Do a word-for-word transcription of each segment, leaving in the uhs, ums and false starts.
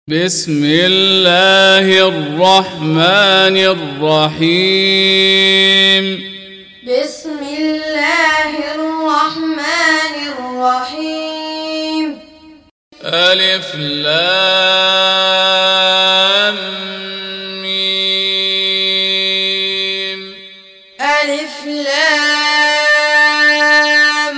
بسم الله الرحمن الرحيم. بسم الله الرحمن الرحيم. ألف لام ميم. ألف لام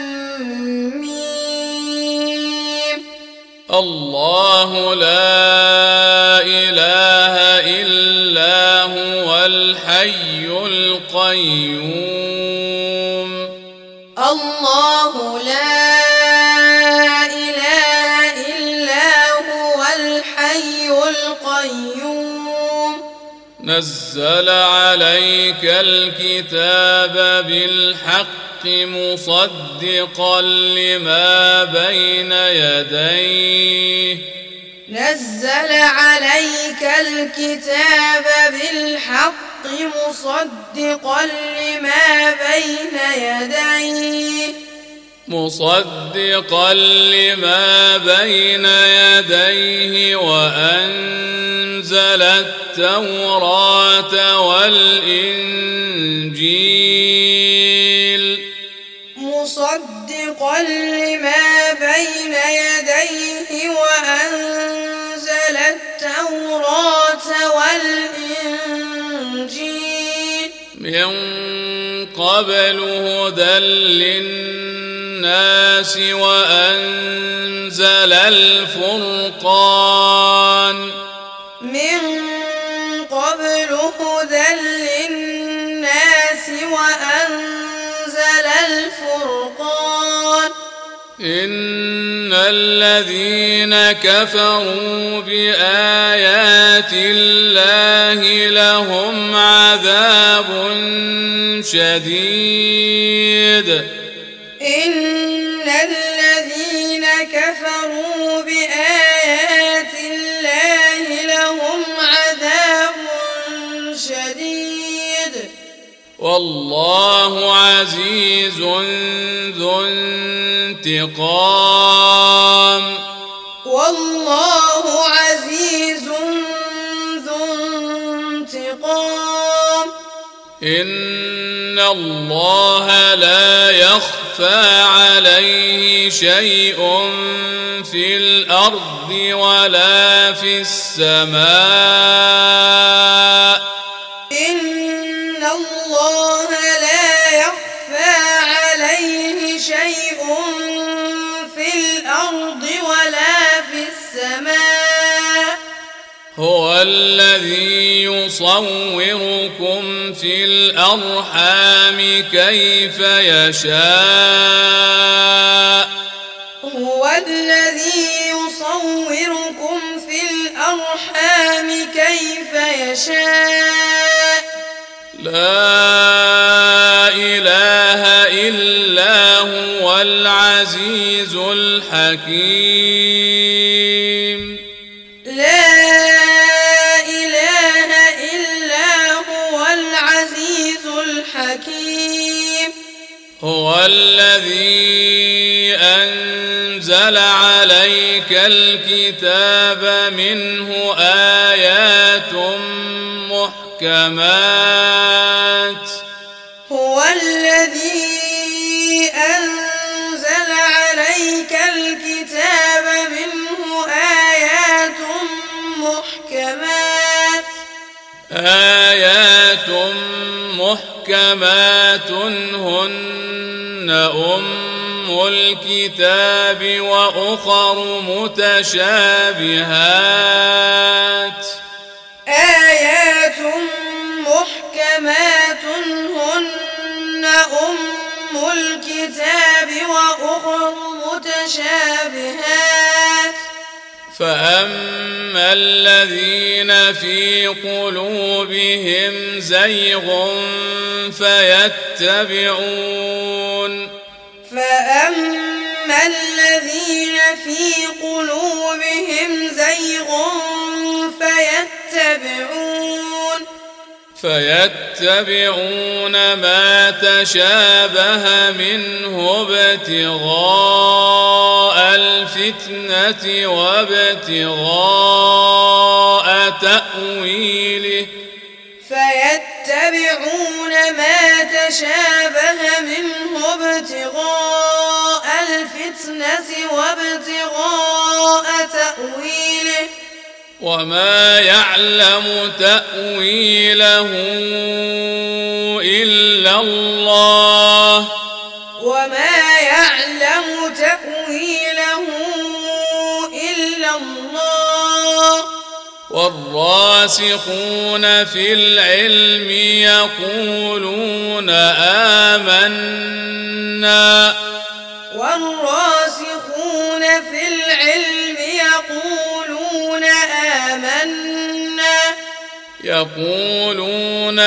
ميم. الله لا إله إلا هو الحي القيوم. الله لا إله إلا هو الحي القيوم. نزل عليك الكتاب بالحق مصدقا لما بين يديه. نزل عليك الكتاب بالحق مصدقا لما بين يديه. مصدقا لما بين يديه وأنزل التوراة والإنجيل. مصدقا لما بين يديه وأنزل التوراة والإنجيل. من قبل هدى للناس وأنزل الفرقان. من قبل هدى للناس وأنزل الفرقان. إن الذين كفروا بآيات الله لهم عذاب شديد. إن الذين كفروا بآيات الله لهم عذاب شديد. والله عزيز ذو انتقام. والله عزيز ذو انتقام. إن الله لا يخفى عليه شيء في الأرض ولا في السماء. إن الله لا يخفى عليه شيء في الأرض ولا في السماء. هو الذي يصوركم في الأرحام كيف يشاء. هو الذي يصوركم في الأرحام كيف يشاء. لا إله إلا هو العزيز الحكيم. لا إله إلا هو العزيز الحكيم. هو الذي أنزل عليك الكتاب منه آيات محكمات. هو الذي أنزل عليك الكتاب منه آيات محكمات. آيات محكمات هن أم الكتاب وأخر متشابهات. آيات محكمات هن أم الكتاب وأخر متشابهات. فأما الذين في قلوبهم زيغ فيتبعون فأما الذين في قلوبهم زيغ فيتبعون فيتبعون ما تشابه منه ابتغاء الفتنة وابتغاء تأويله فيتبعون ما تشابه منه ابتغاء الفتنة وابتغاء تأويله وما يعلم تأويله إلا الله وما يعلم تأويله إلا الله والراسخون في العلم يقولون آمنا والراسخون في العلم يقولون آمنا يقولون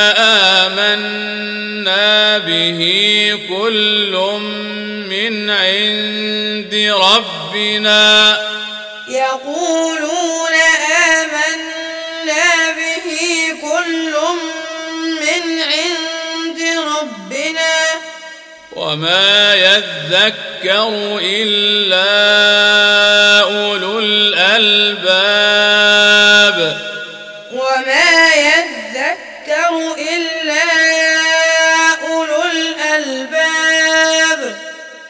آمنا به كل من عند ربنا يقولون آمنا به كل من عند ربنا وما يذكر إلا أولو الألباب وما يذكر إلا أولو الألباب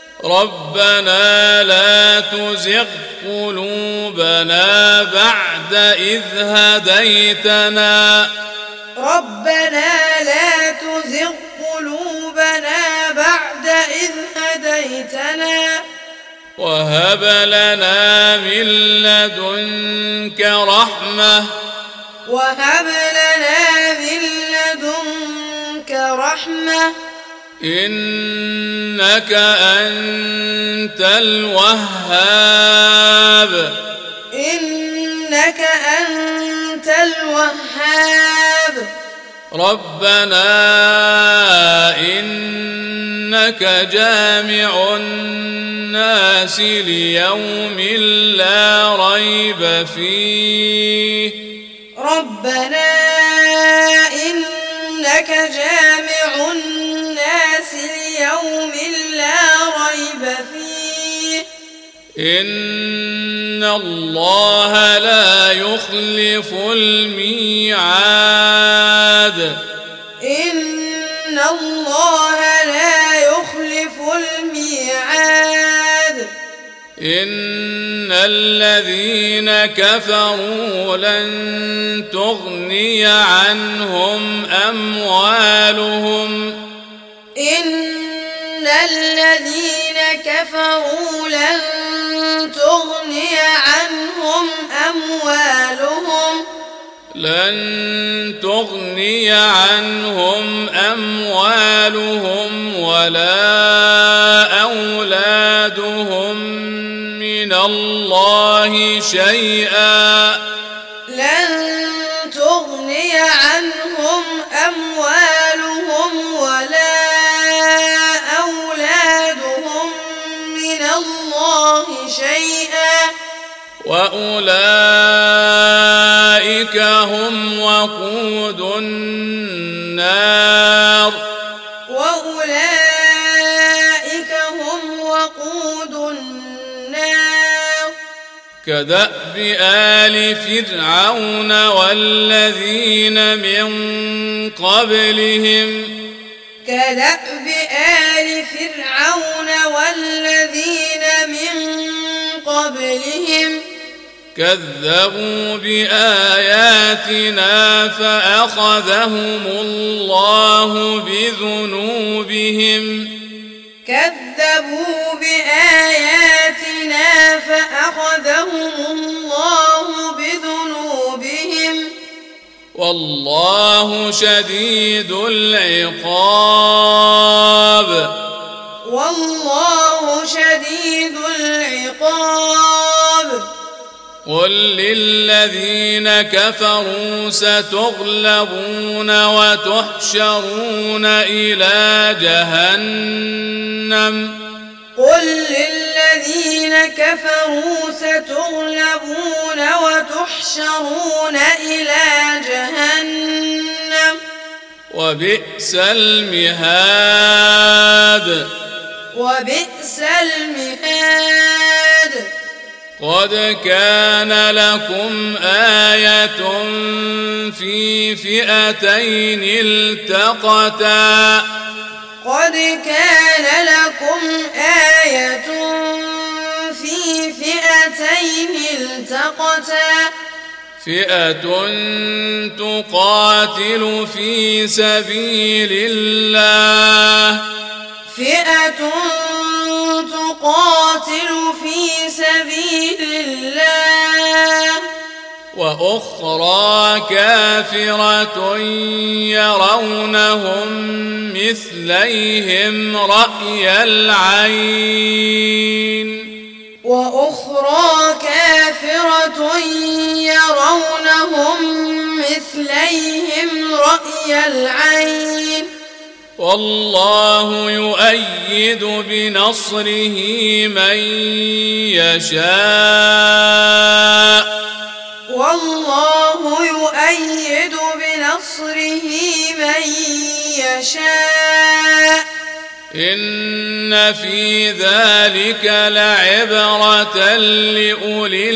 ربنا لا تزغ قلوبنا بعد إذ هديتنا ربنا لا تزغ قلوبنا بعد إذ هديتنا وهب لنا من لدنك رحمة وهب لنا من لدنك رحمة إنك أنت الوهاب إنك أنت الوهاب ربنا إنك جامع الناس ليوم لا ريب فيه ربنا إنك جامع الناس ليوم لا ريب فيه إن الله لا يخلف الميعاد إن الله لا يخلف الميعاد إن الذين كفروا لن تغني عنهم أموالهم إن الذين كفروا لن تغني عنهم أموالهم لن تغني عنهم أموالهم ولا أولادهم من الله شيئا لن تغني عنهم أموالهم ولا أولادهم من الله شيئا وأولئك هم وقود النار وأولئك هم وقود النار كدأب آل فرعون والذين من قبلهم كدأب آل فرعون والذين من قبلهم كذبوا بآياتنا فأخذهم الله بذنوبهم كذبوا بآياتنا فأخذهم الله بذنوبهم والله شديد العقاب والله شديد العقاب قل للذين كفروا ستغلبون وتحشرون إلى جهنم قل للذين كفروا ستغلبون وتحشرون إلى جهنم وبئس المهاد وبئس المهاد قد كان لكم آية في فئتين التقتا قد كان لكم آية في فئتين التقتا فئة تقاتل في سبيل الله فئة تقاتل في سبيل الله وأخرى كافرة يرونهم مثليهم رأي العين وأخرى كافرة يرونهم مثليهم رأي العين والله يؤيد بنصره من يشاء والله يؤيد بنصره من يشاء إن في ذلك لعبرة لأولي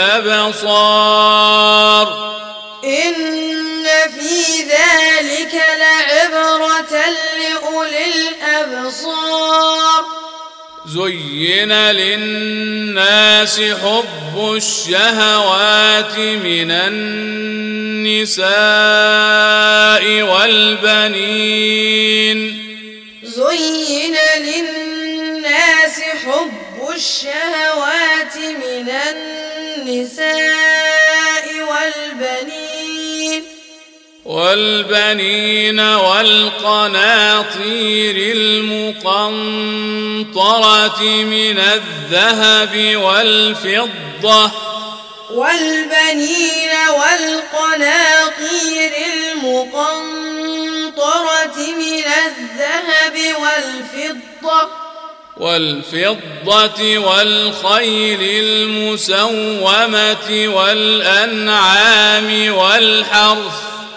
الأبصار إن في ذلك لعبرة لأولي الأبصار زين للناس حب الشهوات من النساء والبنين زين للناس حب الشهوات من النساء والبنين والبنين والقناطير المقنطرة من الذهب والفضة والبنين والقناطير المقنطرة من الذهب والفضة والفضة والخيل المسومة والأنعام والحرث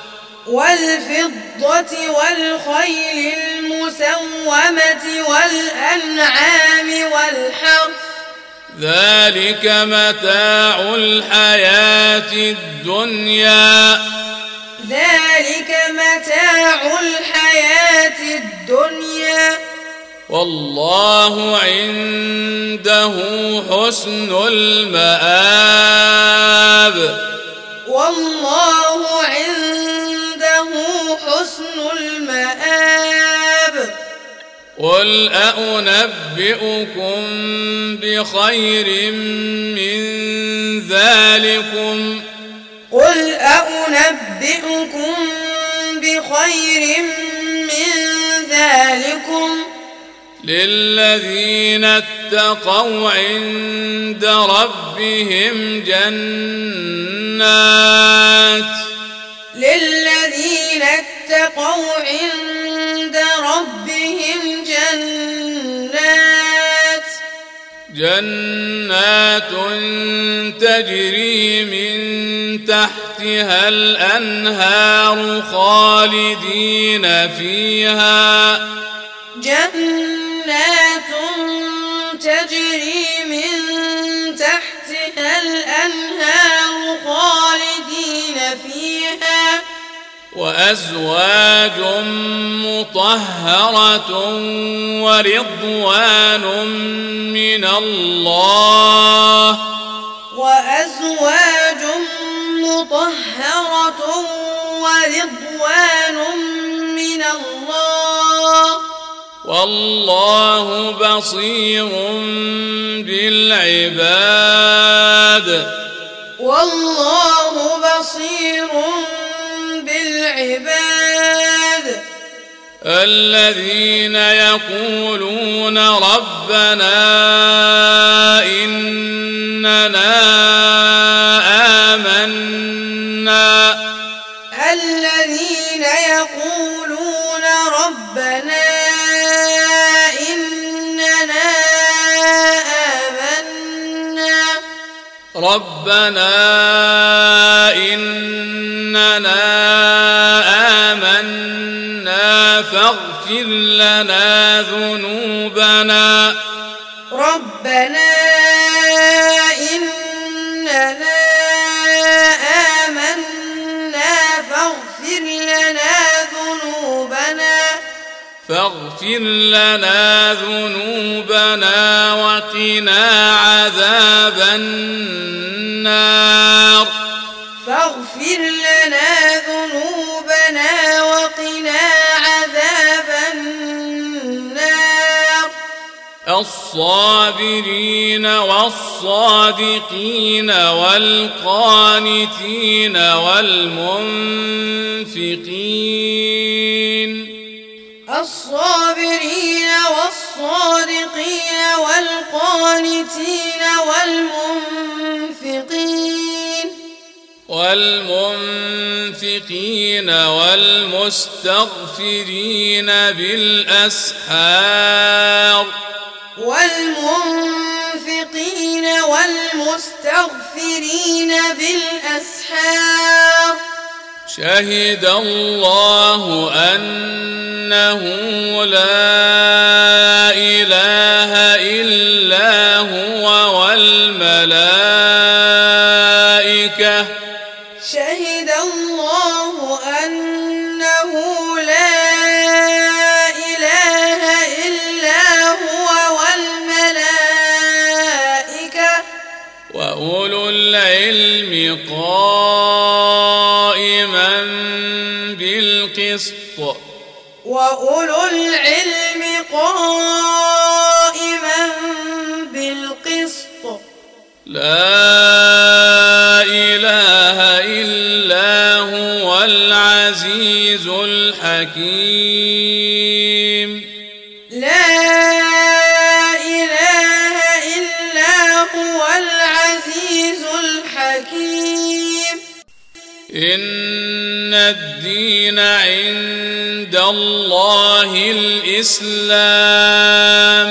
والفضة والخيل المسومة والأنعام والحرث ذلك متاع الحياة الدنيا ذلك متاع الحياة الدنيا والله عنده حسن المآب والله عنده حسن المآب قل أنبئكم بخير من ذلكم قل أنبئكم بخير من ذلكم للذين اتقوا عند ربهم جنات للذين اتقوا عند ربهم جنات جنات تجري من تحتها الأنهار خالدين فيها جنات تجري من تحتها الأنهار خالدين فيها وأزواج مطهرة ورضوان من الله وأزواج مطهرة ورضوان من الله والله بصير بالعباد والله بصير بالعباد الذين يقولون ربنا إننا آمنا الذين يقولون ربنا إننا آمنا ربنا إننا آمنا فاغفر لنا ذنوبنا ربنا إننا فاغفر لنا ذنوبنا وقنا عذاب النار فاغفر لنا ذنوبنا وقنا عذاب النار الصابرين والصادقين والقانتين والمنفقين الصابرين والصادقين والقانتين والمنفقين والمنفقين والمستغفرين بالأسحار والمنفقين والمستغفرين بالأسحار شهد الله أنه لا إله إلا هو والملائكة شهد الله أنه لا إله إلا هو والملائكة وأولو العلم قائما بالقسط وأولو العلم قائما بالقسط لا إله إلا هو العزيز الحكيم لا إله إلا هو العزيز الحكيم إن الدين عند الله الإسلام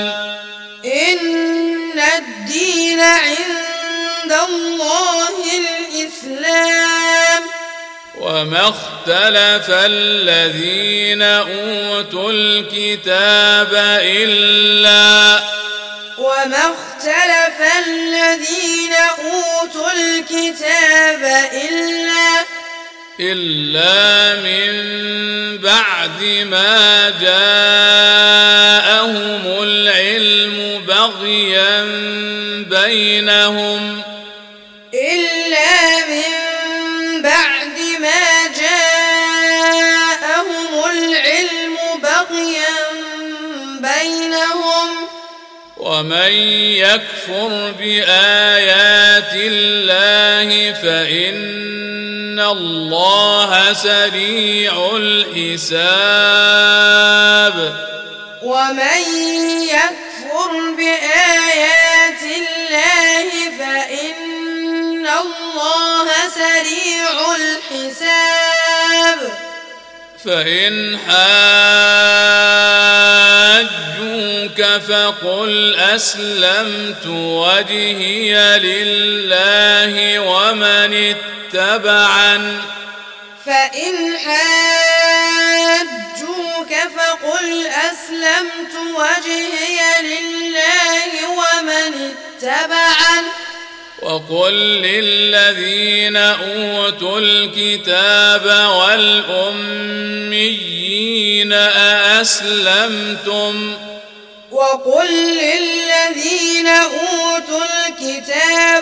إن الدين عند الله الإسلام وما اختلف الذين أوتوا الكتاب إلا وما اختلف الذين أوتوا الكتاب إلا إلا من بعد ما جاءهم العلم بغيا بينهم إلا من بعد ما جاءهم العلم بغيا بينهم ومن يكفر بآيات الله فإن الله سريع الحساب ومن يكفر بآيات الله فإن الله سريع الحساب فإن حاجوك فقل أسلمت وجهي لله ومن اتبعن فإن حاجوك فقل أسلمت وجهي لله ومن اتبعن وقل للذين أوتوا الكتاب والأميين أأسلمتم وقل للذين أوتوا الكتاب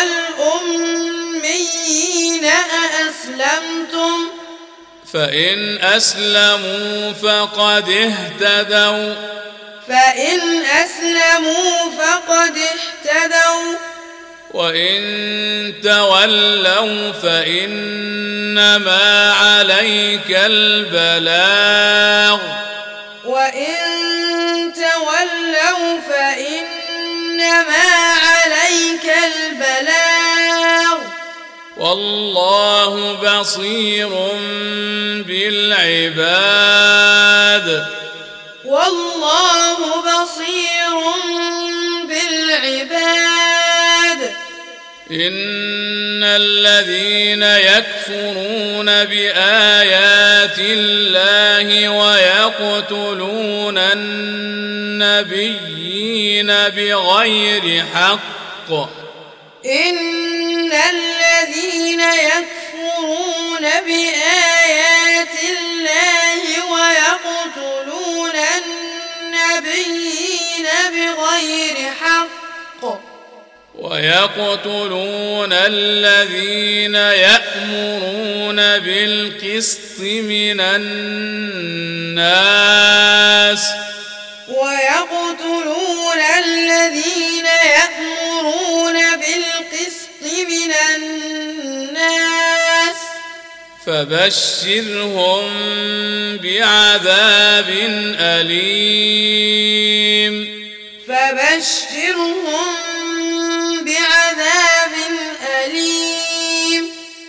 والأميين أأسلمتم فإن أسلموا فقد اهتدوا فإن أسلموا فقد اهتدوا وإن تولوا فإنما عليك البلاغ وإن تولوا فإنما عليك البلاغ والله بصير بالعباد والله بصير بالعباد إن الذين يكفرون بآيات الله ويقتلون النبيين بغير حق إن الذين يكفرون بآيات الله ويقتلون النبيين بغير حق ويقتلون الذين يأمرون بالقسط من الناس ويقتلون الذين يأمرون بالقسط من الناس فبشرهم بعذاب أليم فبشرهم بعذاب أليم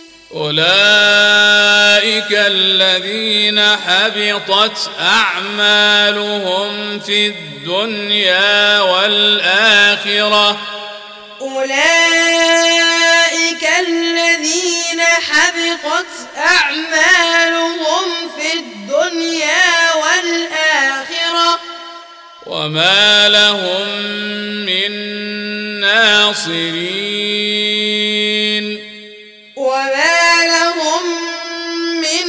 أولئك الذين حبطت أعمالهم في الدنيا والآخرة أولئك الذين حبطت أعمالهم في الدنيا والآخرة وما لهم من ناصرين وما لهم من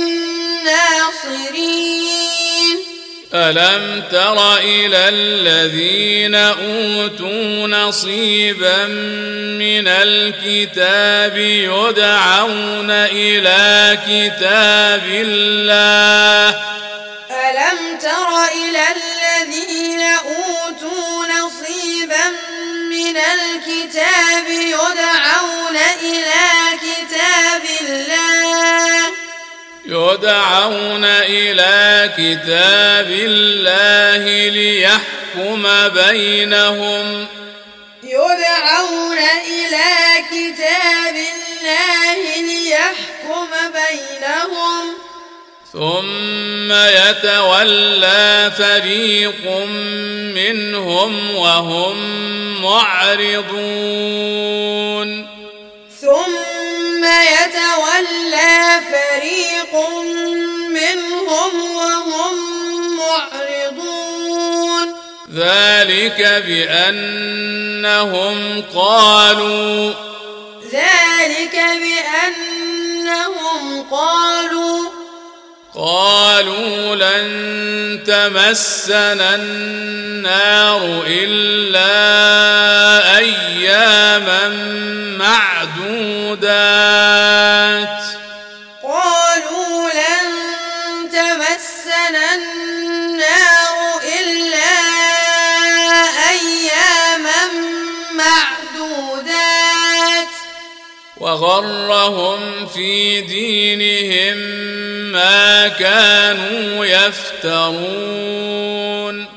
ناصرين ألم تر إلى الذين أوتوا نصيبا من الكتاب يدعون إلى كتاب الله ألم تر إلى الذين أوتوا نصيبا من الكتاب يدعون إلى كتاب الله يدعون إلى كتاب الله ليحكم بينهم يدعون إلى كتاب الله ليحكم بينهم ثم يتولى فريق منهم وهم معرضون ثم يتولى فريق منهم وهم معرضون ذلك بأنهم قالوا ذلك بأنهم قالوا قالوا لن تمسنا النار إلا أياما معدودات قالوا لن تمسنا النار إلا أياما معدودات وغرهم في دينهم ما كانوا يفترون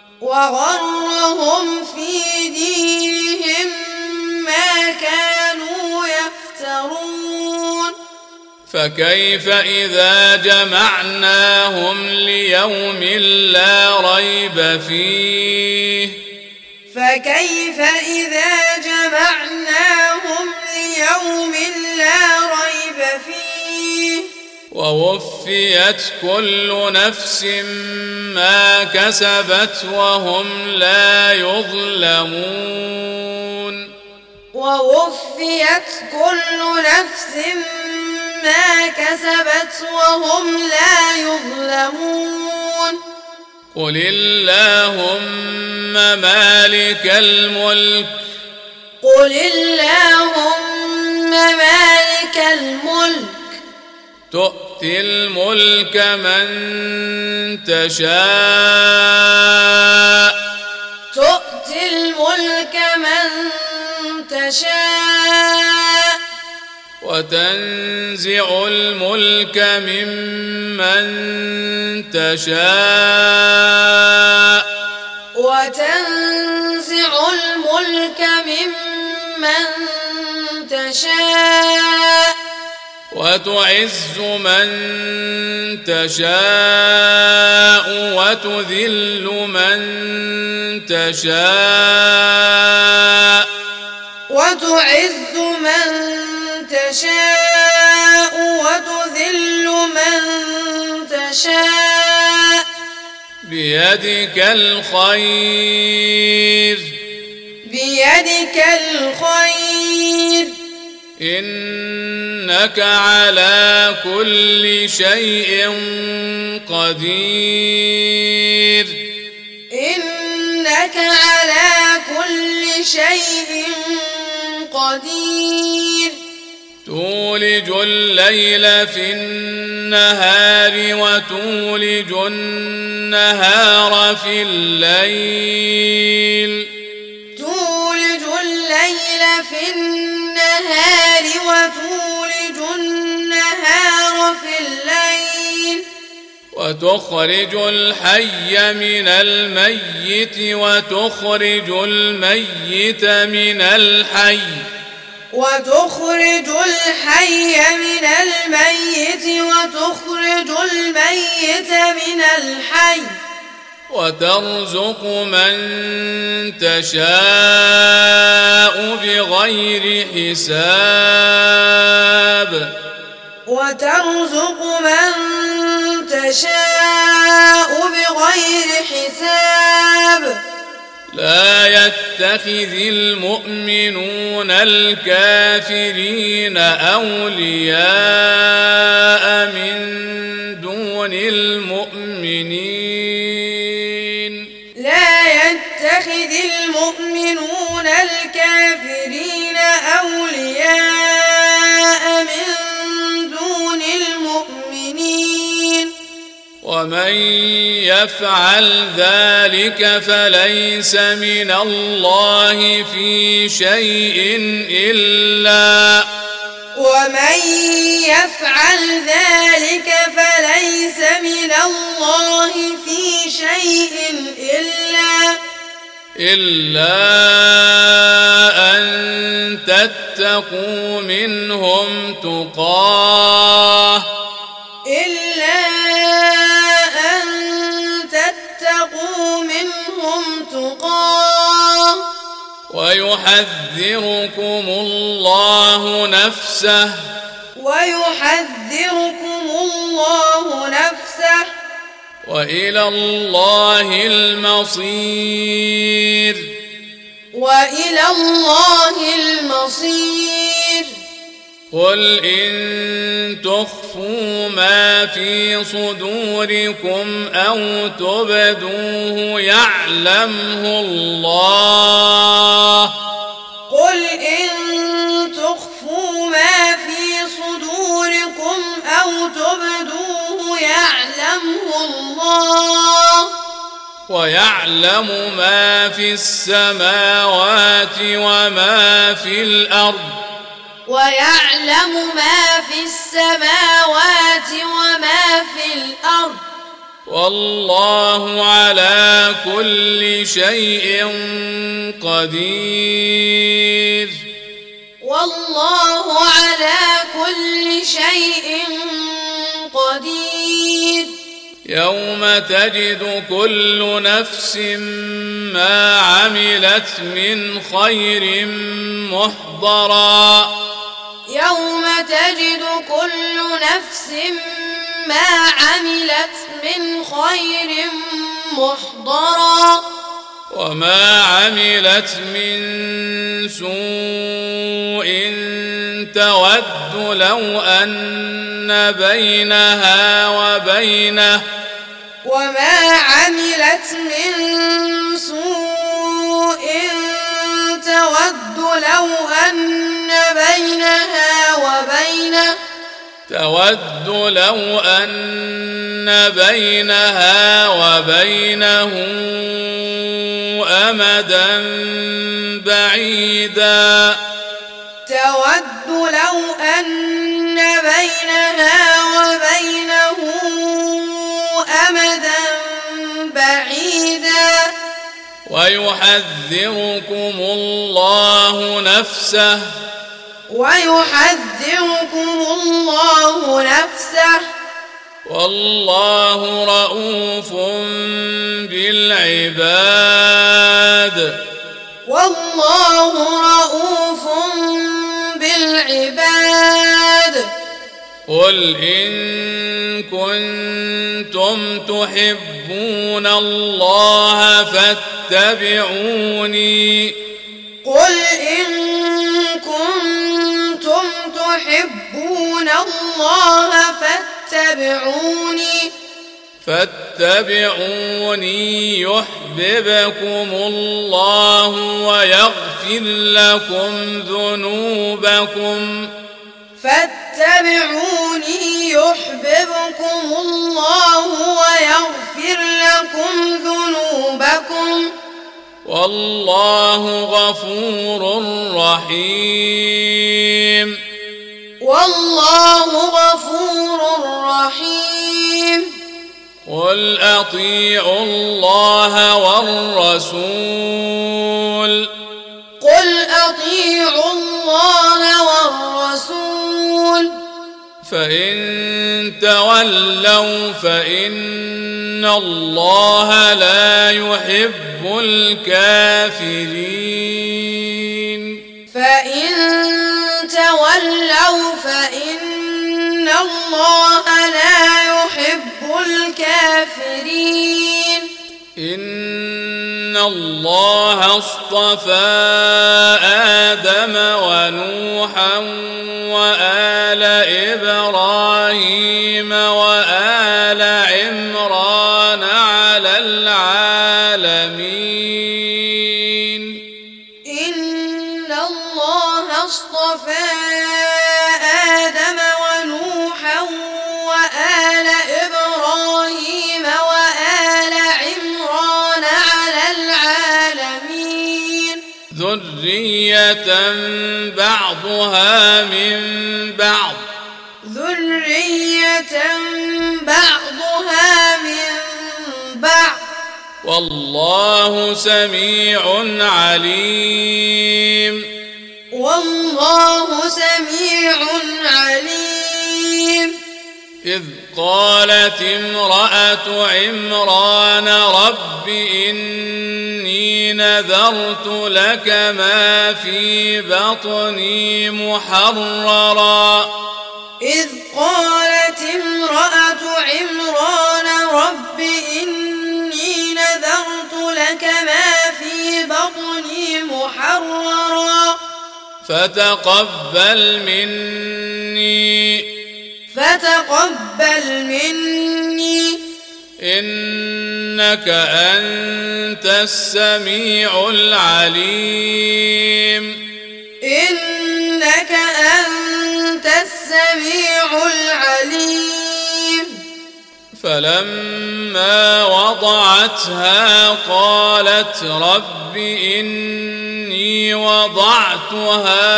وغرهم في دينهم ما كانوا يفترون فكيف إذا جمعناهم ليوم لا ريب فيه فكيف إذا جمعناهم ليوم لا ريب فيه ووفيت كل نفس ما كسبت وهم لا يظلمون ووفيت كل نفس ما كسبت وهم لا يظلمون قل اللهم مالك الملك قل اللهم مالك الملك تؤتي الملك من تشاء تؤتي الملك من تشاء وتنزع الملك ممن تشاء وتنزع الملك ممن تشاء وتعز من تشاء وتذل من تشاء وتعز من تشاء وتذل من تشاء بيدك الخير بيدك الخير إنك على كل شيء قدير إنك إنك على كل شيء قدير تولج الليل في النهار وتولج النهار في الليل تولج الليل في النهار وتولج النهار في الليل وتخرج الحي من الميت وتخرج الميت من الحي وتخرج الحي من الميت وتخرج الميت من الحي وترزق من تشاء بغير حساب وترزق من تشاء بغير حساب لا يتخذ المؤمنون الكافرين أولياء من دون المؤمنين لا يتخذ المؤمنون الكافرين أولياء من دون المؤمنين ومن يفعل ذلك فليس من الله في شيء إلا ومن يفعل ذلك فليس من الله في شيء إلا إلا أن تتقوا منهم تقاه إلا أن تتقوا منهم تقاه ويحذركم الله نفسه ويحذركم الله نفسه وإلى الله المصير وإلى الله المصير قل إن تخفوا ما في صدوركم أو تبدوه يعلمه الله قل إن تخفوا ما في صدوركم أو تبدوه يعلمه الله ويعلم ما في السماوات وما في الأرض ويعلم ما في السماوات وما في الأرض والله على كل شيء قدير والله على كل شيء قدير يوم تجد كل نفس ما عملت من خير محضرا يوم تجد كل نفس ما عملت من خير محضرا وما عملت من سوء تود لو أن بينها وبينه وما عملت من سوء تود لو أن بينها وبينه تود لو أن بينها وبينه أمدا بعيدا تود لو أن بينها وبينه أمدا بعيدا ويحذركم الله نفسه ويحذركم الله نفسه والله رؤوف بالعباد والله رؤوف بالعباد قل إن كنتم تحبون الله فاتبعوني قل إن كنتم تحبون الله فاتبعوني فاتبعوني يحببكم الله ويغفر لكم ذنوبكم فاتبعوني يحببكم الله ويغفر لكم ذنوبكم والله غفور رحيم والله غفور رحيم قل أطيعوا الله والرسول قل أطيعوا الله والرسول فإن تولوا فإن الله لا يحب الكافرين فإن تولوا فإن الله لا يحب الكافرين إن الله اصطفى آدم ونوحا وآل إبراهيم وآل عمران على العالمين إن الله اصطفى آدم ونوحا وآل إبراهيم وآل عمران على العالمين ذرية بعضها من بعض ذرية بعضها من بعض والله سميع عليم والله سميع عليم إذ قالت امرأة عمران رب إني نذرت لك ما في بطني محررا إذ قالت امرأة عمران رب إني نذرت لك ما في بطني محررا فتقبل مني فتقبل مني إنك أنت السميع العليم إنك أنت السميع العليم فلما وضعتها قالت رب إني وضعتها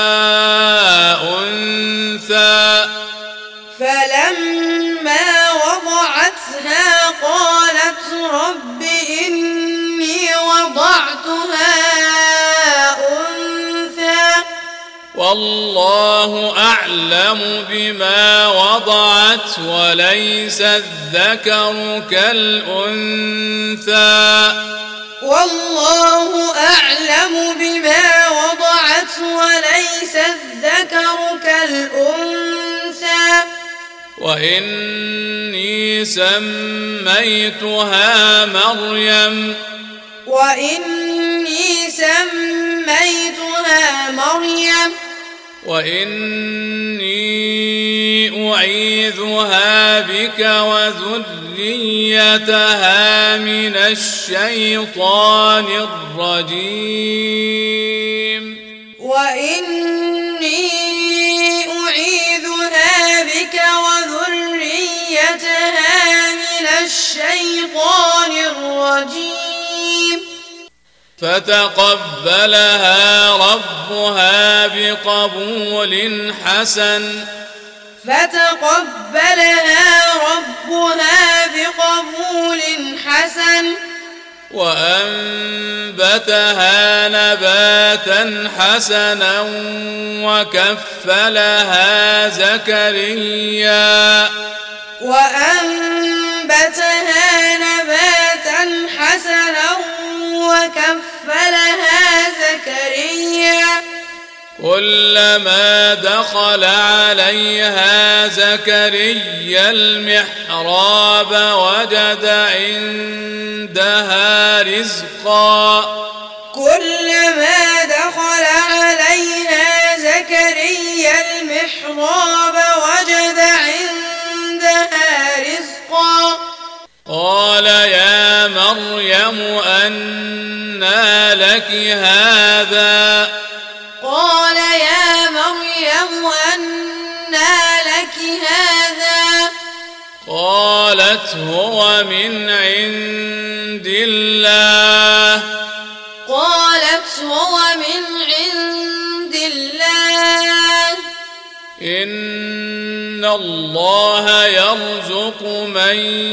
أنثى فلما وضعتها قالت رب إني وضعتها أنثى والله أعلم بما وضعت وليس الذكر كالأنثى والله أعلم بما وضعت وليس الذكر كالأنثى وإني سميتها مريم وإني سميتها مريم وإني أعيذها بك وذريتها من الشيطان الرجيم وإني أعيذها بك وذريتها من الشيطان الرجيم فتقبلها ربها بقبول حسن فتقبلها ربها بقبول حسن وأنبتها نباتا حسنا وكفلها زكريا وأنبتها نباتا حسنا وكفلها زكريا كلما دخل عليها زكريا المحراب وجد عندها رزقا كلما دخل عليها زكريا المحراب وجد عندها رزقا لك هذا قال يا مريم أنى لك هذا قالت هو من عند الله قالت هو من عند الله إن الله يرزق من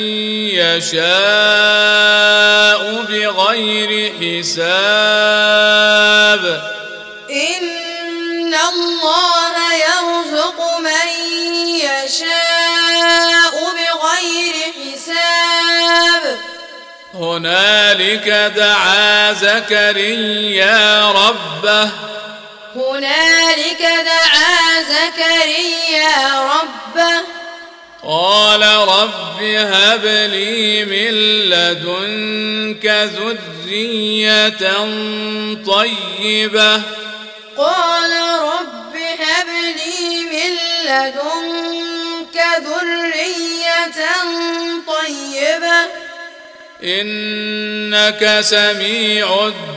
يشاء بغير حساب إن الله يرزق من يشاء بغير حساب هنالك دعا زكريا ربه هنالك دعا زكريا ربه قال رب هب لي من لدنك ذرية طيبة قال رب هب لي من لدنك ذرية طيبة إنك سميع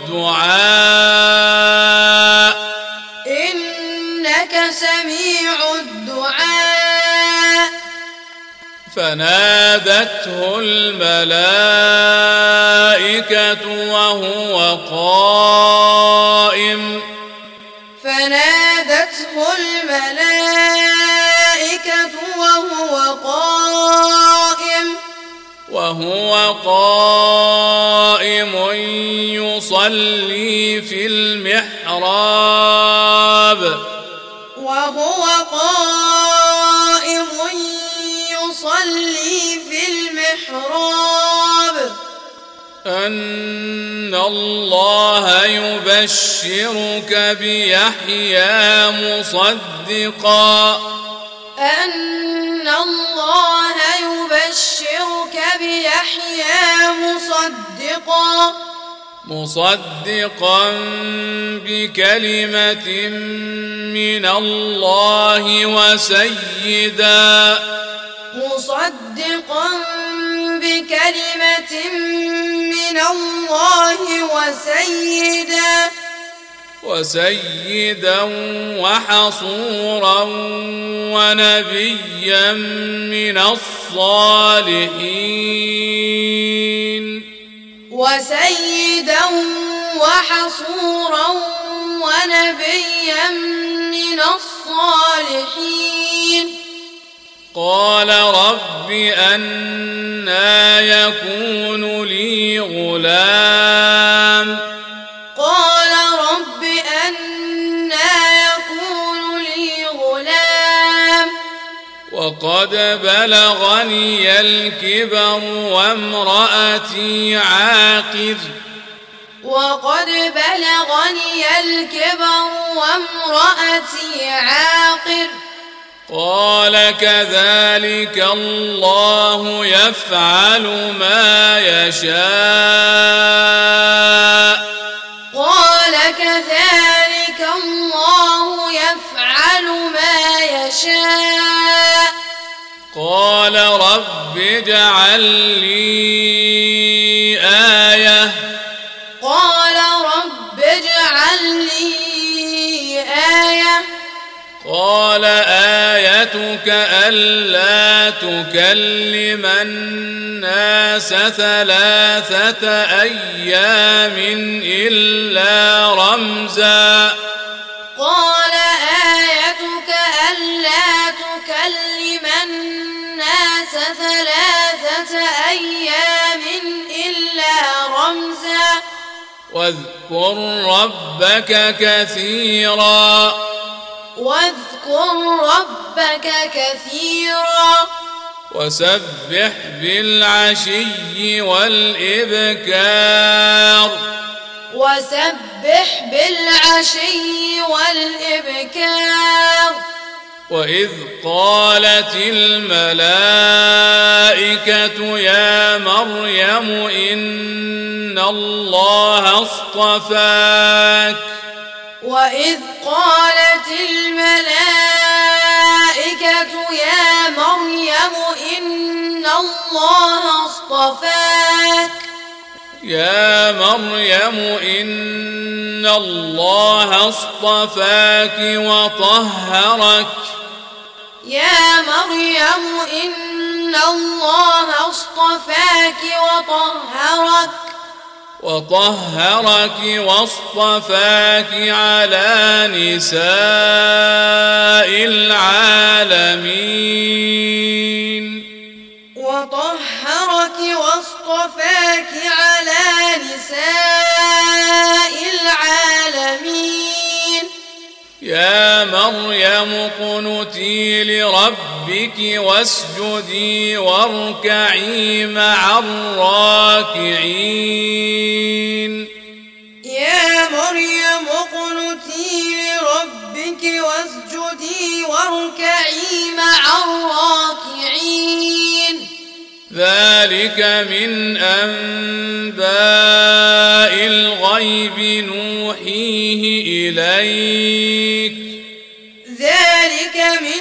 الدعاء إنك سميع الدعاء فنادته الملائكة وهو قائم فنادته الملائكة وهو قائم وهو قائم يصلي في المحراب وهو قائم يصلي في المحراب أن الله يبشرك بيحيى مصدقا أن الله يبشرك بيحيى مصدقا مصدقا بكلمة من الله وسيدا مصدقا بكلمة من الله وسيدا وسيدا وحصورا ونبيا من الصالحين وسيدا وحصورا ونبيا من الصالحين قال رب أنى يكون لي غلام قال رب أنى يكون لي غلام وقد بلغني الكبر وامرأتي عاقر وقد بلغني الكبر وامرأتي عاقر قال كذلك الله يفعل ما يشاء قال كذلك الله يفعل ما يشاء قال رب اجعل لي آية قال رب اجعل لي آية قال آيتك ألا تكلم الناس ثلاثة أيام إلا رمزا قال آيتك ألا تكلم الناس ثلاثة أيام إلا رمزا واذكر ربك كثيرا واذكر ربك كثيرا وسبح بالعشي والإبكار وسبح بالعشي والإبكار وإذ قالت الملائكة يا مريم إن الله اصطفاك وإذ قالت الملائكة يا مريم إن الله اصطفاك يا مريم إن الله اصطفاك وطهرك يا مريم إن الله اصطفاك وطهرك وطهرك واصطفاك على نساء العالمين وطهرك واصطفاك على نساء العالمين يا مريم اقنتي لربك واسجدي واركعي مع الراكعين يا مريم اقنتي لربك واسجدي واركعي مع الراكعين ذلك من أنباء الغيب نوحيه إليك ذلك من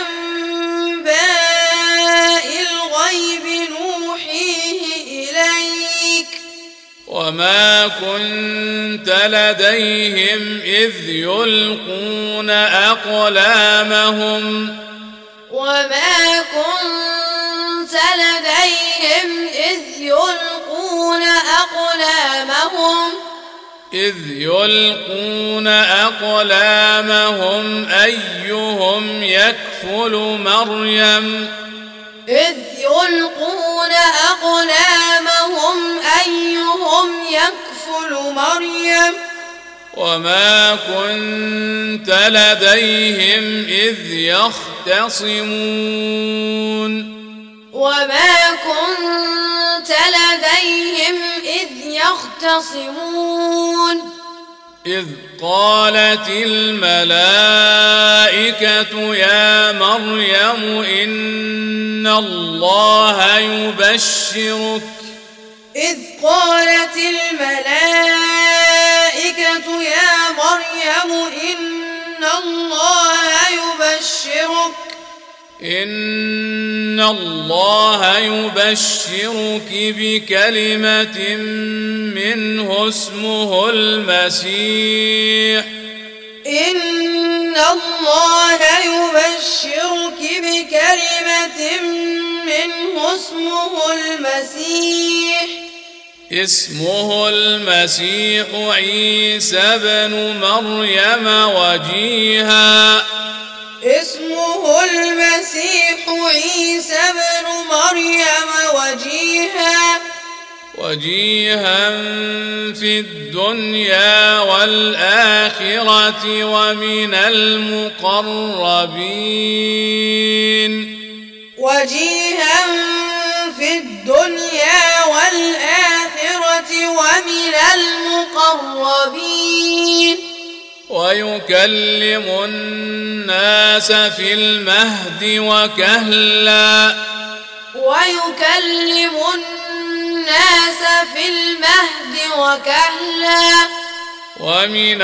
أنباء الغيب نوحيه إليك وما كنت لديهم إذ يلقون أقلامهم وما كنت لديهم إذ يلقون أقلامهم إذ يلقون أقلامهم أيهم يكفل مريم إذ يلقون أقلامهم أيهم يكفل مريم وما كنت لديهم إذ يختصمون وما كنت لديهم إذ يختصمون إذ قالت الملائكة يا مريم إن الله يبشرك إذ قالت الملائكة يا مريم إن الله يبشرك إن الله يبشرك بكلمة منه اسمه المسيح إن الله يبشرك بكلمة منه اسمه المسيح اسمه المسيح عيسى بن مريم وجيها اسمه المسيح عيسى بن مريم وجيها وجيها في الدنيا والآخرة ومن المقربين وجيها في الدنيا والآخرة ومن المقربين ويكلم الناس في المهد وكهلا ويكلم الناس في المهد وكهلا ومن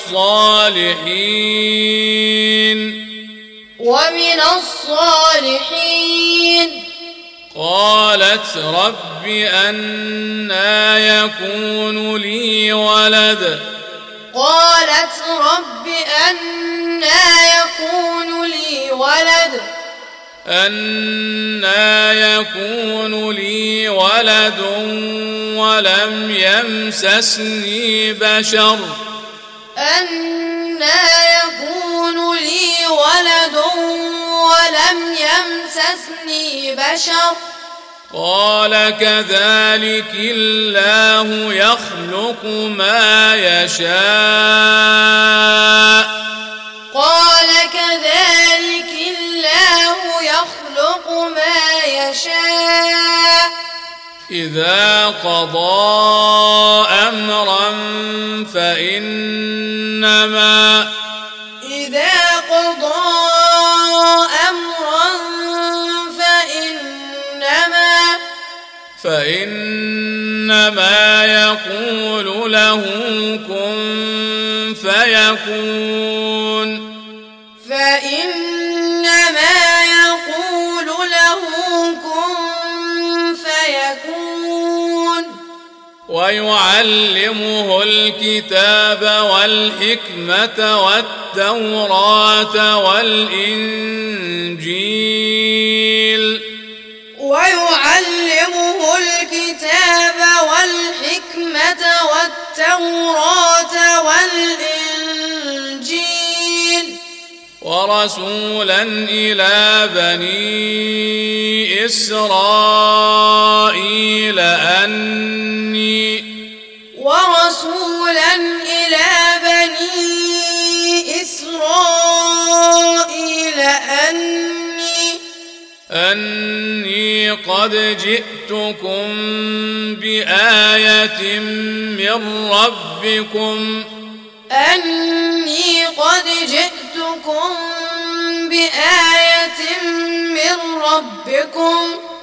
الصالحين ومن الصالحين قالت رب أنى يكون لي ولد قالت رب أنى يكون لي ولد أنى يكون لي ولد ولم يمسسني بشر أنى يكون لي ولد ولم يمسسني بشر قال كذلك الله يخلق ما يشاء قال كذلك الله يخلق ما يشاء إذا قضى أمرا فإنما إذا قضى أمرا فإنما فإنما يقول له كن فيكون فإنما يقول له كن فيكون ويعلمه الكتاب والحكمة والتوراة والإنجيل ويعلمه الكتاب والحكمة والتوراة والإنجيل ورسولا إلى بني إسرائيل أني ورسولا إلى بني إسرائيل أني أني قد جئتكم بآية من ربكم أني قد جئتكم بآية من ربكم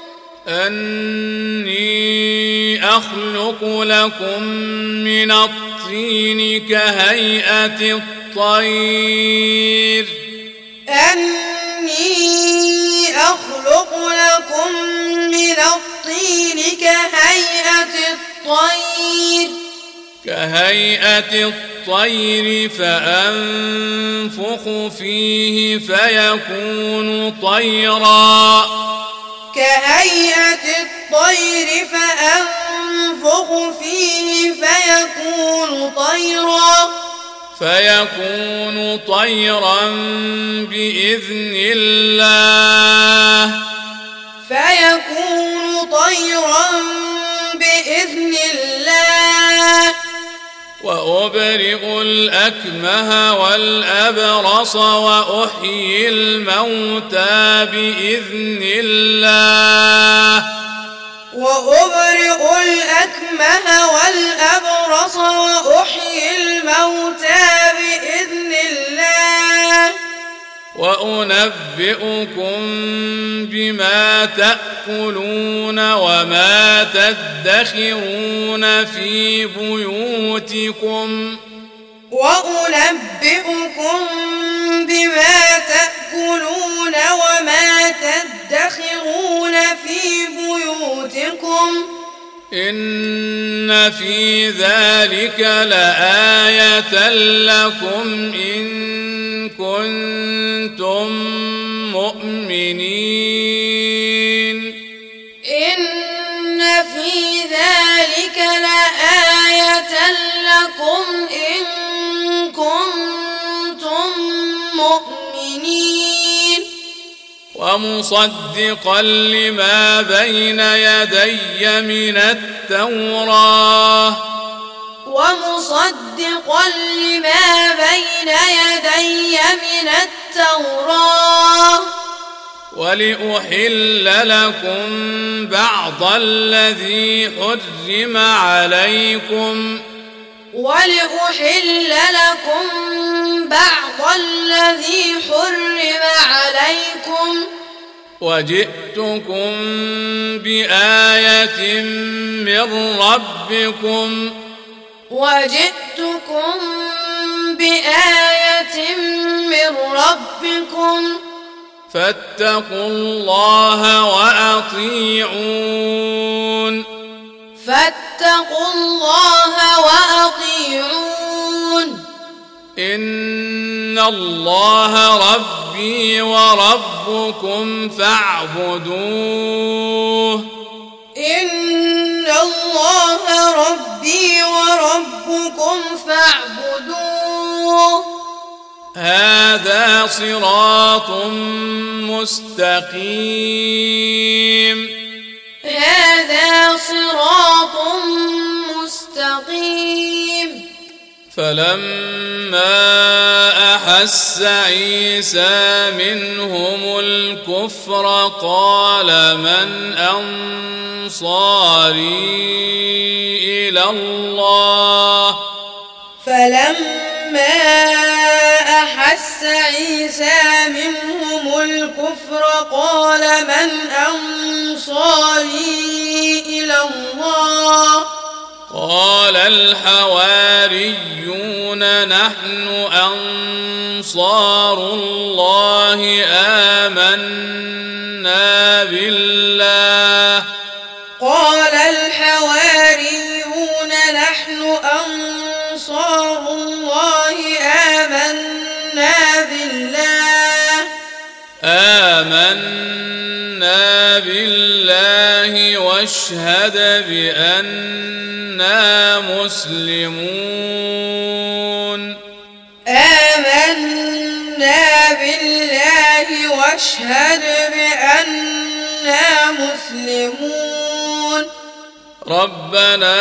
أني أخلق لكم من الطين كهيئة الطير أني أخلق لكم من الطين كهيئة الطير كهيئة الطير فأنفخ فيه فيكون طيرا كهيئة الطير فأنفخ فيه فيكون طيرا فيكون طيرا بإذن الله فيكون طيرا بإذن الله وأبرئ الأكمه والأبرص وأحيي الموتى بإذن الله وأبرئ الأكمه والأبرص وأحيي الموتى بإذن الله وأنبئكم بما تأكلون وما تدخرون في بيوتكم وأنبئكم بما تأكلون وما تدخرون في بيوتكم إن في ذلك لآية لكم إن كنتم مؤمنين إن في ذلك لآية لكم إن كنتم مؤمنين ومصدقا لما بين يدي من التوراة ومصدقا لما بين يدي من التوراة ولأحل لكم بعض الذي حرم عليكم ولأحل لكم بعض الذي حرم عليكم وجئتكم بآية من ربكم وجئتكم بآية من ربكم فاتقوا الله وأطيعون فاتقوا الله وأطيعون إن الله ربي وربكم فاعبدوه إن الله ربي وربكم فاعبدوه هذا صراط مستقيم هذا صراط مستقيم فلما أحس عيسى منهم الكفر قال من أنصاري إلى الله فلما أحس عيسى منهم الكفر قال من أنصاري إلى الله قال الحواريون نحن أنصار الله آمنا بالله قال الحواريون آمنا بالله واشهد بأننا مسلمون آمنا بالله واشهد بأننا مسلمون ربنا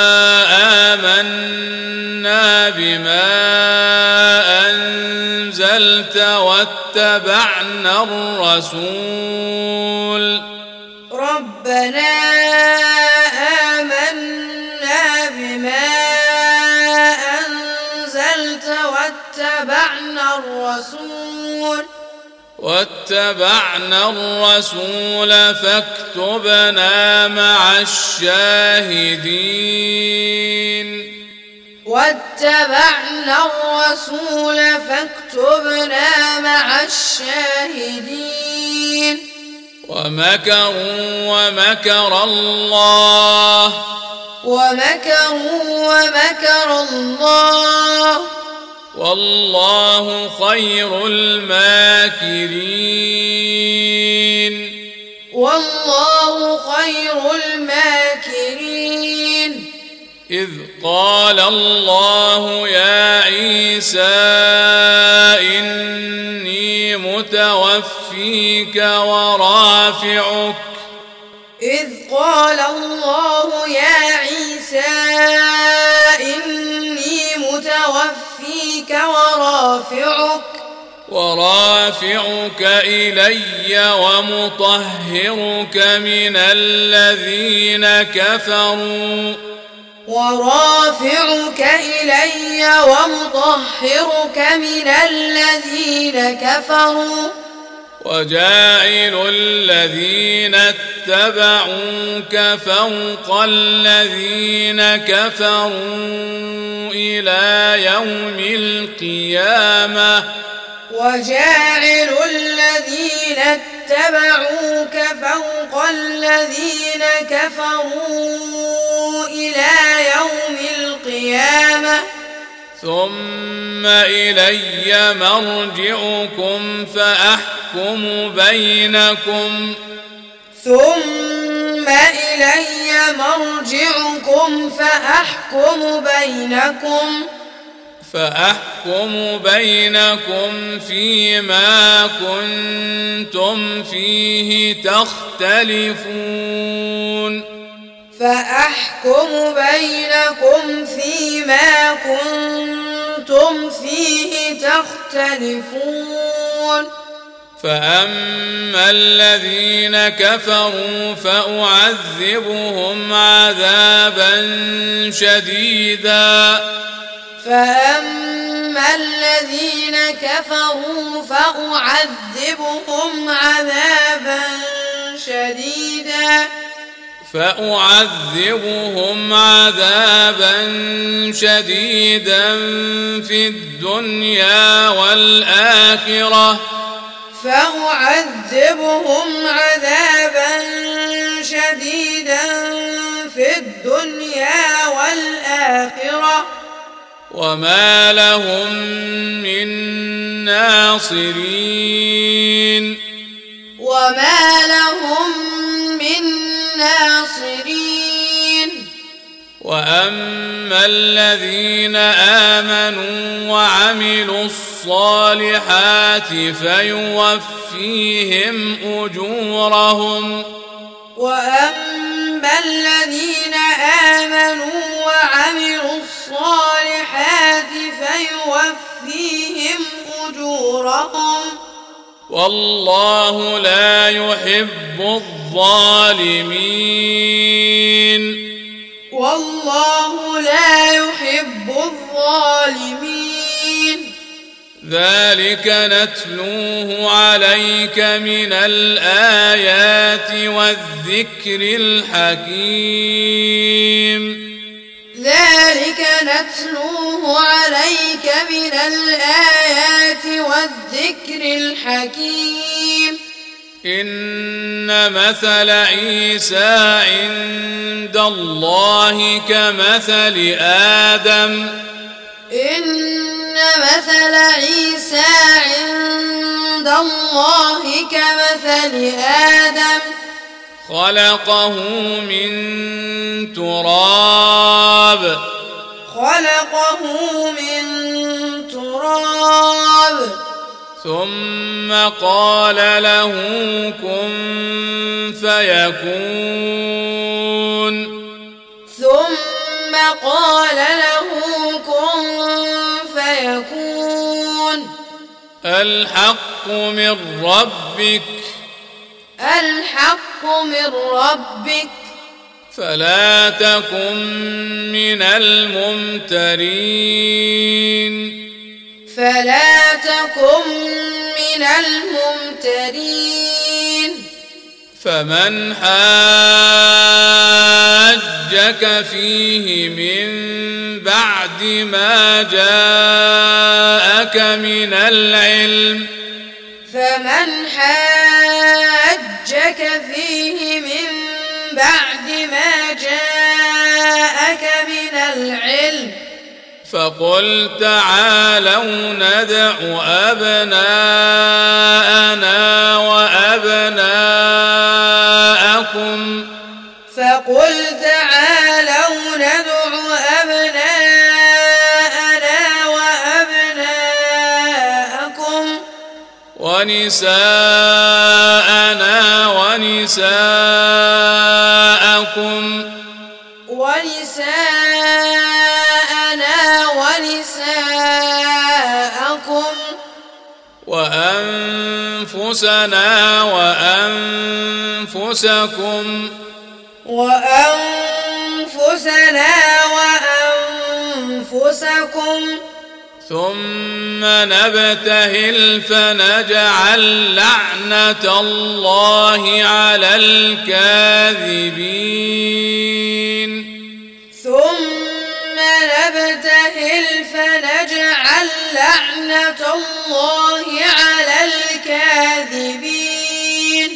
آمنا بما أنزلت واتبعنا الرسول ربنا آمنا بما أنزلت واتبعنا الرسول واتبعنا الرسول فاكتبنا مع الشاهدين واتبعنا الرسول فاكتبنا مع الشاهدين ومكروا ومكر الله ومكروا ومكر الله والله خير الماكرين والله خير الماكرين إذ قال الله يا عيسى إني متوفيك ورافعك إذ قال الله يا عيسى إني متوفيك ورافعك ورافعك إلي ومطهرك من الذين كفروا ورافعك إلي ومطهرك من الذين كفروا وجاعل الذين اتبعوك فوق الذين كفروا إلى يوم القيامة وجاعل الذين اتبعوك فوق الذين كفروا إلى يوم القيامة ثم إلي مرجعكم فأحكم بينكم ثم إلي مرجعكم فأحكم بينكم فأحكم بينكم فيما كنتم فيه تختلفون فأحكم بينكم فيما كنتم فيه تختلفون فأما الذين كفروا فأعذبهم عذابا شديدا فأما الذين كفروا فأعذبهم عذابا شديدا فأعذبهم عذابا شديدا في الدنيا والآخرة فأعذبهم عذابا شديدا في الدنيا والآخرة وما لهم من ناصرين وما لهم من ناصرين وأما الذين آمنوا وعملوا الصالحات فيوفيهم أجورهم وأما الذين آمنوا وعملوا الصالحات فيوفيهم أجورهم والله لا يحب الظالمين والله لا يحب الظالمين ذلك نتلوه عليك من الآيات والذكر الحكيم ذلك نتلوه عليك من الآيات والذكر الحكيم إن مثل عيسى عند الله كمثل آدم إن مثل عيسى عند عند الله كمثل آدم خلقه من تراب خلقه من تراب ثم قال له كن فيكون ثم قال له كن فيكون الحق من ربك الحق من ربك فلا تكن من الممترين فلا تكن من الممترين فمن حاجك فيه من بعد ما جاءك من العلم فمن حاجك فيه من بعد ما جاءك من العلم فقل تعالوا ندع أبناءنا وأبناءكم فقل تعالوا ندع أبناءنا وأبناءكم ونساءنا ونساءكم ونساءنا ونساءكم وأنفسنا وأنفسكم وأنفسنا وأنفسكم ثم نبتهل فنجعل لعنة الله على الكاذبين ثم نبتهل فنجعل لعنة الله على الكاذبين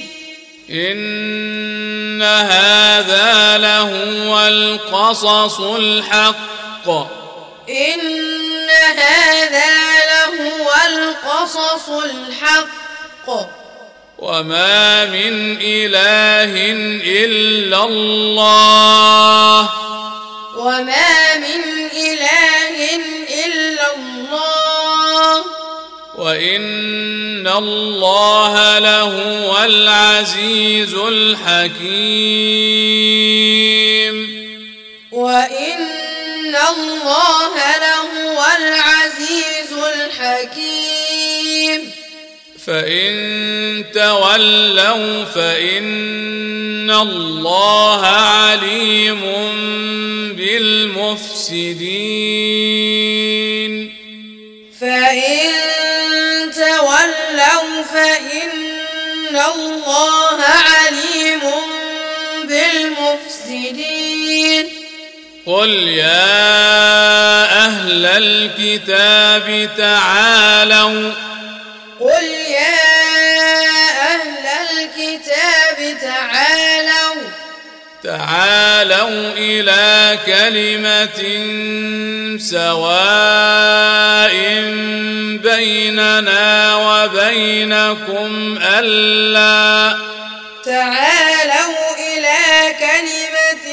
إن هذا لهو القصص الحق إن هذا لهو القصص الحق وما من إله إلا الله وما من إله إلا الله وإن الله لهو العزيز الحكيم وإن الله لهو العزيز الحكيم فإن تولوا فإن الله عليم بالمفسدين فإن تولوا فإن الله عليم بالمفسدين قل يا أهل الكتاب تعالوا قل يا أهل الكتاب تعالوا تعالوا إلى كلمة سواء بيننا وبينكم ألا تعالوا إلى كلمة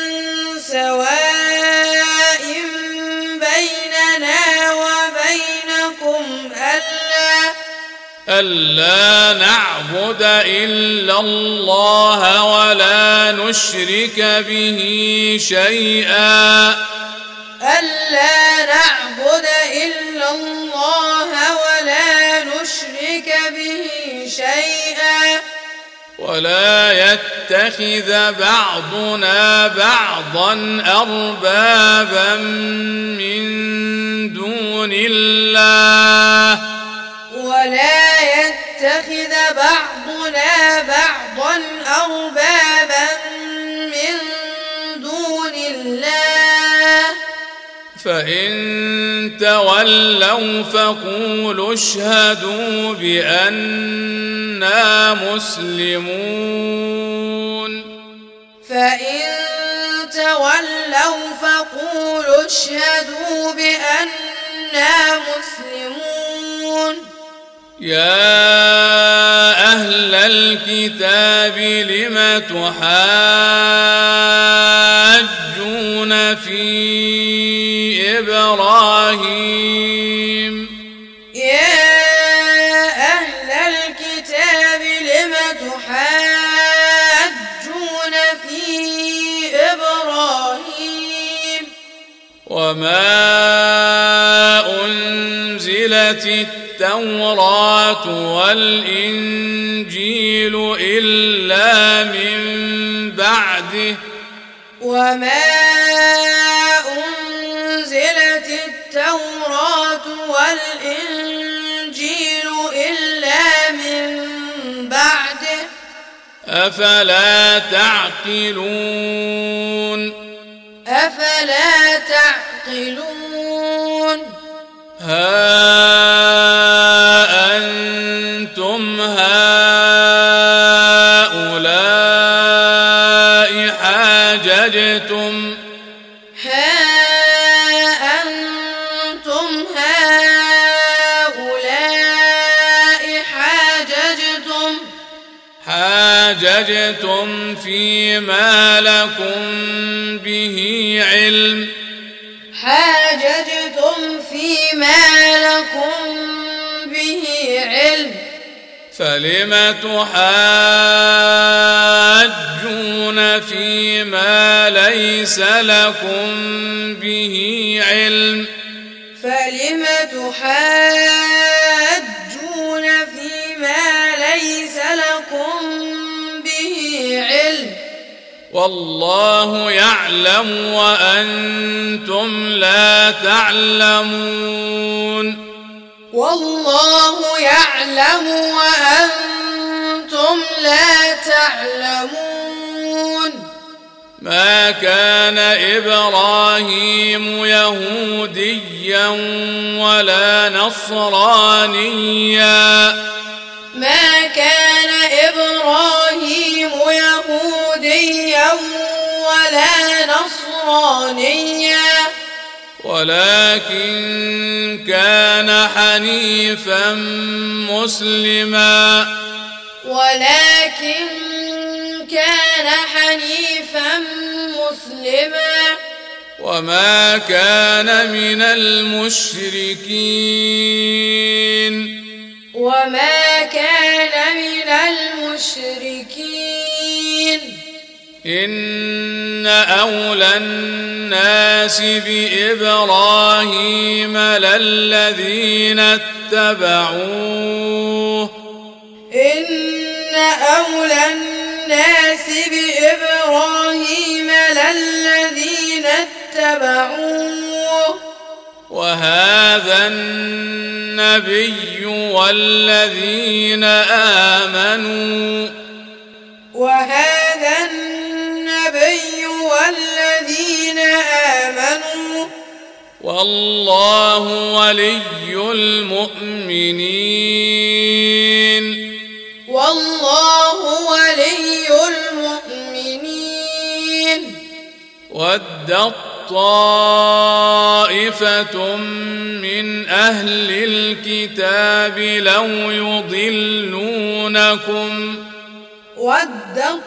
سواء بيننا وبينكم ألا ألا نعبد إلا الله ولا نشرك به شيئا ألا نعبد إلا الله ولا نشرك به شيئا ولا يتخذ بعضنا بعضا أربابا من دون الله ولا يتخذ بعضنا بعضا أربابا من دون الله فإن تولوا فقولوا اشهدوا بأننا مسلمون فإن تولوا فقولوا اشهدوا بأننا مسلمون يا أهل الكتاب لم تحاجون في إبراهيم يا أهل الكتاب لم تحاجون في إبراهيم وما أنزلت التوراة والإنجيل إلا من بعده وما أنزلت التوراة والإنجيل إلا من بعده أفلا تعقلون أفلا تعقلون ها أنتم هؤلاء حاججتم ها أنتم هؤلاء حاججتم حاججتم فيما لكم به علم حاججتم فيما لكم به علم فلم تحاجون فيما ليس لكم به علم فلم تحاجون فيما ليس لكم به علم والله يعلم وأنتم لا تعلمون والله يعلم وأنتم لا تعلمون ما كان إبراهيم يهوديا ولا نصرانيا ما كان إبراهيم يهوديا ولا نصرانيا ولكن كان حنيفا مسلما ولكن كان حنيفا مسلما وما كان من المشركين وما كان من المشركين إن أولى الناس بإبراهيم للذين اتبعوه إن أولى الناس بإبراهيم للذين اتبعوه وهذا النبي والذين آمنوا وهذا النبي والذين آمنوا والله ولي المؤمنين والله ولي المؤمنين ودت طائفة من أهل الكتاب لو يضلونكم ودت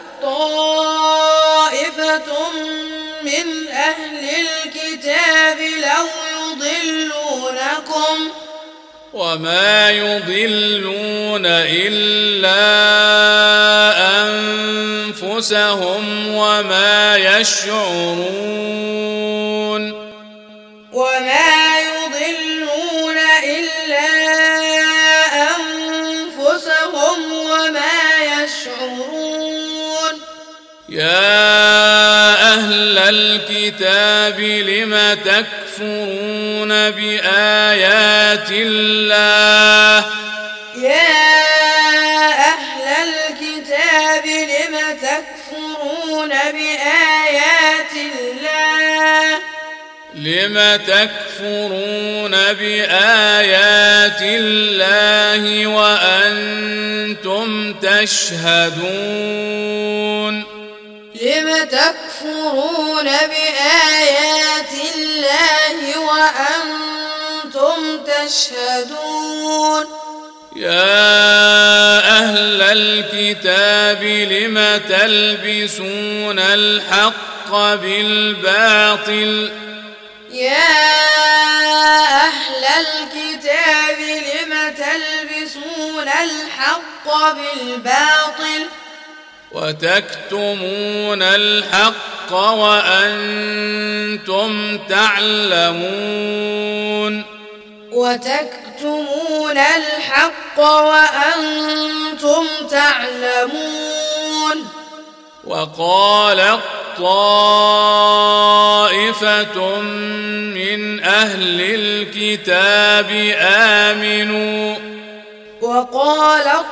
طائفة من أهل الكتاب لو يضلونكم وما يضلون إلا أنفسهم وما يشعرون وما يضلون إلا أنفسهم وما يشعرون يا أهل الكتاب لم تكفرون بآيات الله يا أهل الكتاب لم تكفرون بآيات الله لم تكفرون بآيات الله وأنتم تشهدون لم تكفرون بآيات الله وأنتم تشهدون يا أهل الكتاب لم تلبسون الحق بالباطل يا أهل الكتاب لم تلبسون الحق بالباطل وتكتمون الحق وأنتم تعلمون وتكتمون الحق وأنتم تعلمون وقالت طائفة من أهل الكتاب آمنوا وقالت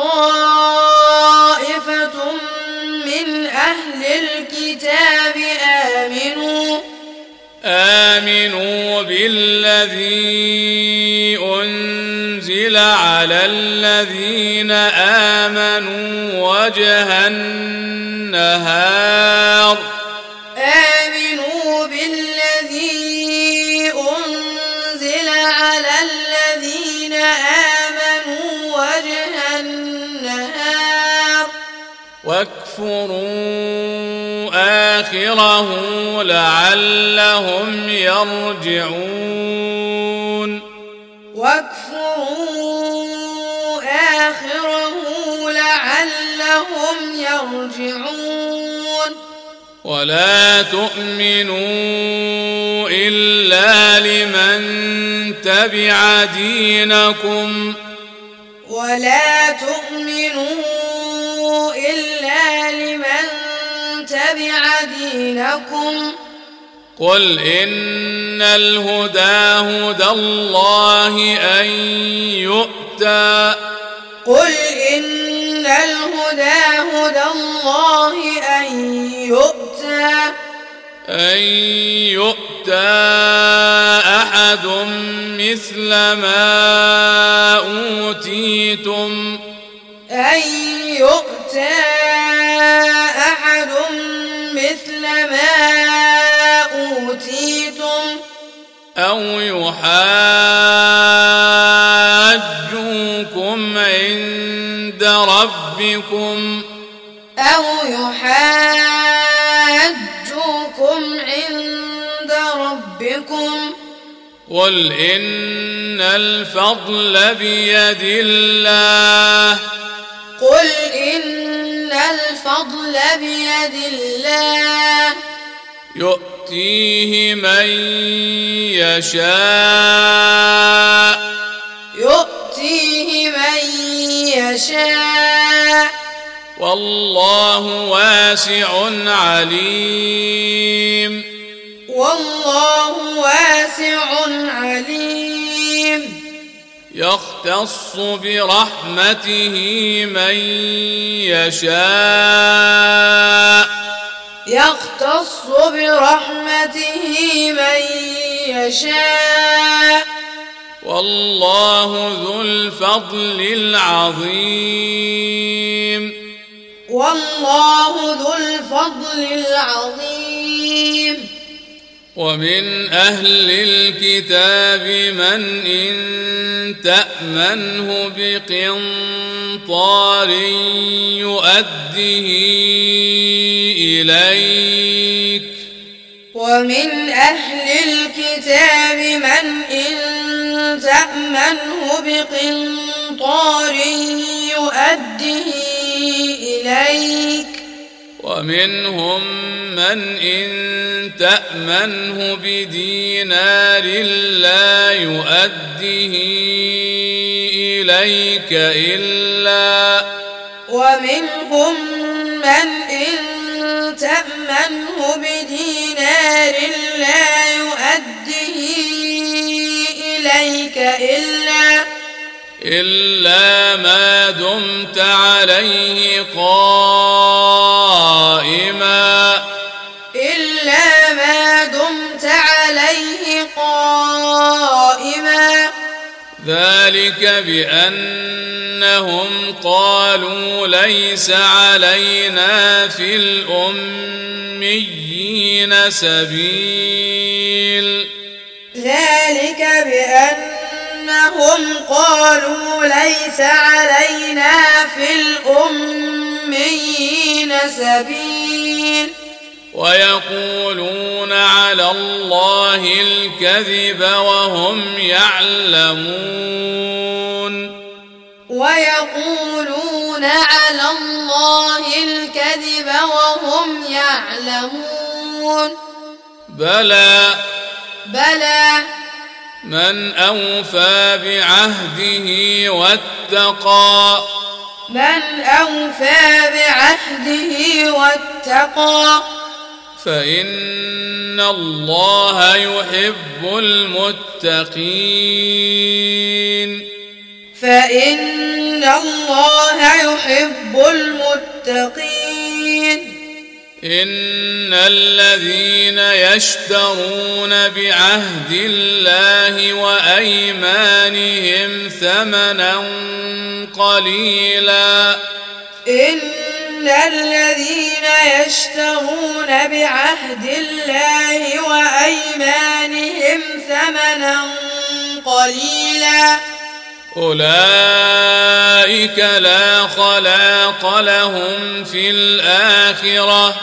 طائفة من أهل الكتاب آمنوا آمنوا بالذي أنزل على الذين آمنوا وجه النهار آمنوا بالذي أنزل على الذين آمنوا وجه النهار واكفروا آخره لعلهم يرجعون واكفروا آخره لعلهم يرجعون ولا تؤمنوا إلا لمن تبع دينكم ولا تؤمنوا إلا لمن تبع دينكم قل إن الهدى هدى الله أن يؤتى قل إن الهدى هدى الله أن يؤتى أن يؤتى أحد مثل ما أوتيتم أن يؤتى أحد مثل ما أوتيتم أو يحاجوكم عند ربكم أو يحاجوكم عند ربكم قل إن الفضل بيد الله قل إن الفضل بيد الله يؤتيه من يشاء يؤتيه من يشاء والله واسع عليم والله واسع عليم يختص برحمته من يشاء يختص برحمته من يشاء والله ذو الفضل العظيم والله ذو الفضل العظيم ومن أهل الكتاب من إن تأمنه بقنطار يؤده إليك ومن أهل الكتاب من إن تأمنه بقنطار يؤده إليك ومنهم من إن تأمنه بدينار لا يؤده إليك إلا ومنهم من إن تأمنه بدينار لا يؤده إليك إلا إلا ما دمت عليه قائما إلا ما دمت عليه قائما ذلك بأنهم قالوا ليس علينا في الأميين سبيل ذلك بأنهم هم قالوا ليس علينا في الأميين سبيل ويقولون على الله الكذب وهم يعلمون ويقولون على الله الكذب وهم يعلمون بلى بلى من أوفى بعهده واتقى من أوفى بعهده واتقى فإن الله يحب المتقين فإن الله يحب المتقين إن الذين يشترون بعهد الله وأيمانهم ثمنا قليلا إن الذين يشترون بعهد الله وأيمانهم ثمنا قليلا أولئك لا خلاق لهم في الآخرة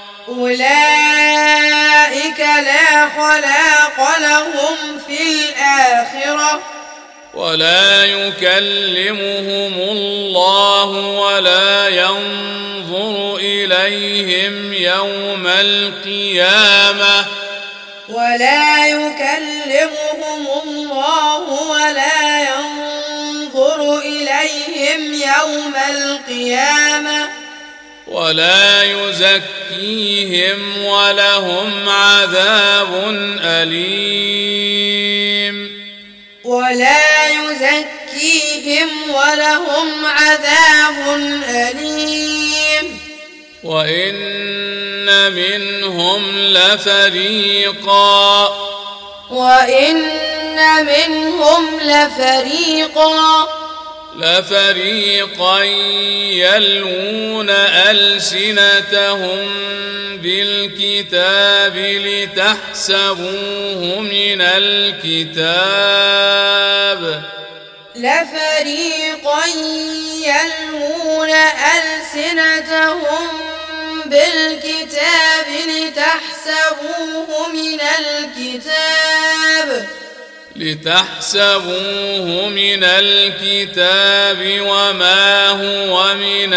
أولئك لا خلاق لهم في الآخرة ولا يكلمهم الله ولا ينظر إليهم يوم القيامة ولا يكلمهم الله ولا ينظر إليهم يوم القيامة ولا يزكيهم ولهم عذاب أليم ولا يزكيهم ولهم عذاب أليم وإن منهم لفريقا وإن منهم لفريقا لفريقا يلوون ألسنتهم بالكتاب لتحسبوه من الكتاب لفريقا يلوون ألسنتهم بالكتاب لتحسبوه من الكتاب لتحسبوه من الكتاب وما هو من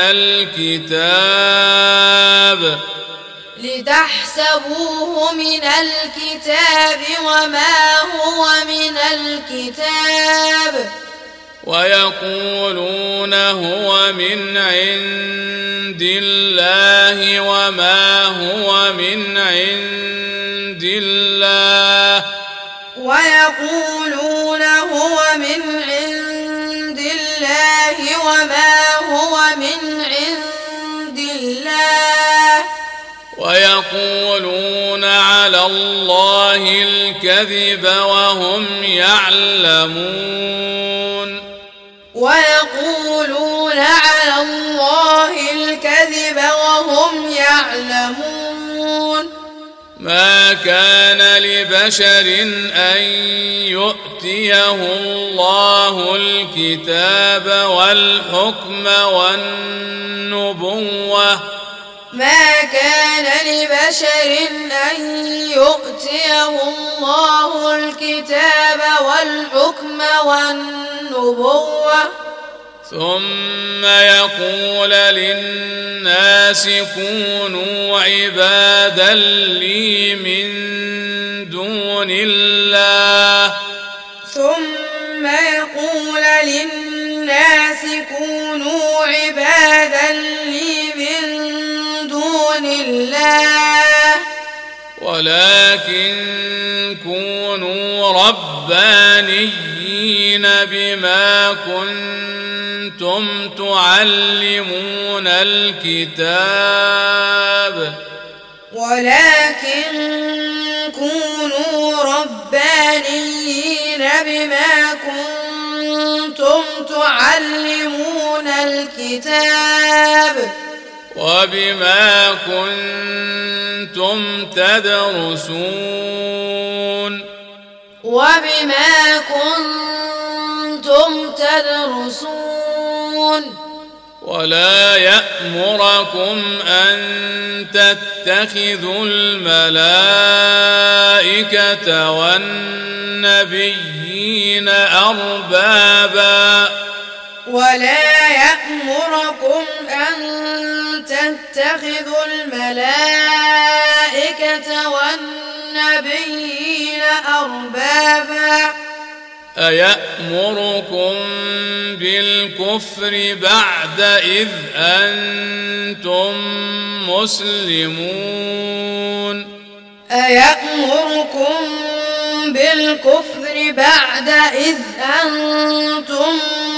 الكتاب لتحسبوه من الكتاب وما هو من الكتاب ويقولون هو من عند الله وما هو من عند الله ويقولون هو من عند الله وما هو من عند الله ويقولون على الله الكذب وهم يعلمون ويقولون على الله الكذب وهم يعلمون ما كان لبشر أن يؤتيه الله الكتاب والحكم والنبوة ما كان لبشر أن يؤتيه الله الكتاب والحكم والنبوة ثم يقول للناس كونوا عبادا لي من دون الله ثم يقول للناس كونوا عبادا لي من دون الله ولكن كونوا ربانيين بما كنتم تعلمون الكتاب ولكن كونوا ربانيين بما كنتم تعلمون الكتاب وبما كنتم تدرسون وبما كنتم كنتم تدرسون ولا يأمركم أن تتخذوا الملائكة والنبيين أربابا ولا يأمركم أن تتخذوا الملائكة والنبيين أربابا أيأمركم بالكفر بعد إذ أنتم مسلمون أيأمركم بالكفر بعد إذ أنتم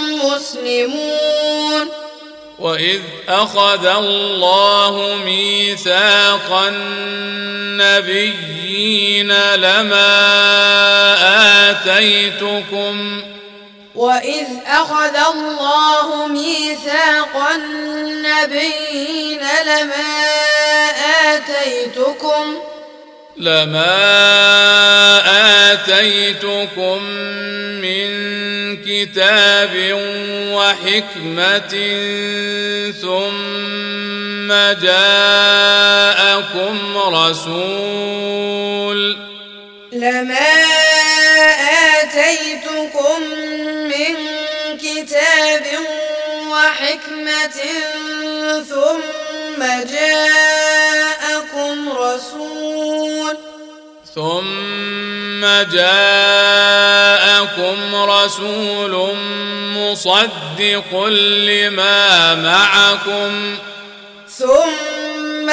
مسلمون وإذ أخذ الله ميثاق النبيين لما آتيتكم وإذ أخذ الله ميثاق النبيين لما آتيتكم لما آتيتكم من كتاب وحكمة ثم جاءكم رسول لما آتيتكم من كتاب وحكمة ثم جاءكم رسول ثم جاءكم رسول مصدق لما معكم ثم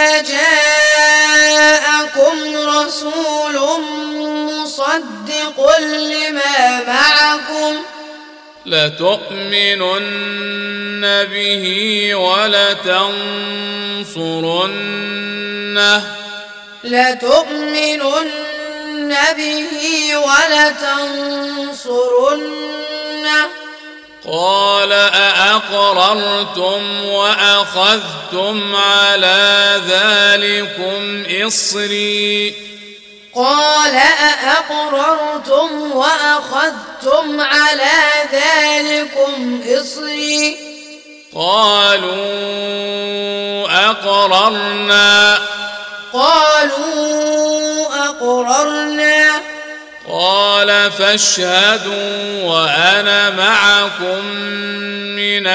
جاءكم رسول مصدق لما معكم لتؤمنن به ولتنصرنه لتؤمنن به ولتنصرنه قال أأقررتم وأخذتم على ذلكم إصري قال أأقررتم وأخذتم على ذلكم إصري قالوا أقررنا قالوا أقررنا قال فاشهدوا وأنا معكم من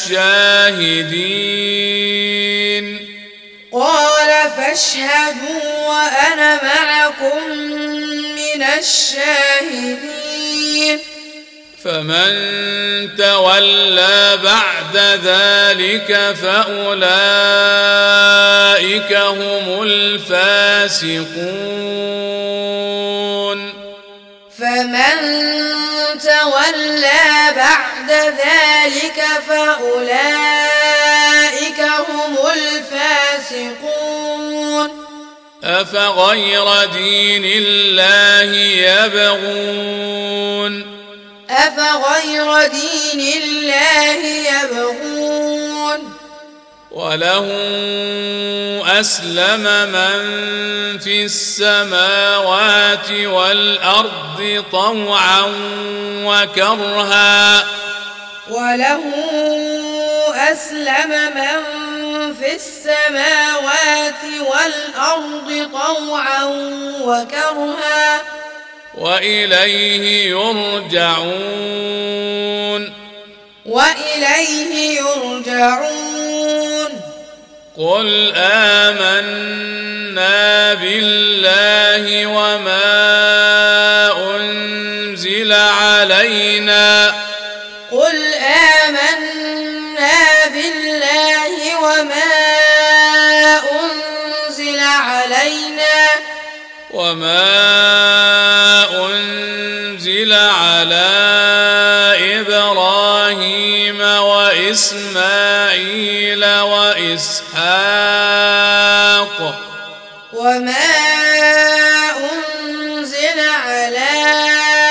الشاهدين قال فاشهدوا وأنا معكم من الشاهدين فمن تولى بعد ذلك فأولئك هم الفاسقون فمن تولى بعد ذلك فأولئك هم الفاسقون أفغير دين الله يبغون أفغير دين الله يبغون وله أسلم من في السماوات والأرض طوعا وكرها وله أسلم من في السماوات والأرض طوعا وكرها وإليه يرجعون وإليه يرجعون قل آمنا بالله وما أنزل علينا قل آمنا بالله وما أنزل علينا وما أنزل على إبراهيم وإسماعيل وإسحاق وما أنزل على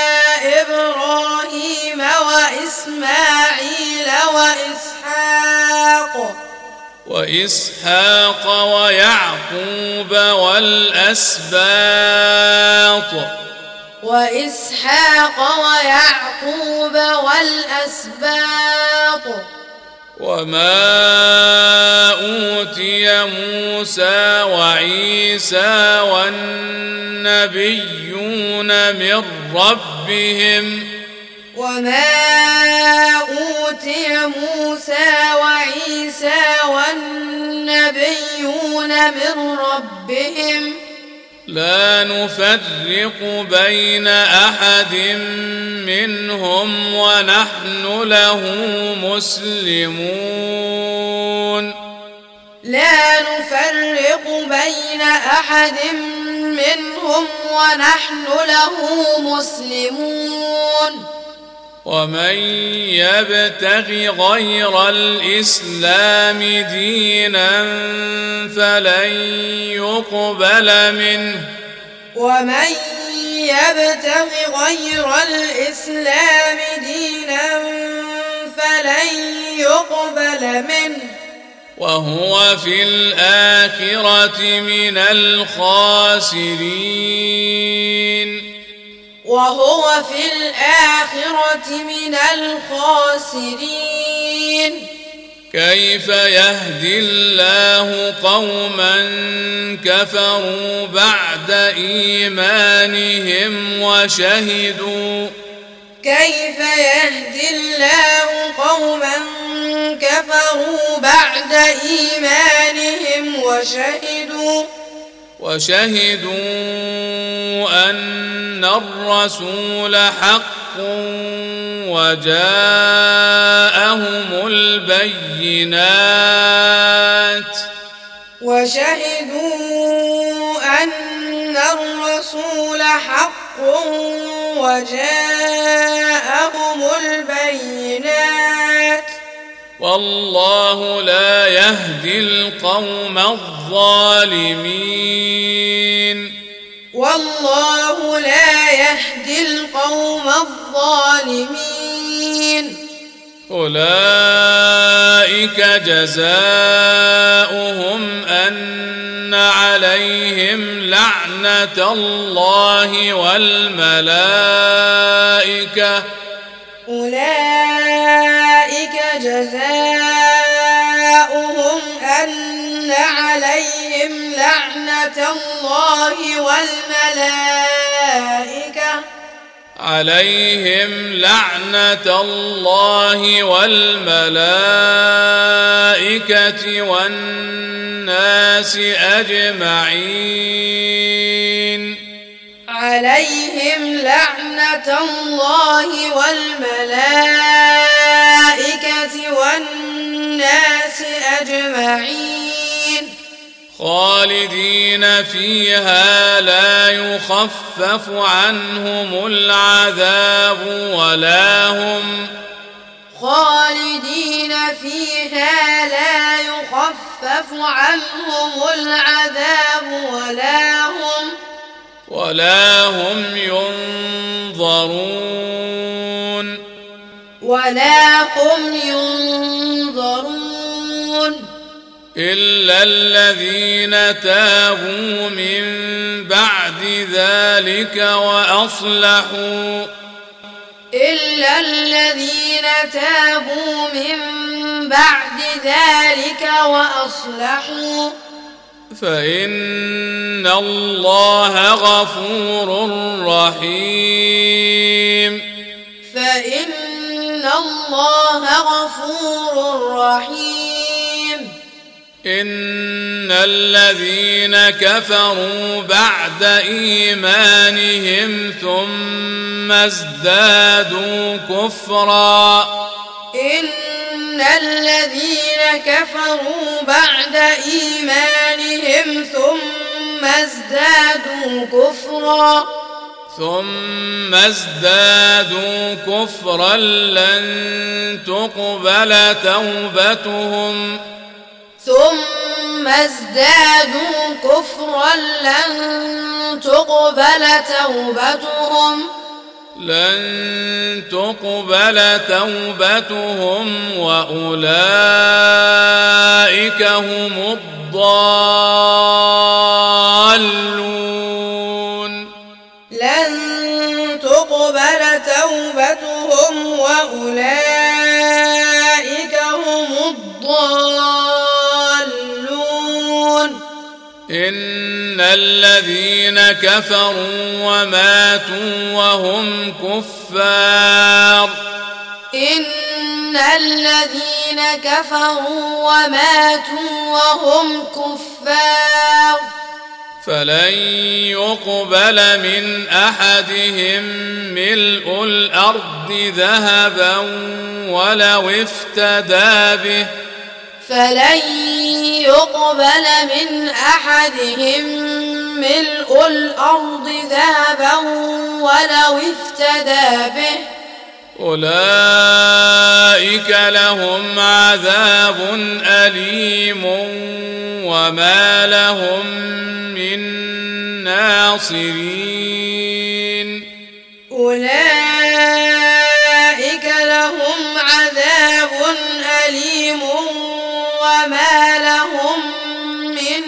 إبراهيم وإسماعيل وإسحاق وإسحاق ويعقوب والأسباط وإسحاق ويعقوب والأسباط وما أوتي موسى وعيسى والنبيون من ربهم وما أوتي موسى وعيسى والنبيون من ربهم لا نفرق بين أحد منهم ونحن له مسلمون لا نفرق بين أحد منهم ونحن له مسلمون ومن يبتغ غير الإسلام دينا فلن يقبل منه ومن يبتغ غير الإسلام دينا فلن يقبل منه وهو في الآخرة من الخاسرين وهو في الآخرة من الخاسرين كيف يهدي الله قوما كفروا بعد إيمانهم وشهدوا كيف يهدي الله قوما كفروا بعد إيمانهم وشهدوا وشهدوا أن الرسول حق وجاءهم البينات وشهدوا أن الرسول حق وجاءهم البينات والله لا يهدي القوم الظالمين والله لا يهدي القوم الظالمين أولئك جزاؤهم أن عليهم لعنة الله والملائكة أولئك جزاؤهم أن عليهم لعنة الله والملائكة عليهم لعنة الله والملائكة والناس أجمعين عليهم لعنة الله والملائكة والناس أجمعين خالدين فيها لا يخفف عنهم العذاب ولا هم خالدين فيها لا يخفف عنهم العذاب ولا هم ولا هم ينظرون ولا هم ينظرون إلا الذين تابوا من بعد ذلك وأصلحوا إلا الذين تابوا من بعد ذلك وأصلحوا فإن الله غفور رحيم فإن الله غفور رحيم إن الذين كفروا بعد إيمانهم ثم ازدادوا كفرا إن الذين كفروا بعد إيمانهم ثم ازدادوا كفرا ثم ازدادوا كفرا لن تقبل توبتهم ثم ازدادوا كفرا لن تقبل توبتهم لن تقبل توبتهم وأولئك هم الضالون لن إن الذين كفروا وماتوا وهم كفار إن الذين كفروا وماتوا وهم كفار فلن يقبل من أحدهم ملء الأرض ذهبا ولو افتدى به فلن يقبل من أحدهم ملء الأرض ذهبا ولو افتدى به أولئك لهم عذاب أليم وما لهم من ناصرين أولئك لهم عذاب أليم وما لهم من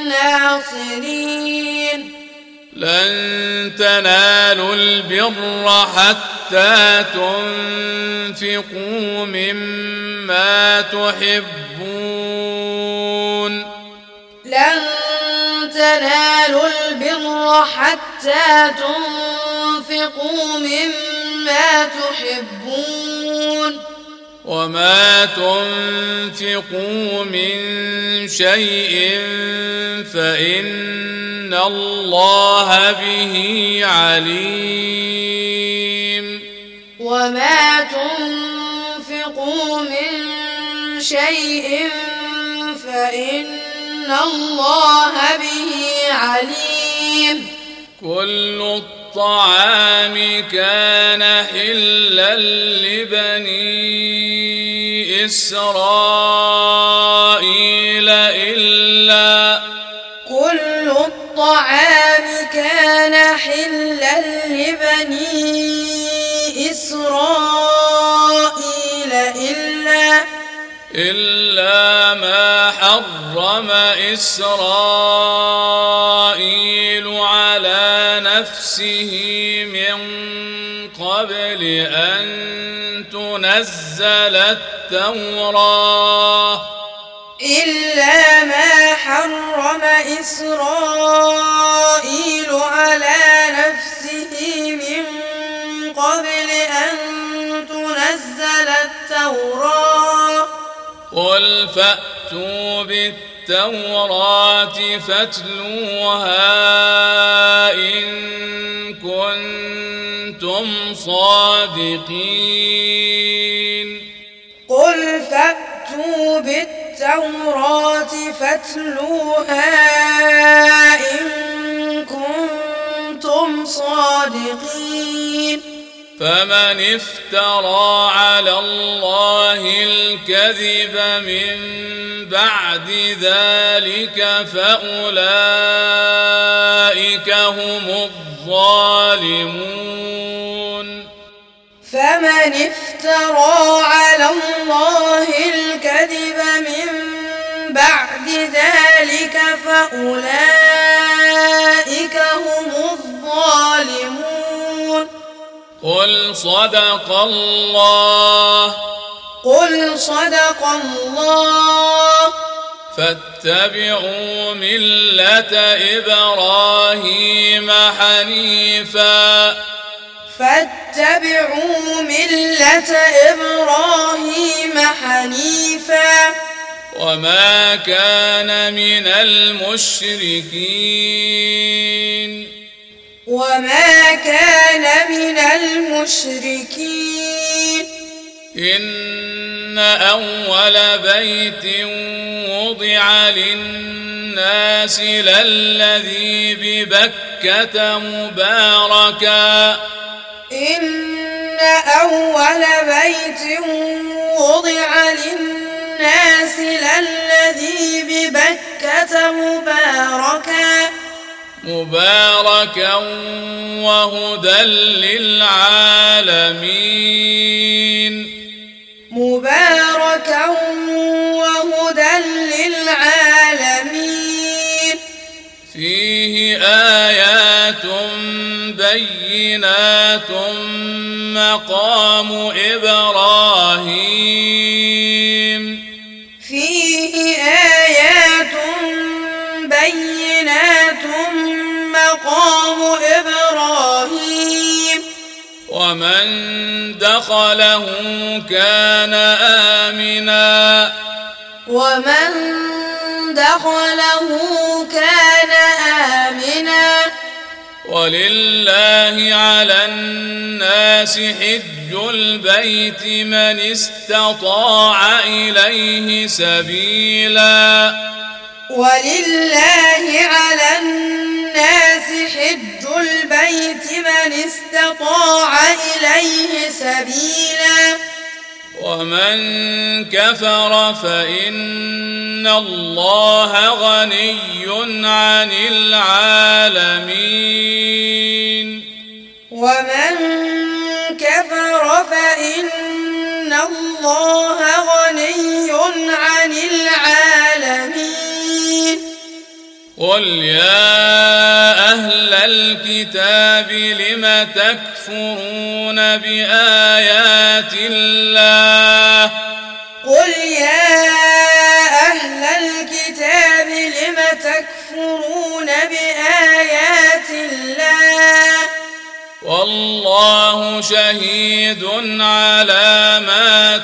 ناصرين لن تنالوا البر حتى تنفقوا مما تحبون لن تنالوا البر حتى تنفقوا مما تحبون وما تنفقوا من شيء فإن الله به عليم وما تنفقوا من شيء فإن الله به عليم كل الطعام كان حلا لبني إسرائيل إلا كل الطعام كان حلا لبني إسرائيل إلا إلا ما حرم إسرائيل على نفسه من قبل أن تنزل التوراة إلا ما حرم إسرائيل على نفسه من قبل أن تنزل التوراة قل فأتوا بالتوراة فاتلوها إن كنتم صادقين قل فأتوا بالتوراة فاتلوها إن كنتم صادقين فمن افترى على الله الكذب من بعد ذلك فأولئك هم الظالمون فمن افترى على الله الكذب من بعد ذلك فأولئك هم الظالمون قل صدق الله قل صدق الله فاتبعوا ملة إبراهيم حنيفا فاتبعوا ملة إبراهيم حنيفا وما كان من المشركين وما كان من المشركين إن أول بيت وضع للناس للذي ببكة مباركا إن أول بيت وضع للناس للذي ببكة مباركا مباركا وهدى للعالمين مباركا وهدى للعالمين فيه آيات بينات مقام إبراهيم فيه آيات بينات مقام إبراهيم ومن دخله كان آمنا ومن دخله كان آمنا ولله على الناس حج البيت من استطاع إليه سبيلا ولله على الناس حج البيت من استطاع إليه سبيلا ومن كفر فإن الله غني عن العالمين ومن كفر فإن الله غني عن العالمين قل يا أهل الكتاب لم تكفرون بآيات الله قل يا أهل الكتاب لم تكفرون بآيات الله والله شهيد على ما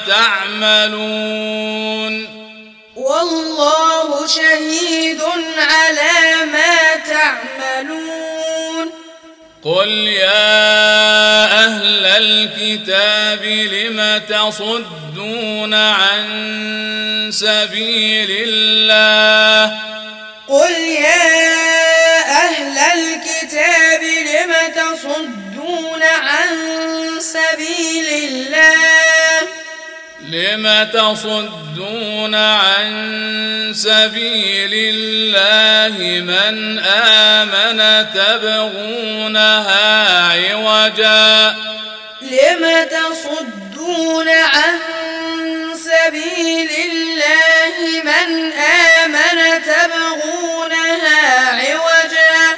تعملون والله شهيد على ما تعملون قل يا أهل الكتاب لم تصدون عن سبيل الله قل يا أهل الكتاب لم تصدون عن سبيل الله لم تصدون عن سبيل الله من آمن تبغونها عوجا لم تصدون عن سبيل الله من آمن تبغونها عوجا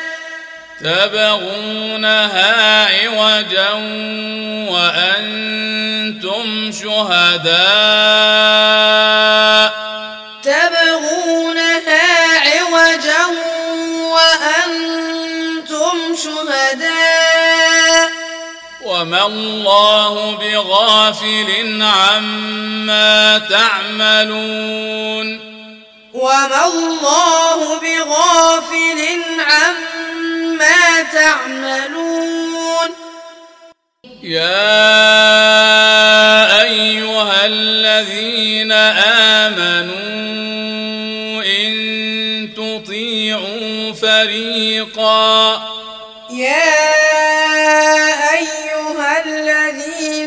تبغونها عوجا وأنتم شهداء تبغونها عوجا وأنتم شهداء وما الله بغافل عما تعملون وما الله بغافل عما تعملون يا أيها الذين آمنوا إن تطيعوا فريقا يا أيها الذين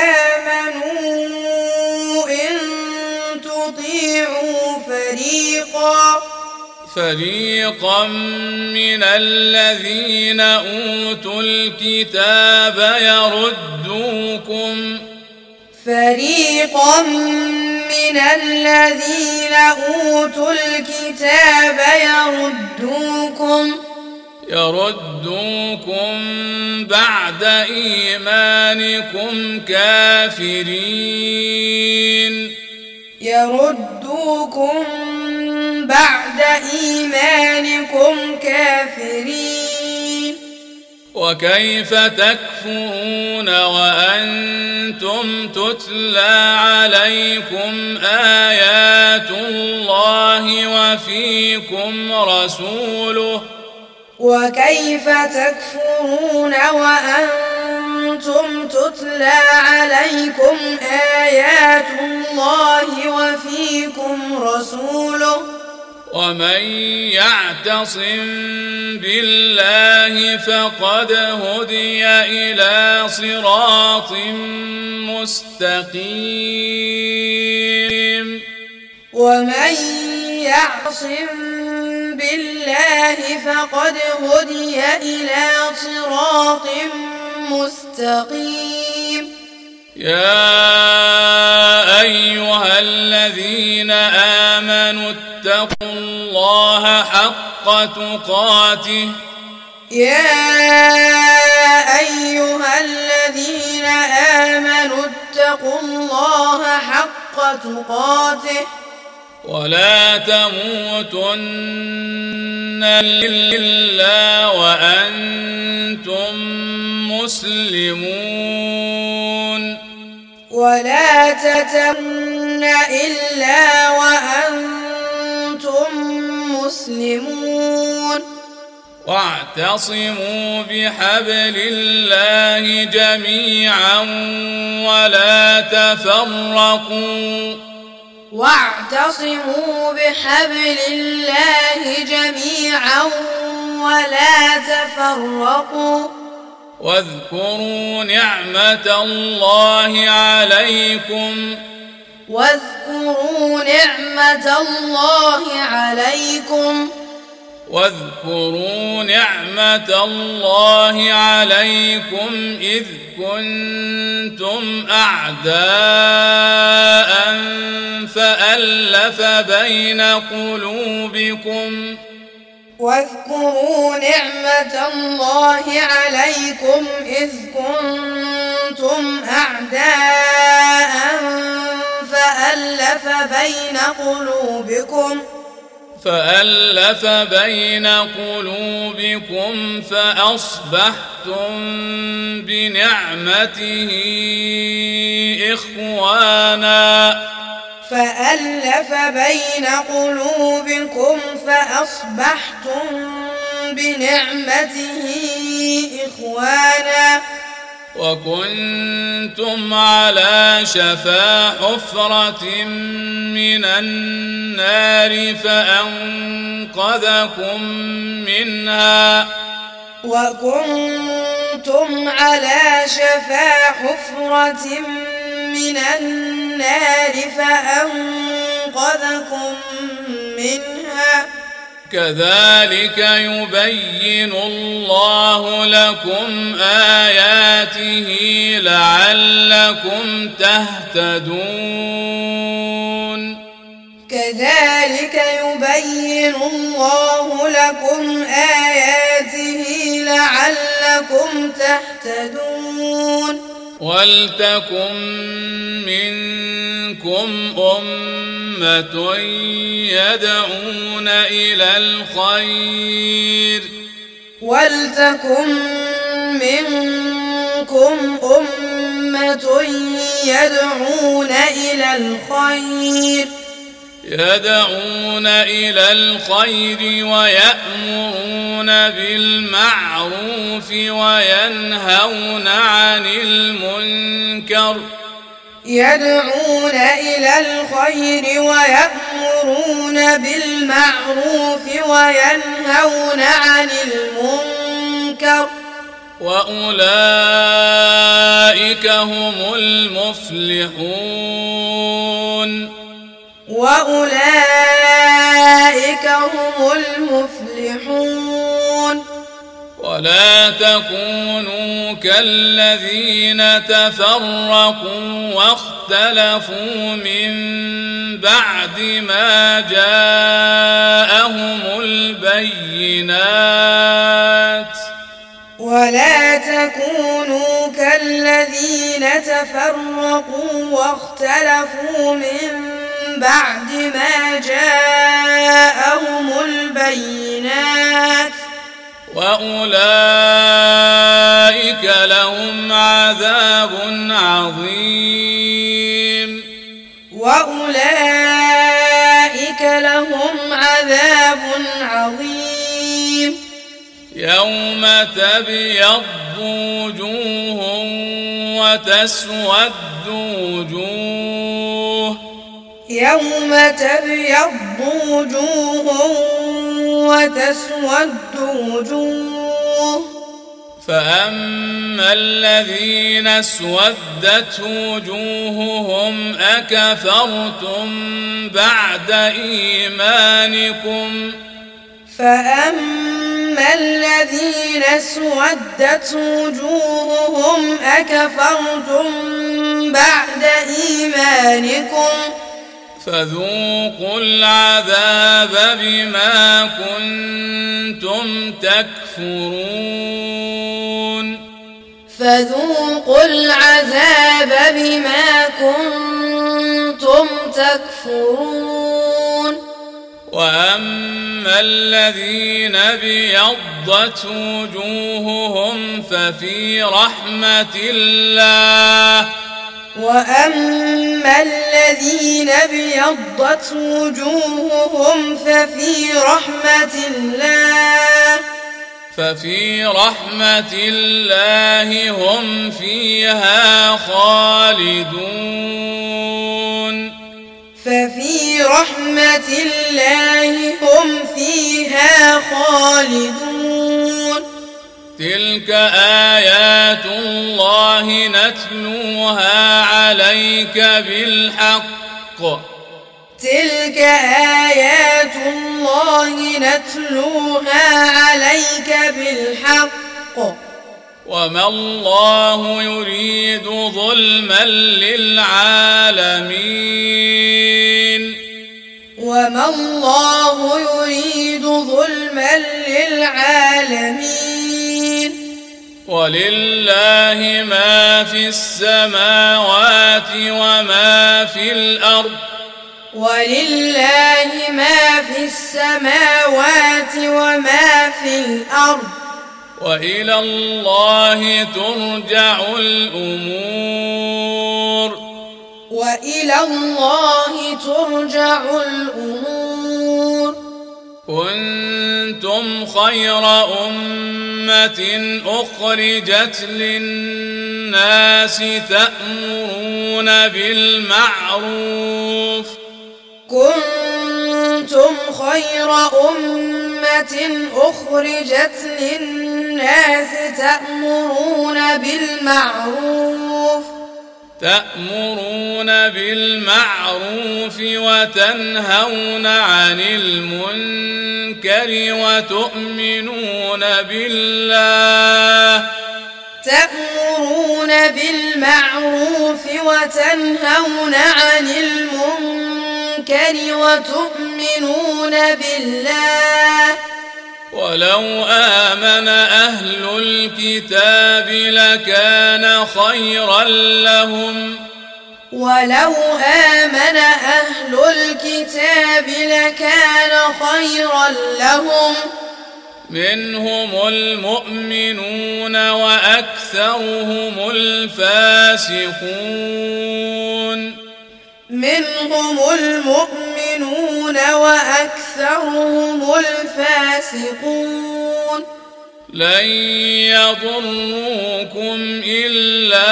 آمنوا إن تطيعوا فريقا فريقا من الذين أوتوا الكتاب يردوكم فريقا من الذين أوتوا الكتاب يردوكم يردوكم بعد إيمانكم كافرين يردوكم بعد إيمانكم كافرين وكيف تكفرون وأنتم تتلى عليكم آيات الله وفيكم رسوله وكيف تكفرون وأنتم تتلى عليكم آيات الله وفيكم رسوله ومن يعتصم بالله فقد هدي إلى صراط مستقيم ومن يعصم بالله فقد هدي إلى صراط مستقيم يا أيها الذين آمنوا اتقوا الله حق تقاته يا أيها الذين آمنوا اتقوا الله حق تقاته ولا تموتن إلا وأنتم مسلمون ولا تتمن إلا وأنتم مسلمون واعتصموا بحبل الله جميعا ولا تفرقوا واعتصموا بحبل الله جميعا ولا تفرقوا واذكروا نعمة الله عليكم واذكروا نعمة الله عليكم واذكروا نعمة الله عليكم إذ كنتم أعداء فألف بين قلوبكم واذكروا نعمة الله عليكم إذ كنتم أعداء فألف بين قلوبكم فألف بين قلوبكم فأصبحتم بنعمته إخوانا فألف بين قلوبكم فأصبحتم بنعمته إخوانا وكنتم على شفا حفرة من النار فأنقذكم منها وكنتم على شفا حفرة من النار فأنقذكم منها كذلك يبين الله لكم آياته لعلكم تهتدون كذلك يبين الله لكم آياته لعلكم تهتدون ولتكن منكم أمة يدعون إلى الخير ولتكن منكم أمة يدعون إلى الخير يدعون إلى الخير ويأمرون بالمعروف وينهون عن المنكر يدعون إلى الخير ويأمرون بالمعروف وينهون عن المنكر وأولئك هم المفلحون وأولئك هم المفلحون ولا تكونوا كالذين تفرقوا واختلفوا من بعد ما جاءهم البينات ولا تكونوا كالذين تفرقوا واختلفوا من بعد ما جاءهم البينات وأولئك لهم عذاب عظيم وأولئك لهم عذاب عظيم يوم تبيض وجوه وتسود وجوه يوم تبيض وجوه وتسود وجوه فأما الذين اسودت وجوههم أكفرتم بعد إيمانكم فأما الذين اسودت وجوههم أكفرتم بعد إيمانكم فذوقوا العذاب بما كنتم تكفرون فذوقوا العذاب بما كنتم تكفرون وأما الذين ابيضت وجوههم ففي رحمة الله وأما الذين ابيضت وجوههم ففي رحمة الله ففي رحمة الله هم فيها خالدون ففي رحمة الله هم فيها خالدون تلك آيات الله نتلوها عليك بالحق تلك آيات الله نتلوها عليك بالحق وما الله يريد ظلما للعالمين وما الله يريد ظلما للعالمين ولله ما في السماوات وما في الأرض ولله ما في السماوات وما في الأرض وإلى الله ترجع الأمور وإلى الله ترجع الأمور كنتم خير أمة أخرجت للناس تأمرون بالمعروف كنتم خير أمة أخرجت للناس تأمرون بالمعروف تأمرون بالمعروف وتنهون عن المنكر وتؤمنون بالله تأمرون بالمعروف وتنهون عن المنكر وتؤمنون بالله ولو آمن أهل الكتاب لكان خيرا لهم ولو آمن أهل الكتاب لكان خيرا لهم منهم المؤمنون وأكثرهم الفاسقون منهم المؤمنون وأكثرهم الفاسقون لن يضروكم إلا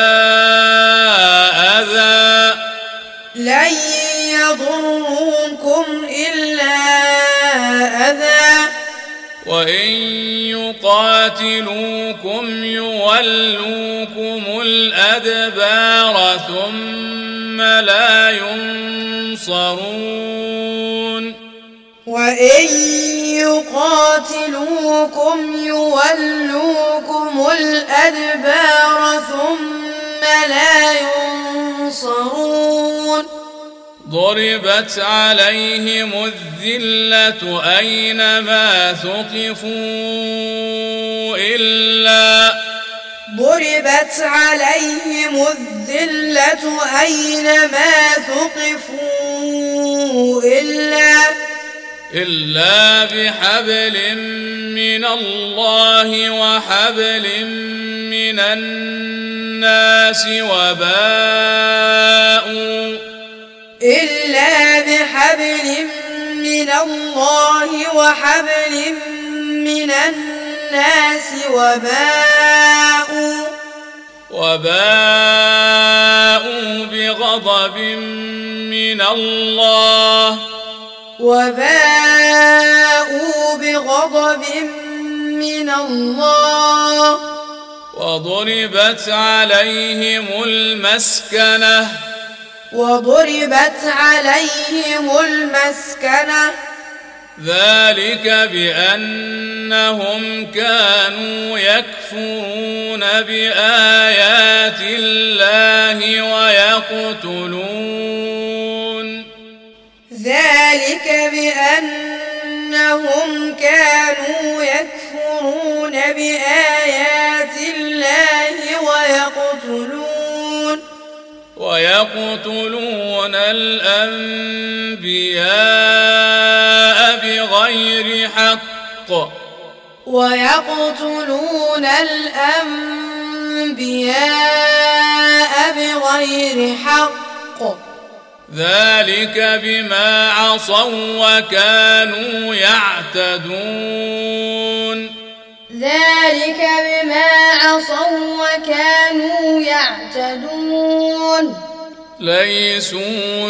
أذى لن يضروكم إلا أذى وإن يقاتلوكم يولوكم الأدبار ثم لا ينصرون وإن يقاتلوكم يولوكم الأدبار ثم لا ينصرون ضربت عليهم الذلة أينما ثقفوا إلا ضربت عليهم الذلة أينما ثقفوا إلا إلا بحبل من الله وحبل من الناس وباءوا إلا بحبل من الله وحبل من الناس وباءوا وباءوا بغضب من الله وباءوا بغضب من الله وضربت عليهم المسكنة وضربت عليهم المسكنة ذلك بأنهم كانوا يكفرون بآيات الله ويقتلون ذلك بأنهم كانوا يكفرون بآيات الله ويقتلون ويقتلون الأنبياء بغير حق ويقتلون الأنبياء بغير حق ذلك بما عصوا وكانوا يعتدون ذلك بما عصوا وكانوا يعتدون ليسوا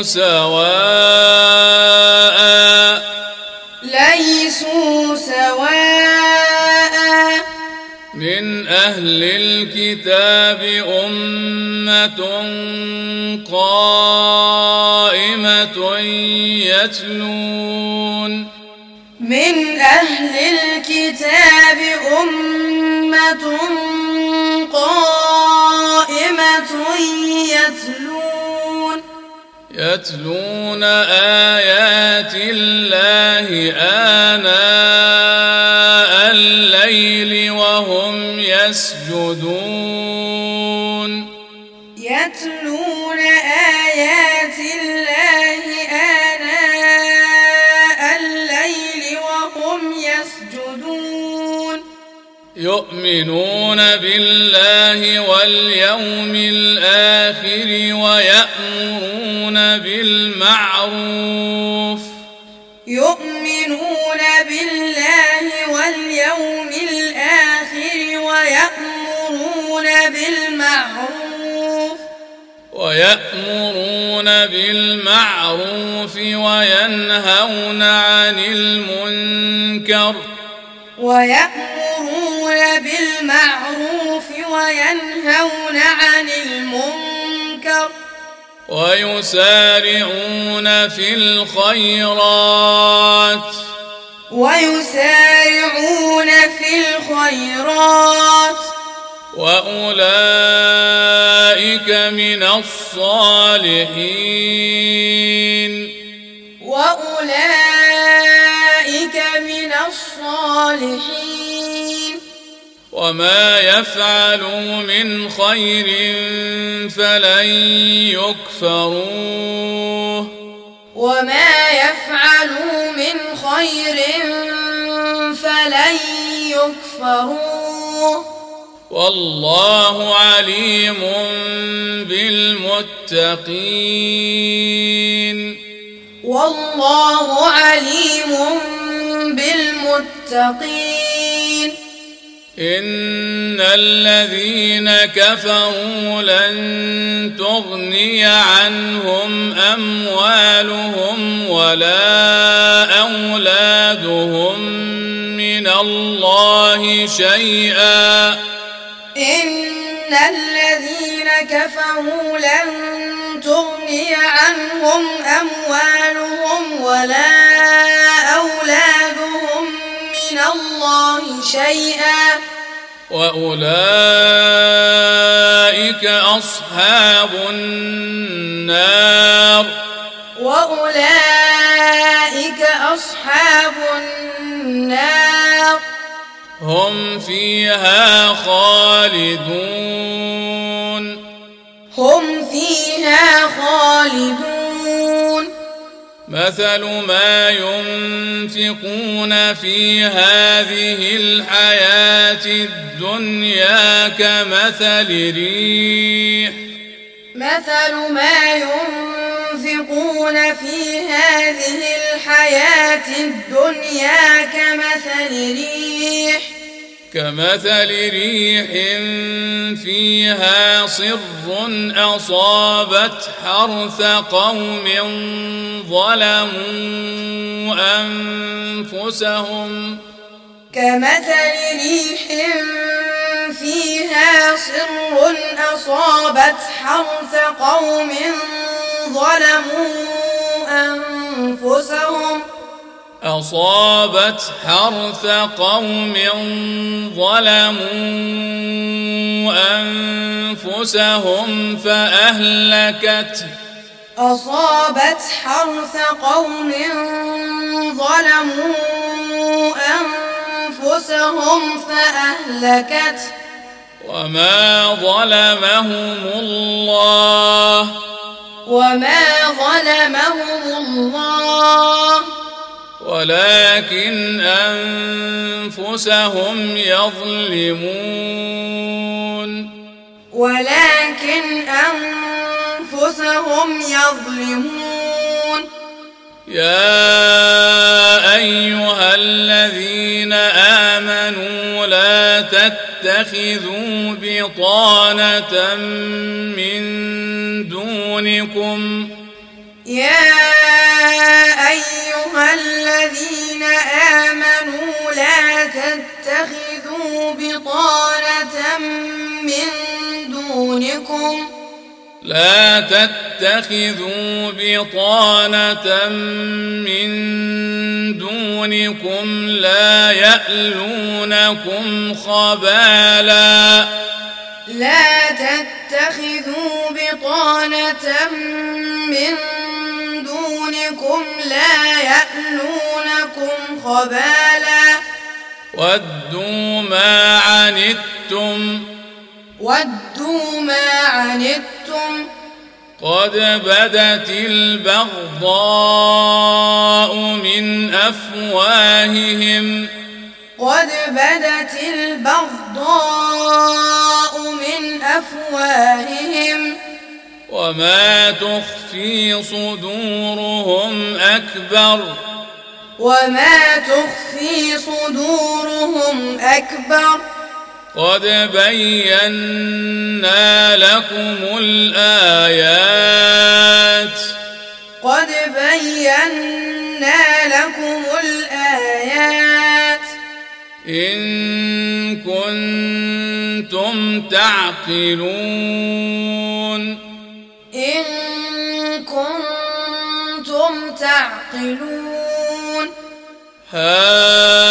سواء ليسوا سواء من أهل الكتاب أمة قائمة يتلون من أهل الكتاب أمة قائمة يتلون يتلون آيات الله آناء الليل وهم يسجدون يتلون آيات الله آناء الليل وهم يسجدون يؤمنون بالله واليوم الآخر ويأمرون بالمعروف يؤمنون بالله واليوم الآخر ويأمرون بالمعروف ويأمرون بالمعروف وينهون عن المنكر ويأمرون بالمعروف وينهون عن المنكر ويسارعون في الخيرات ويسارعون في الخيرات وأولئك من الصالحين وأولئك من الصالحين وما يفعلوا من خير فلن يكفروه وما يفعلوا من خير فلن يكفروه والله عليم بالمتقين والله عليم بالمتقين إن الذين كفروا لن تغني عنهم أموالهم ولا أولادهم من الله شيئا إن الذين كفروا لن تغني عنهم أموالهم ولا أولادهم من الله شيئا وأولئك أصحاب النار وأولئك أصحاب النار هم فيها خالدون هم فيها خالدون مثل ما ينفقون في هذه الحياة الدنيا كمثل ريح مثل ما ينفقون في هذه الحياة الدنيا كمثل ريح كمثل ريح فيها صر أصابت حرث قوم ظلموا أنفسهم كمثل ريح فيها صر أصابت حرث قوم ظلموا أنفسهم أصابت حرث قوم ظلموا أنفسهم فأهلكت أصابت حرث قوم ظلموا أنفسهم فأهلكت وما ظلمهم الله وما ظلمهم الله ولكن أنفسهم يظلمون ولكن أنفسهم يظلمون يا أيها الذين آمنوا لا تتخذوا بطانة من دونكم يا أيها الذين آمنوا لا تتخذوا بطانة من دونكم لا تتخذوا بطانة من دونكم لا يألونكم خبالا لا تتخذوا بطانة من دونكم لا يألونكم خبالا ودوا ما عنتم ودوا ما عنتم قد بدت البغضاء من أفواههم قد بدت البغضاء من أفواههم وما تخفي صدورهم أكبر وما تخفي صدورهم أكبر قد بينا لكم الآيات قد بينا لكم الآيات إن كنتم تعقلون إن كنتم تعقلون ها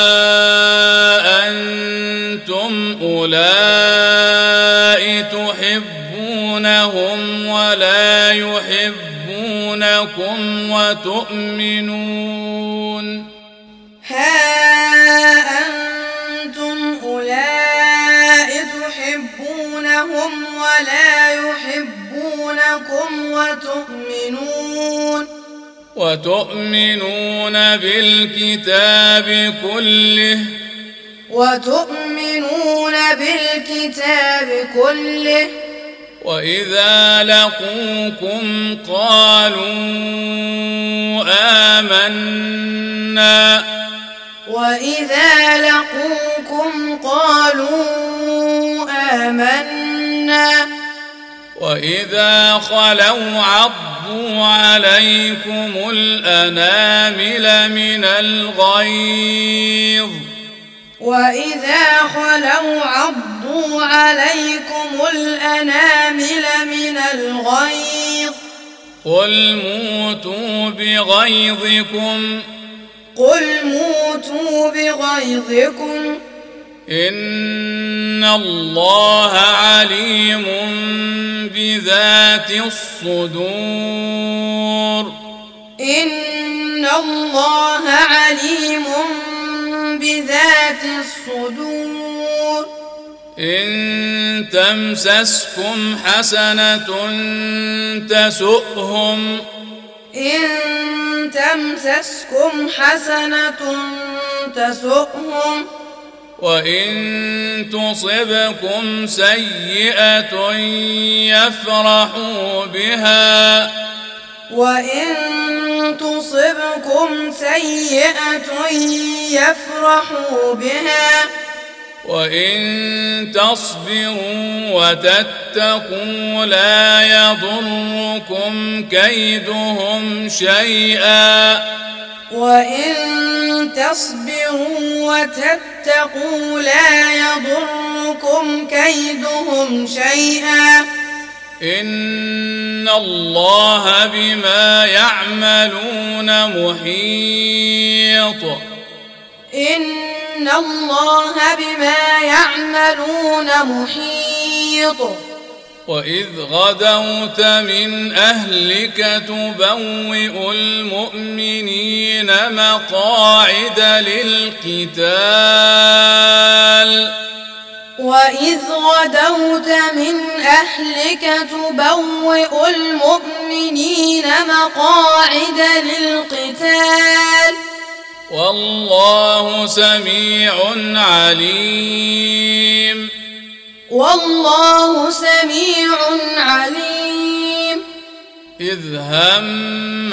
أنتم أولئك تحبونهم ولا يحبونكم وتؤمنون ها أنتم أولئك تحبونهم ولا يحبونكم وتؤمنون وتؤمنون بالكتاب كله وتؤمنون بالكتاب كله وإذا لقوكم قالوا آمنا وإذا لقوكم قالوا آمنا وإذا خلوا عضوا عليكم الأنامل من الغيظ وإذا خلوا عضوا عليكم الأنامل من الغيظ قل موتوا بغيظكم قل موتوا بغيظكم إن الله عليم بذات الصدور إن الله عليم بذات الصدور إن تمسسكم حسنة تسؤهم إن تمسسكم حسنة تسؤهم وإن تصبكم سيئة يفرحوا بها وإن تصبكم سيئة يفرحوا بها وإن تصبروا وتتقوا لا يضركم كيدهم شيئا وإن تصبروا وتتقوا لا يضركم كيدهم شيئا إن الله بما يعملون محيط إن الله بما يعملون محيط وإذ غدوت من أهلك تبوئ المؤمنين مقاعد للقتال وإذ وإذ غدوت من أهلك تبوئ المؤمنين مقاعد للقتال والله سميع عليم والله سميع عليم إذ هم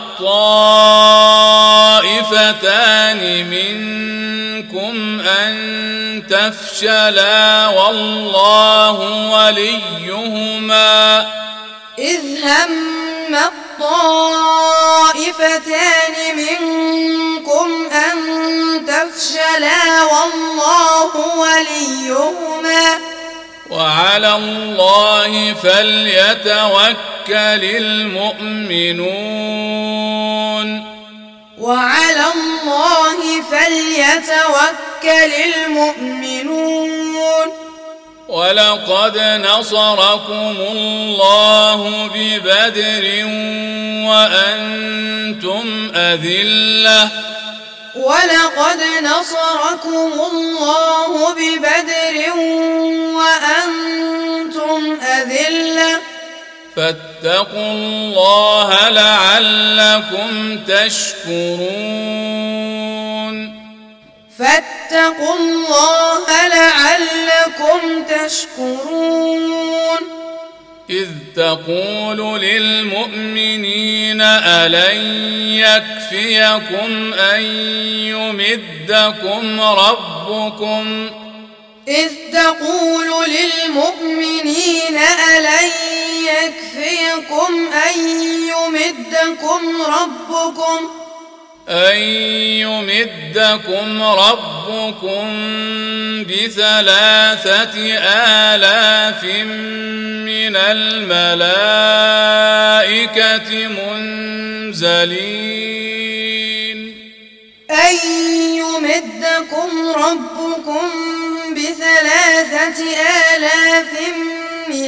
الطائفتان منكم أن تفشلا والله وليهما إذ هم الطائفتان منكم أن تفشلا والله وليهما وعلى الله فليتوكل المؤمنون وعلى الله فليتوكل المؤمنون ولقد نصركم الله ببدر وأنتم أذلة ولقد نصركم الله ببدر وأنتم أذلة فاتقوا الله لعلكم تشكرون فاتقوا الله لعلكم تشكرون إذ تقول للمؤمنين ألن يكفيكم أن يمدكم ربكم إذ تقول للمؤمنين ألن يكفيكم أن يمدكم ربكم أن يمدكم ربكم بثلاثة آلاف من الملائكة منزلين أن يمدكم ربكم بثلاثة آلاف من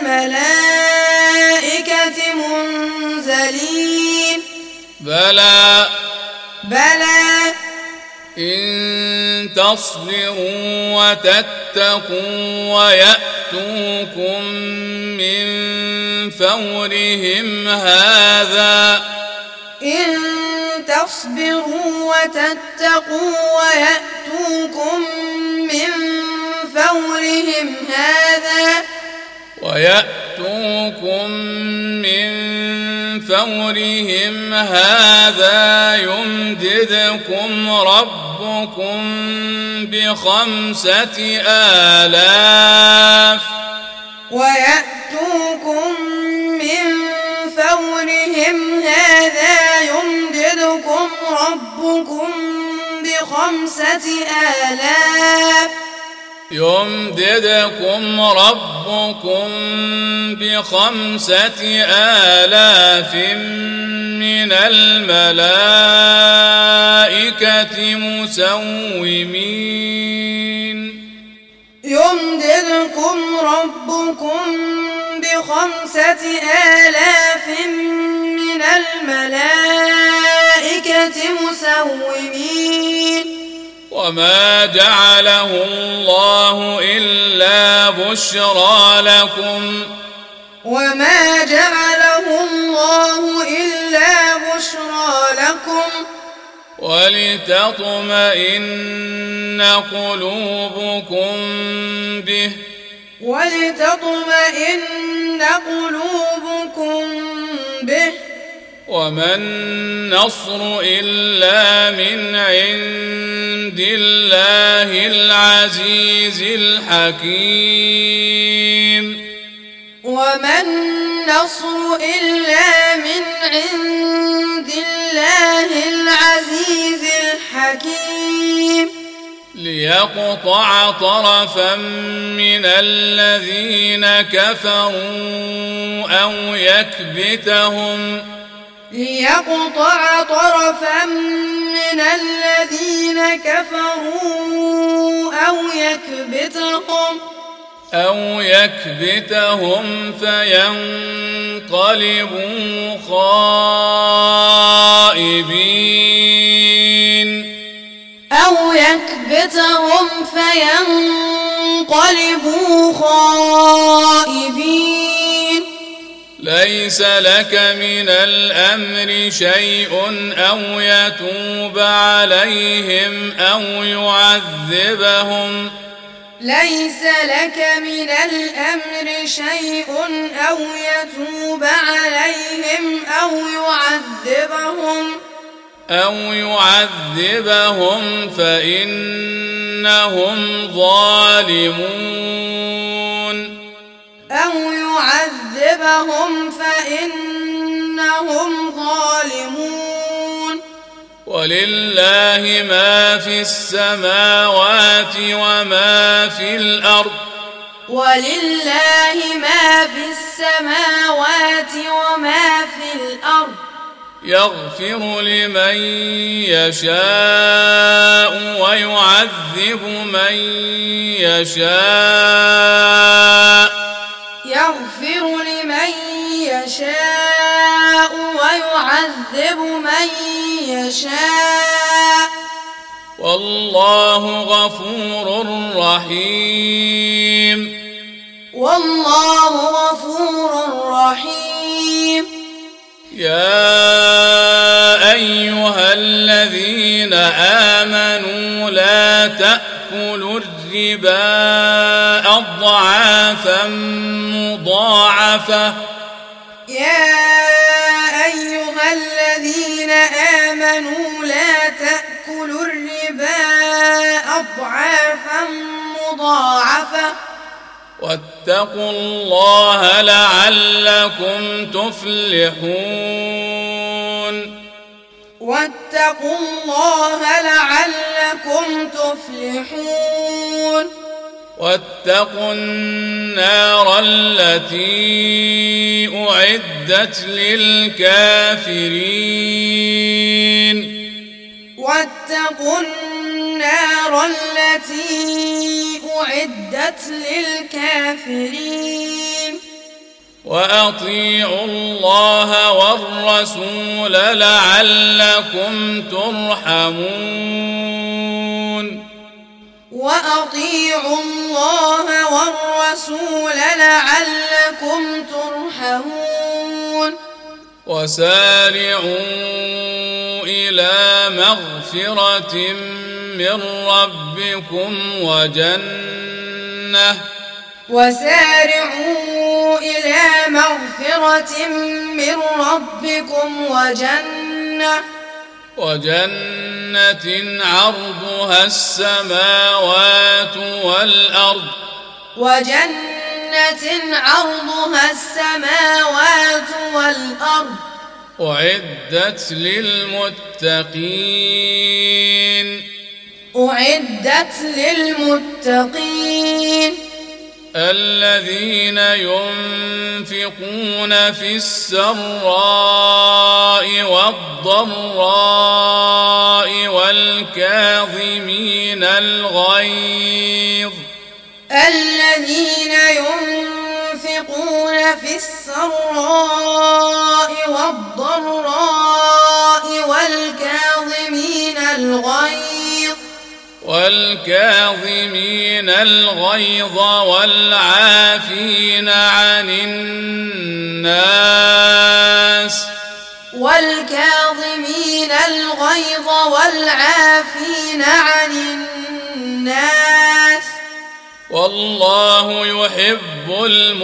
الملائكة منزلين بلى بلى إن تصبروا وتتقوا ويأتوكم من فورهم هذا إن تصبروا وتتقوا ويأتوكم من فورهم هذا ويأتوكم من فورهم هذا يمددكم ربكم بخمسة آلاف ويأتوكم من فورهم هذا يمددكم ربكم بخمسة آلاف يمددكم ربكم بخمسة آلاف من الملائكة مسومين يمددكم ربكم بخمسة آلاف من الملائكة مسومين وما جعله الله إلا بشرى لكم وما جعله الله إلا بشرى لكم ولتطمئن قلوبكم به ولتطمئن قلوبكم به وما النصر إلا من عند الله العزيز الحكيم وما النصر إلا من عند الله العزيز الحكيم ليقطع طرفا من الذين كفروا أو يكبتهم ليقطع طرفا من الذين كفروا أو يكبتهم أو يكبتهم فينقلبوا خائبين أو يكبتهم فينقلبوا فانقلبوا خائبين ليس لك من الأمر شيء أو يتوب عليهم أو يعذبهم ليس لك من الأمر شيء أو يتوب عليهم أو يعذبهم أو يعذبهم فإنهم ظالمون أو يعذبهم فإنهم ظالمون ولله ما في السماوات وما في الأرض ولله ما في السماوات وما في الأرض يغفر لمن يشاء ويعذب من يشاء يغفر لمن يشاء ويعذب من يشاء والله غفور رحيم والله غفور رحيم يا أيها الذين آمنوا لا تأكلوا الربا أضعافا مضاعفة يا أيها الذين آمنوا لا تأكلوا الربا أضعافا مضاعفة واتقوا الله لعلكم تفلحون واتقوا الله لعلكم تفلحون واتقوا النار التي أعدت للكافرين واتقوا النار التي أعدت للكافرين وأطيعوا الله والرسول لعلكم ترحمون وأطيعوا الله والرسول لعلكم ترحمون وسارعوا إلى مغفرة من ربكم وجنة وسارعوا إلى مغفرة من ربكم وجنة وجنة عرضها السماوات والأرض وجنة عرضها السماوات والأرض أعدت للمتقين أعدت للمتقين الذين ينفقون في السراء والضراء والكاظمين الغيظ الذين ينفقون في السراء والضراء والكاظمين الغيظ والكاظمين الغيظ والعافين عن الناس والكاظمين الغيظ والعافين عن الناس والله يحب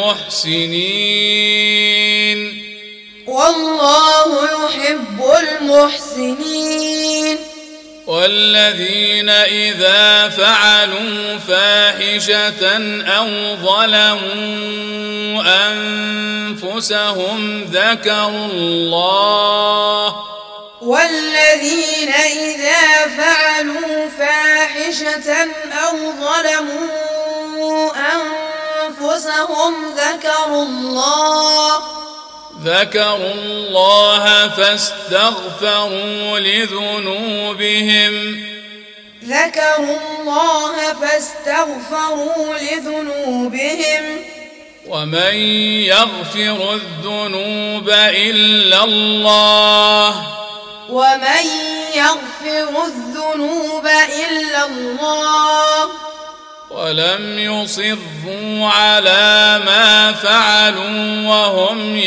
المحسنين والله يحب المحسنين والذين إذا فعلوا فاحشة أو ظلموا أنفسهم ذكروا الله والذين إذا فعلوا فاحشة أو ظلموا أنفسهم ذكروا الله ذكروا الله فاستغفروا لذنوبهم ذكروا الله فاستغفروا لذنوبهم ومن يغفر الذنوب إلا الله ومن يغفر الذنوب إلا الله ولم يصروا على ما فعلوا وهم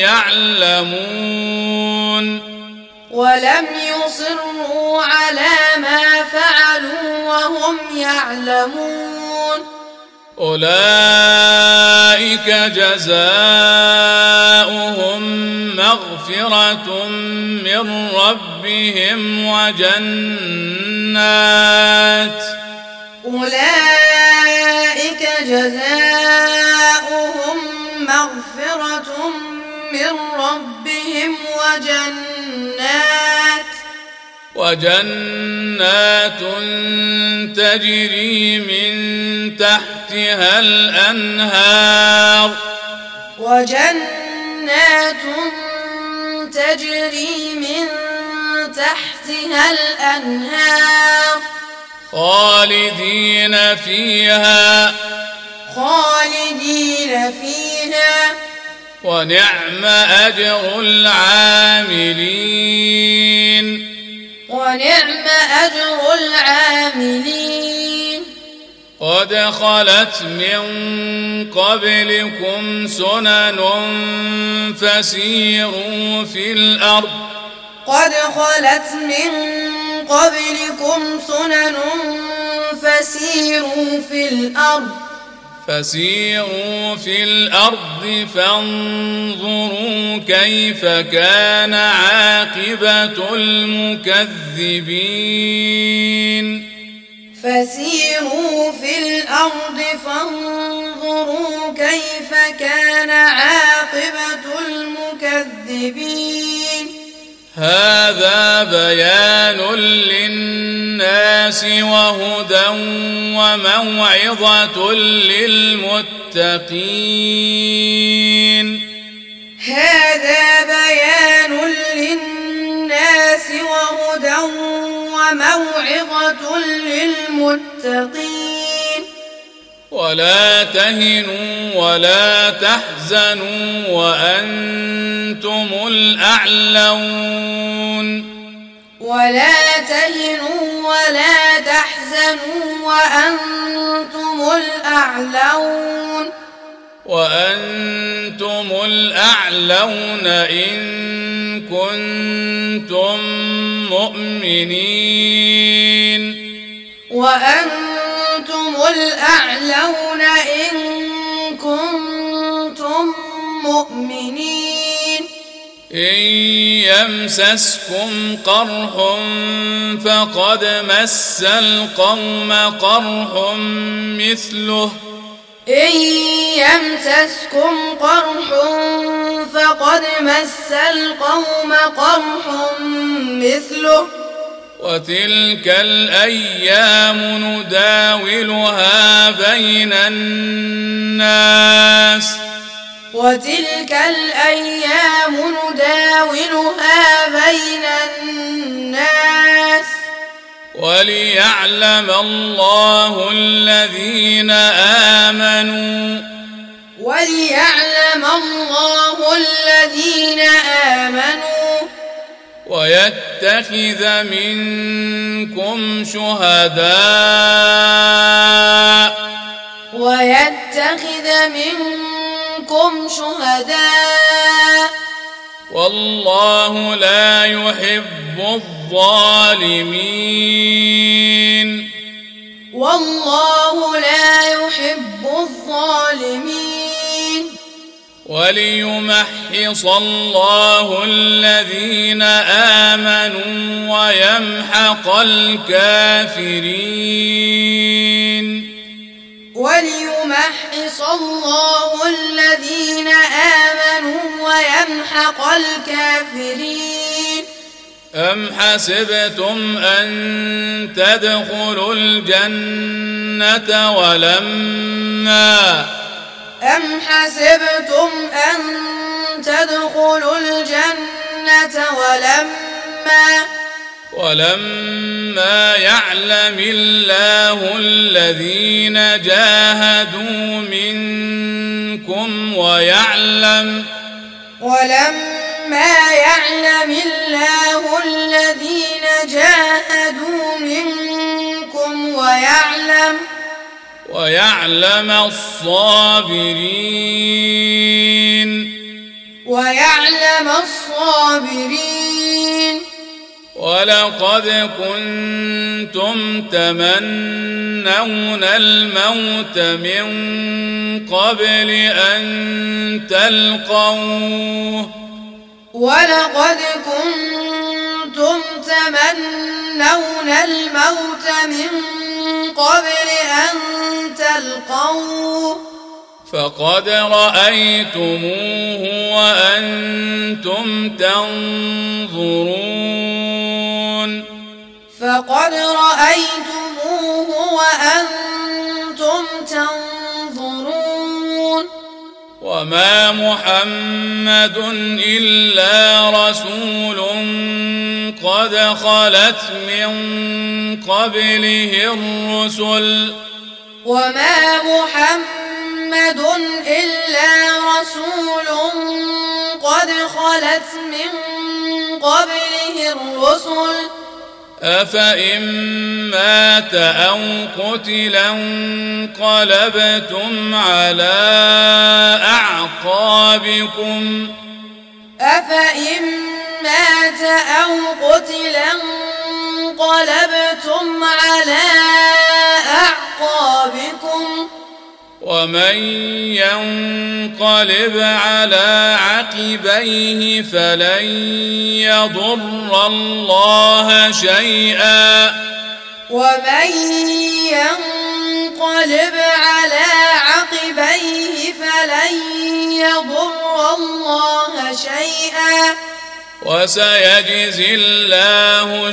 يعلمون ولم يصروا على ما فعلوا وهم يعلمون أولئك جزاؤهم مغفرة من ربهم وجنات أولئك جزاؤهم مغفرة من ربهم وجنات وجنات تجري من تحتها الأنهار وجنات تجري من تحتها الأنهار خالدين فيها خالدين فيها ونعم أجر العاملين ونعم أجر العاملين قد خلت من قبلكم سنن فسيروا في الأرض قد خلت من قبلكم سنن فسيروا في الأرض فسيروا في الأرض فانظروا كيف كان عاقبة المكذبين فسيروا في الأرض فانظروا كيف كان عاقبة المكذبين هذا بيان للناس وهدى وموعظة للمتقين هذا بيان للناس وهدى وموعظة للمتقين ولا تهنوا ولا تحزنوا وأنتم الأعلون ولا تهنوا ولا تحزنوا وأنتم الأعلون وأنتم الأعلون إن كنتم مؤمنين وأنتم الأعلون إن كنتم مؤمنين إن يمسسكم قرح فقد مس القوم قرح مثله إن يمسسكم قرح فقد مس القوم قرح مثله وتلك الأيام نداولها بين الناس وتلك الأيام نداولها بين الناس وليعلم الله الذين آمنوا وليعلم الله الذين آمنوا ويتخذ منكم شهداء ويتخذ منكم شهداء والله لا يحب الظالمين والله لا يحب الظالمين وليمحص الله الذين آمنوا ويمحق الكافرين وليمحص الله الذين آمنوا ويمحق الكافرين أم حسبتم أن تدخلوا الجنة ولما أم حسبتم أن تدخلوا الجنة ولما ولما يعلم الله الذين جاهدوا منكم ويعلم ولما يعلم الله الذين جاهدوا منكم ويعلم ويعلم الصابرين ويعلم الصابرين ولقد كنتم تمنون الموت من قبل أن تلقوه ولقد كنتم تمنون الموت من قبل أن تلقوه فقد رأيتموه وأنتم تنظرون فقد رأيتموه وأنتم تنظرون وما محمد إلا رسول قد خلت من قبله الرسل وما محمد إلا رسول قد خلت من قبله الرسل أفإن مات أو قتلا انقلبتم على أعقابكم أفإن مات أو قتلا انقلبتم على أعقابكم ومن ينقلب على عقبيه فلن يضر الله شيئا ومن ينقلب على عقبيه فلن يضر الله شيئا وسيجزي الله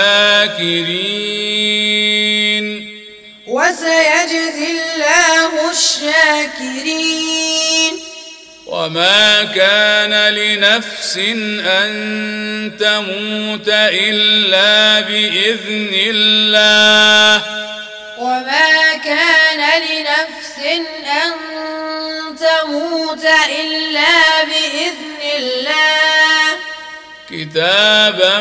الشاكرين وسيجزي الله الشاكرين وما كان لنفس أن تموت إلا بإذن الله وما كان لنفس أن تموت إلا بإذن الله كتابا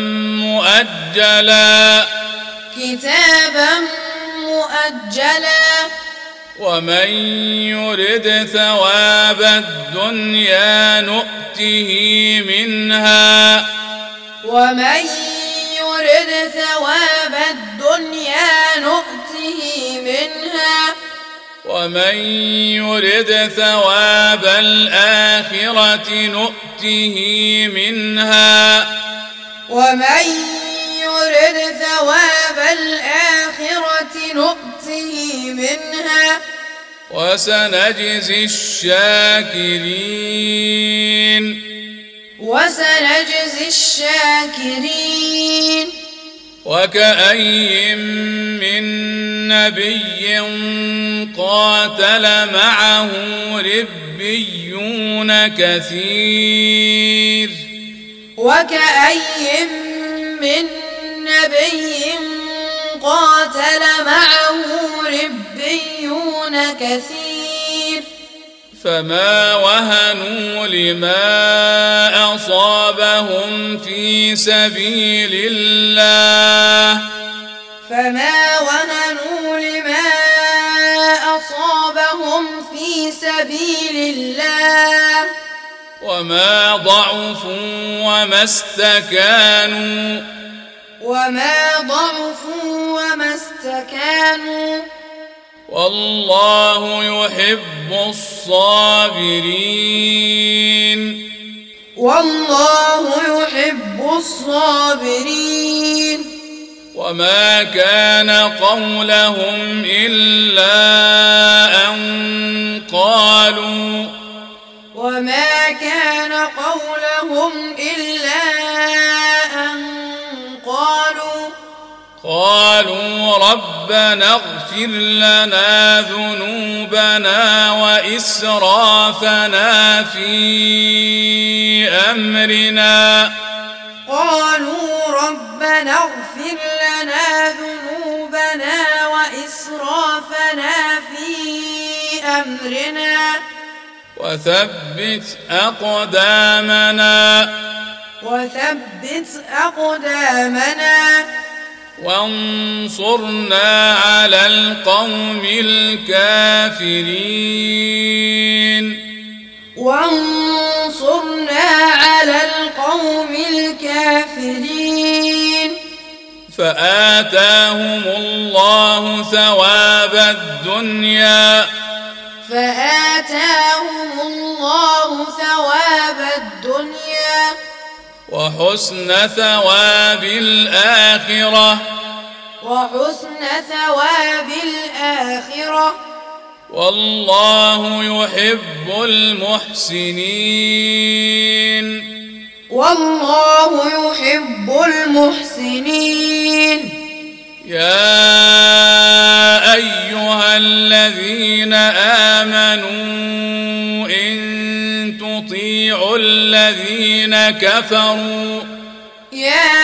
مؤجلا كتابا مؤجلا ومن يرد ثواب الدنيا نؤته منها ومن يرد ثواب الدنيا نؤته منها ومن يرد ثواب الآخرة نؤته منها ومن يرد ثواب الآخرة نؤته منها وسنجزي الشاكرين وسنجزي الشاكرين وكأي من نبي قاتل معه ربيون كثير وكأي من نبي قاتل معه ربيون كثير فما وهنوا لما أصابهم في سبيل الله فما وهنوا لما أصابهم في سبيل الله وما ضعفوا وما استكانوا وما ضعفوا وما استكانوا والله يحب الصابرين والله يحب الصابرين وما كان قولهم إلا أن قالوا وما كان قولهم إلا أن قالوا قالوا ربنا اغفر لنا ذنوبنا وإسرافنا في أمرنا قالوا ربنا اغفر لنا ذنوبنا وإسرافنا في أمرنا وثبت أقدامنا وثبت أقدامنا وانصرنا على القوم الكافرين وانصرنا على القوم الكافرين فآتاهم الله ثواب الدنيا فآتاهم الله ثواب الدنيا وحسن ثواب الآخرة وحسن ثواب الآخرة والله يحب المحسنين والله يحب المحسنين يا أيها الذين آمنوا إن تطيعوا الذين كفروا يا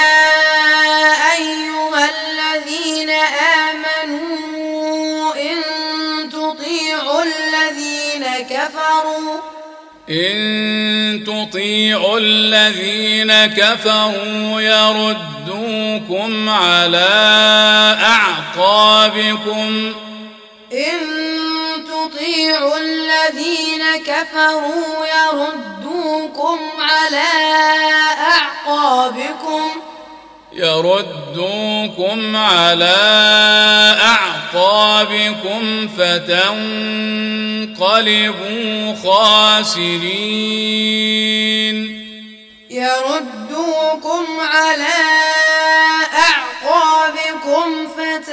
أيها الذين آمنوا إن تطيعوا الذين كفروا إن تطيعوا الذين كفروا يردوكم على أعقابكم إن تطيعوا الذين كفروا يردوكم على أعقابكم يردوكم على أعقابكم فتنقلبوا خاسرين يردوكم على أعقابكم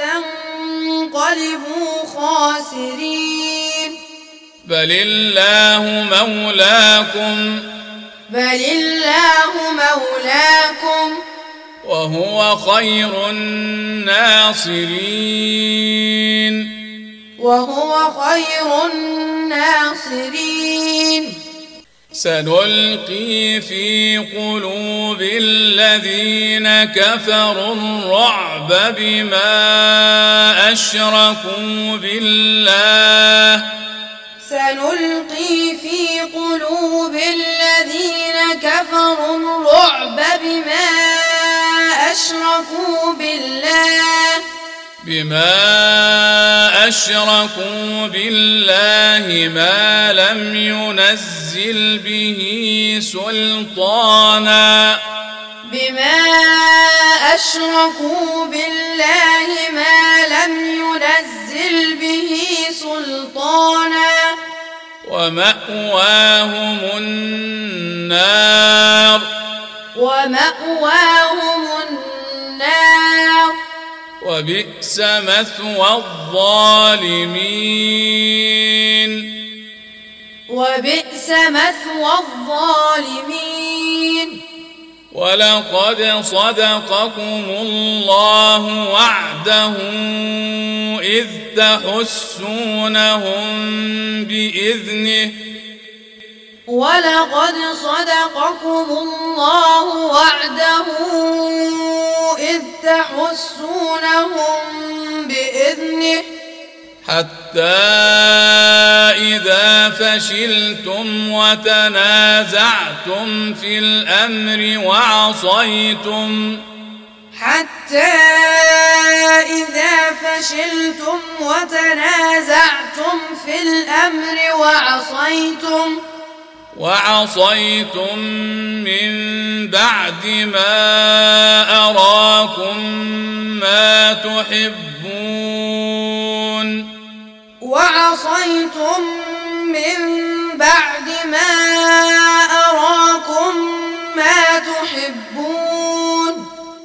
فتنقلبوا خاسرين بل الله مولاكم بل الله مولاكم وهو خير الناصرين وهو خير الناصرين سنلقي في قلوب الذين كفروا الرعب بما أشركوا بالله سنلقي في قلوب الذين كفروا الرعب بما أشركوا بالله بما أشركوا بالله ما لم ينزل به سلطانا بما أشركوا بالله ما لم ينزل به سلطانا ومأواهم النار ومأواهم النار وبئس مثوى الظالمين وبئس مثوى الظالمين ولقد صدقكم الله وعده إذ تحسونهم بإذنه ولقد صدقكم الله وعده إذ تحسونهم بإذنه حتى إذا فشلتم وتنازعتم في الأمر وعصيتم حتى إذا فشلتم وتنازعتم في الأمر وعصيتم وعصيتم من بعد ما أراكم ما تحبون وعصيتم من بعد ما أراكم ما تحبون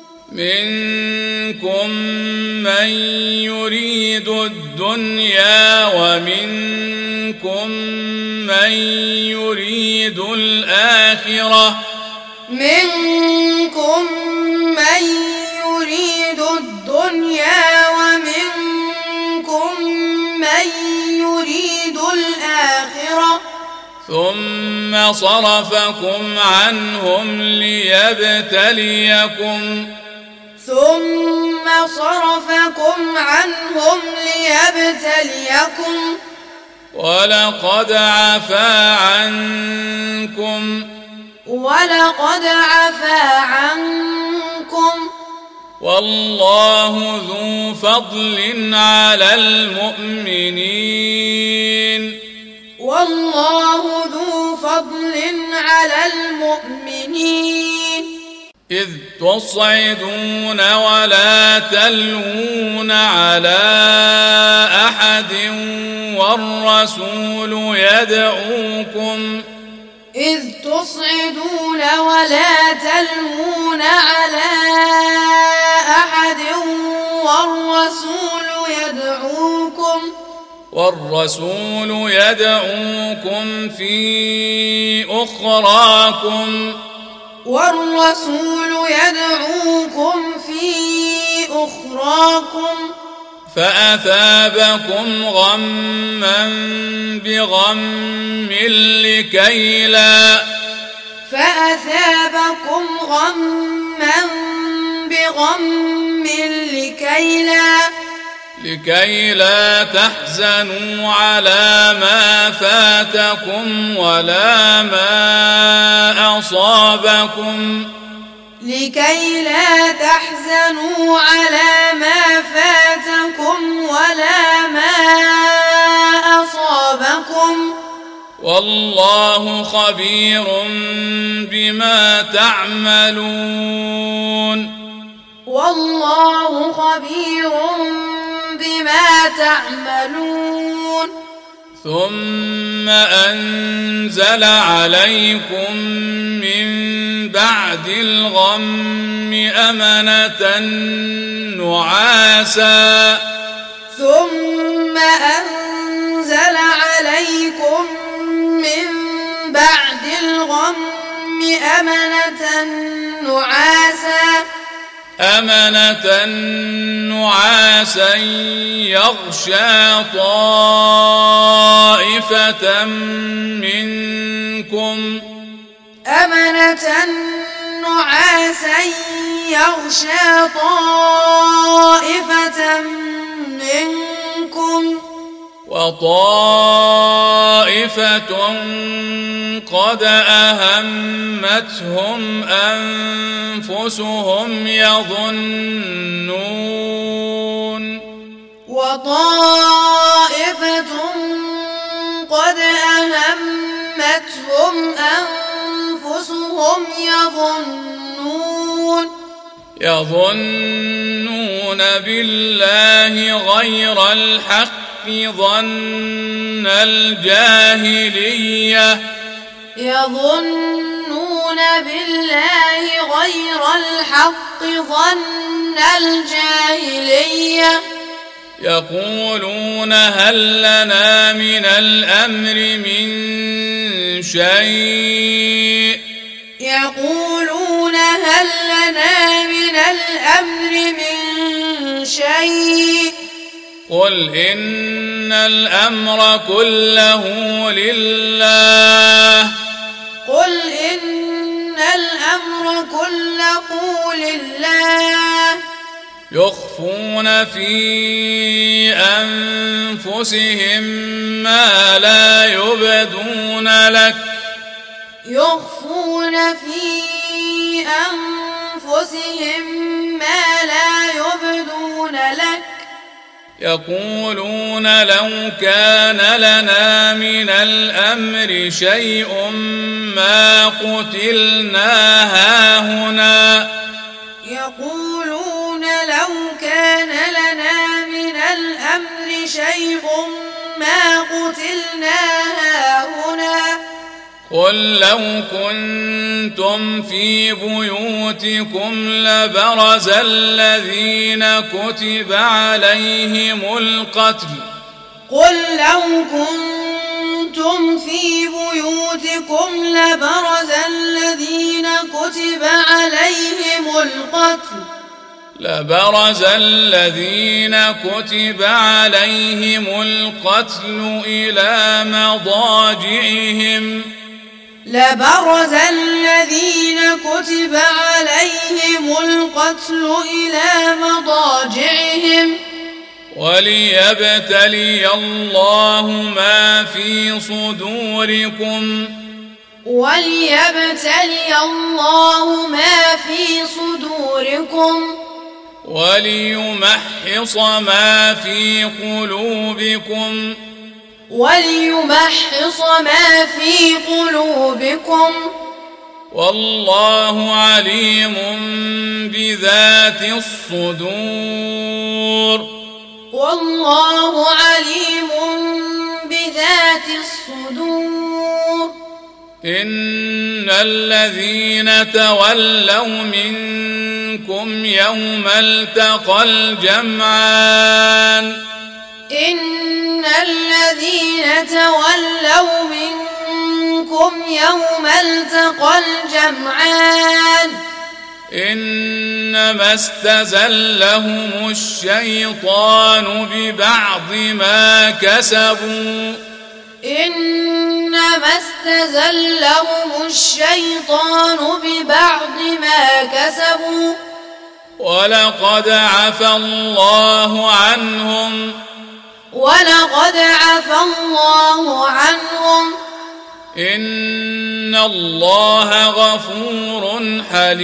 منكم من يريد الدنيا ومنكم من يريد الآخرة منكم من يريد الدنيا ومنكم من يريد الآخرة ثم صرفكم عنهم ليبتليكم ثم صرفكم عنهم ليبتليكم ولقد عفا عنكم ولقد عفا عنكم والله ذو فضل على المؤمنين والله ذو فضل على المؤمنين إذ تصعدون ولا تلوون على أحد والرسول يدعوكم إذ تصعدون ولا تلوون على أحد والرسول يدعوكم والرسول يدعوكم في أخراكم والرسول يدعوكم في أخراكم فأثابكم غما بغم لكي لا فأثابكم غما بغم لكي لا لكي لا تحزنوا على ما فاتكم ولا ما أصابكم لكي لا تحزنوا على ما فاتكم ولا ما أصابكم والله خبير بما تعملون والله خبير بما تعملون ثم أنزل عليكم من بعد الغم أمنة نعاسا ثم أنزل عليكم من بعد الغم أمنة نعاسا أمنة نعاسا يغشى طائفة منكم أمنة نعاسا يغشى طائفة منكم وطائفة قد أهمتهم أنفسهم يظنون وطائفة قد أهمتهم أنفسهم يظنون يظنون بالله غير الحق ظن الجاهلية يظنون بالله غير الحق ظن الجاهلية يقولون هل لنا من الأمر من شيء يقولون هل لنا من الأمر من شيء قل إن الأمر كله لله قل إن الأمر كله لله يخفون في أنفسهم ما لا يبدون لك يخفون في أنفسهم ما لا يبدون لك يقولون لو كان لنا من الأمر شيء ما قتلنا هاهنا يقولون لو كان لنا من الأمر شيء ما قتلنا هاهنا قل لو كنتم في بيوتكم لبرز الذين كتب عليهم القتل قل لو كنتم في بيوتكم لبرز الذين كتب عليهم القتل لبرز الذين كتب عليهم القتل إلى مضاجعهم لبرز الذين كتب عليهم القتل إلى مضاجعهم وليبتلي الله ما في صدوركم وليبتلي الله ما في صدوركم وليمحص ما في قلوبكم وليمحص ما في قلوبكم والله عليم بذات الصدور والله عليم بذات الصدور إن الذين تولوا منكم يوم التقى الجمعان إن الذين تولوا منكم يوم التقى الجمعان إنما استزلهم الشيطان ببعض ما كسبوا إنما استزلهم الشيطان ببعض ما كسبوا ولقد عفى الله عنهم ولقد عفى الله عنهم إن الله غفور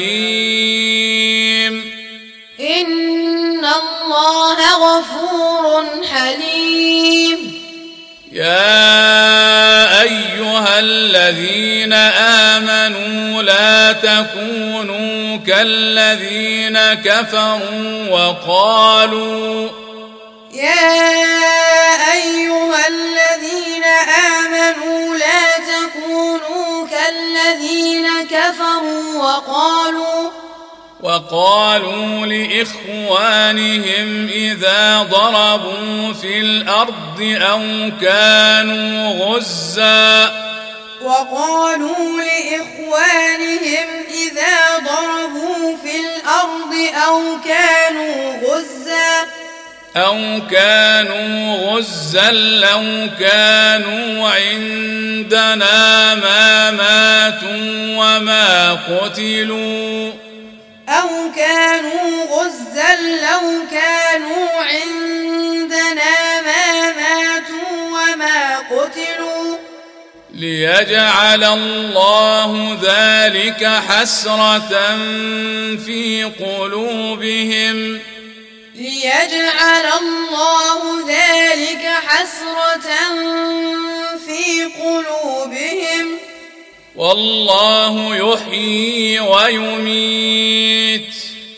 حليم إن الله غفور حليم يا أيها الذين آمنوا لا تكونوا كالذين كفروا وقالوا يا أيها الذين آمنوا لا تكونوا كالذين كفروا وقالوا وقالوا لإخوانهم إذا ضربوا في الأرض أو كانوا غزا وقالوا لإخوانهم إذا ضربوا في الأرض أو كانوا غزا أو كانوا غزا لو كانوا عندنا ما ماتوا وما قتلوا أو كانوا غزا لو كانوا عندنا ما ماتوا وما قتلوا ليجعل الله ذلك حسرة في قلوبهم ليجعل الله ذلك حسرة في قلوبهم والله يحيي ويميت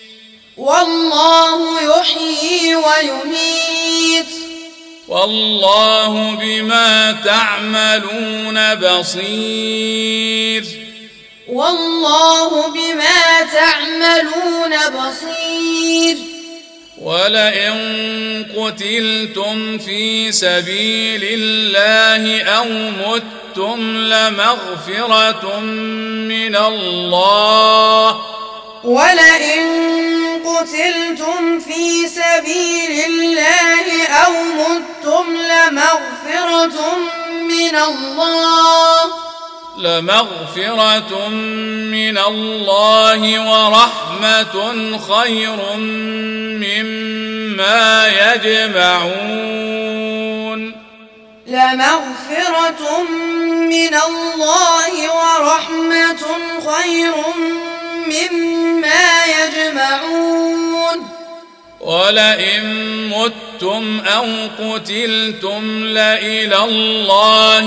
والله يحيي ويميت والله بما تعملون بصير والله بما تعملون بصير ولئن قتلتم في سبيل الله أو متم لمغفرة من الله ولئن قتلتم في سبيل الله أو متم لمغفرة من الله لمغفرة من الله ورحمة خير مما يجمعون لمغفرة من الله ورحمة خير مما يجمعون ولئن متم أو قتلتم لإلى الله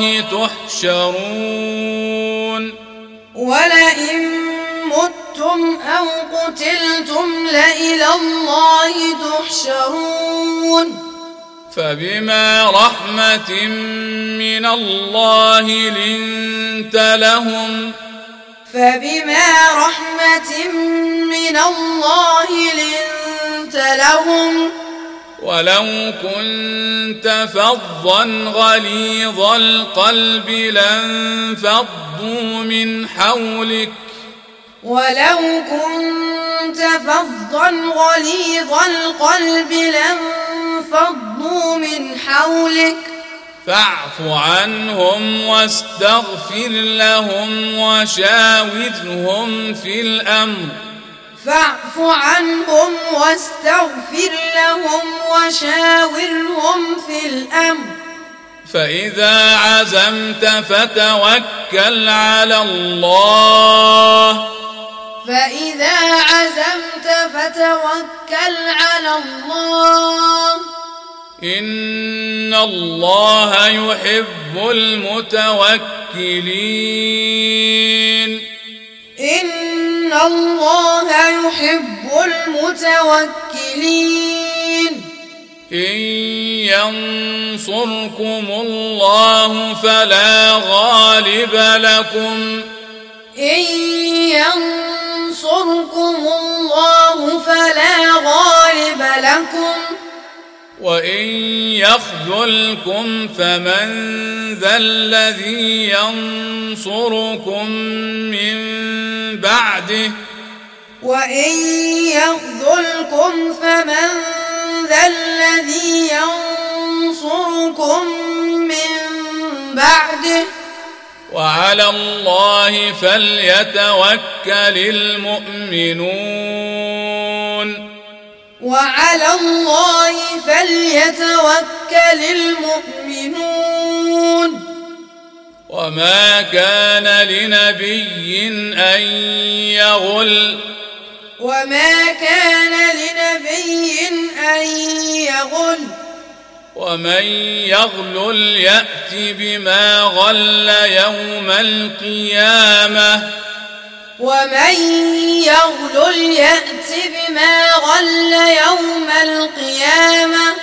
تحشرون ولئن متم أو قتلتم لإلى الله تحشرون فبما رحمة من الله لنت لهم فبما رحمة من الله لنت لهم ولو كنت فظا غليظ القلب لانفضوا من حولك ولو كنت فظا غليظ القلب لانفضوا من حولك فاعف عنهم واستغفر لهم وشاورهم في الأمر فاعف عنهم واستغفر لهم وشاورهم في الأمر فإذا عزمت فتوكل على الله فإذا عزمت فتوكل على الله إن الله يحب المتوكلين إن الله يحب المتوكلين إن ينصركم الله فلا غالب لكم إن ينصركم الله فلا غالب لكم وإن يخذلكم فمن ذا الذي ينصركم من بعده وإن يخذلكم فمن ذا الذي ينصركم من بعده وعلى الله فليتوكل المؤمنون وعلى الله فليتوكل المؤمنون وما كان لنبي أن يغل وما كان لنبي أن يغل ومن يغلل يأت بما غل يوم القيامة ومن يغلل يأت بما غل يوم القيامة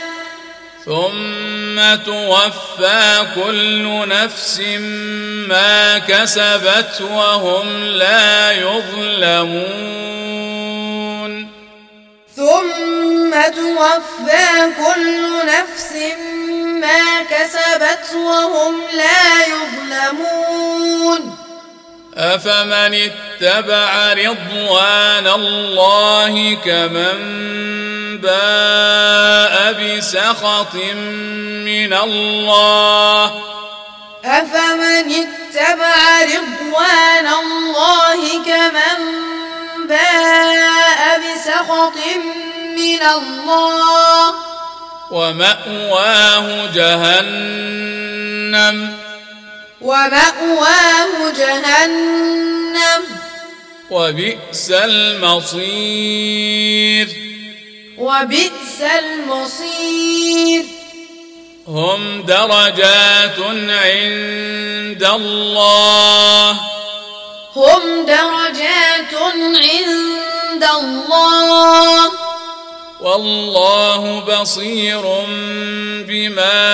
ثم توفى كل نفس ما كسبت وهم لا يظلمون ثم توفى كل نفس ما كسبت وهم لا يظلمون أفمن اتبع رضوان الله كمن باء بسخط من الله أفمن اتبع رضوان الله كمن باء بسخط من الله ومأواه جهنم ومأواه جهنم وبئس المصير وبئس المصير هم درجات عند الله هم درجات عند الله والله بصير بما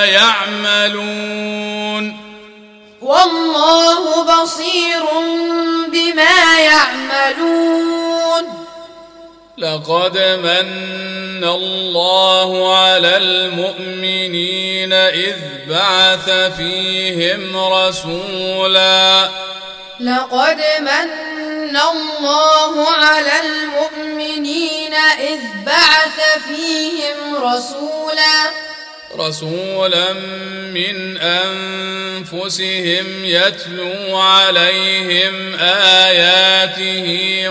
يعملون والله بصير بما يعملون لقد من الله على المؤمنين إذ بعث فيهم رسولا لقد من الله على المؤمنين إذ بعث فيهم رسولا رسولا من أنفسهم يتلو عليهم آياته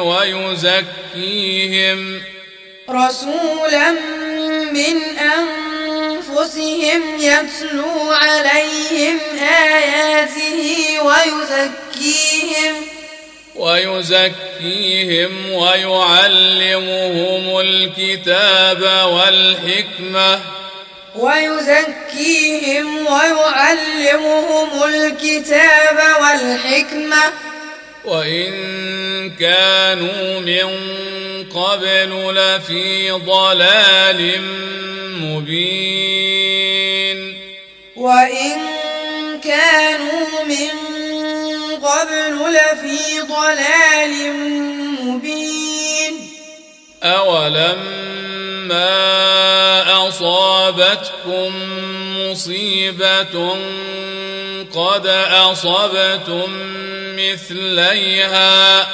ويزكيهم رسولا من أنفسهم يتلو عليهم آياته ويزكيهم ويزكيهم ويعلمهم الكتاب والحكمة ويزكيهم ويعلمهم الكتاب والحكمة وإن كانوا من قبل لفي ضلال مبين وإن كانوا من قبل لفي ضلال مبين أولما أصابتكم مصيبة قد أصبتم مثليها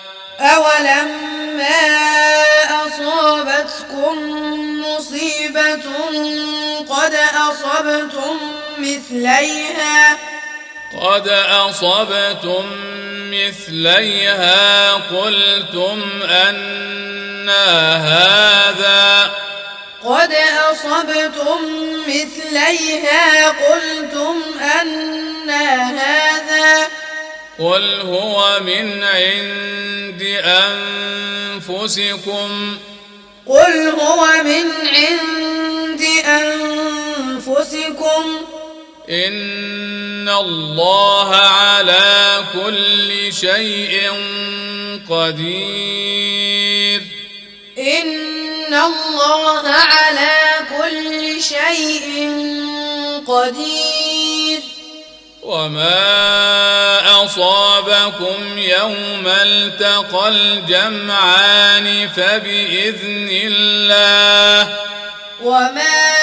أولما أصابتكم مصيبة قد أصبتم مثليها قد أصبتم مثليها قلتم أنى هذا قد أصبتم مثليها قلتم أنى هذا قل هو من عند أنفسكم قل هو من عند أنفسكم إن الله على كل شيء قدير إن الله على كل شيء قدير وما أصابكم يوم التقى الجمعان فبإذن الله وما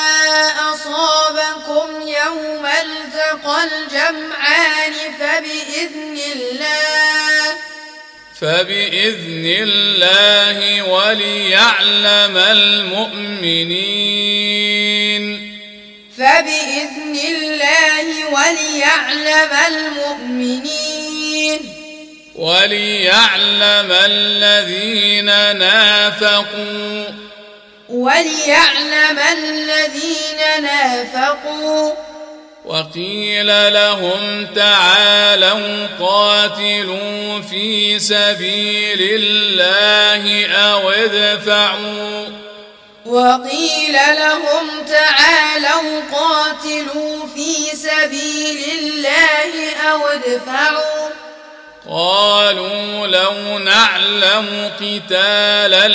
أصابكم يوم التقى الجمعان فبإذن الله فبإذن الله وليعلم المؤمنين فبإذن الله وليعلم المؤمنين وليعلم الذين نافقوا وليعلم الذين نافقوا وقيل لهم تعالوا قاتلوا في سبيل الله أو ادفعوا وقيل لهم تعالوا قاتلوا في سبيل الله أو ادفعوا قالوا لو نعلم قتالا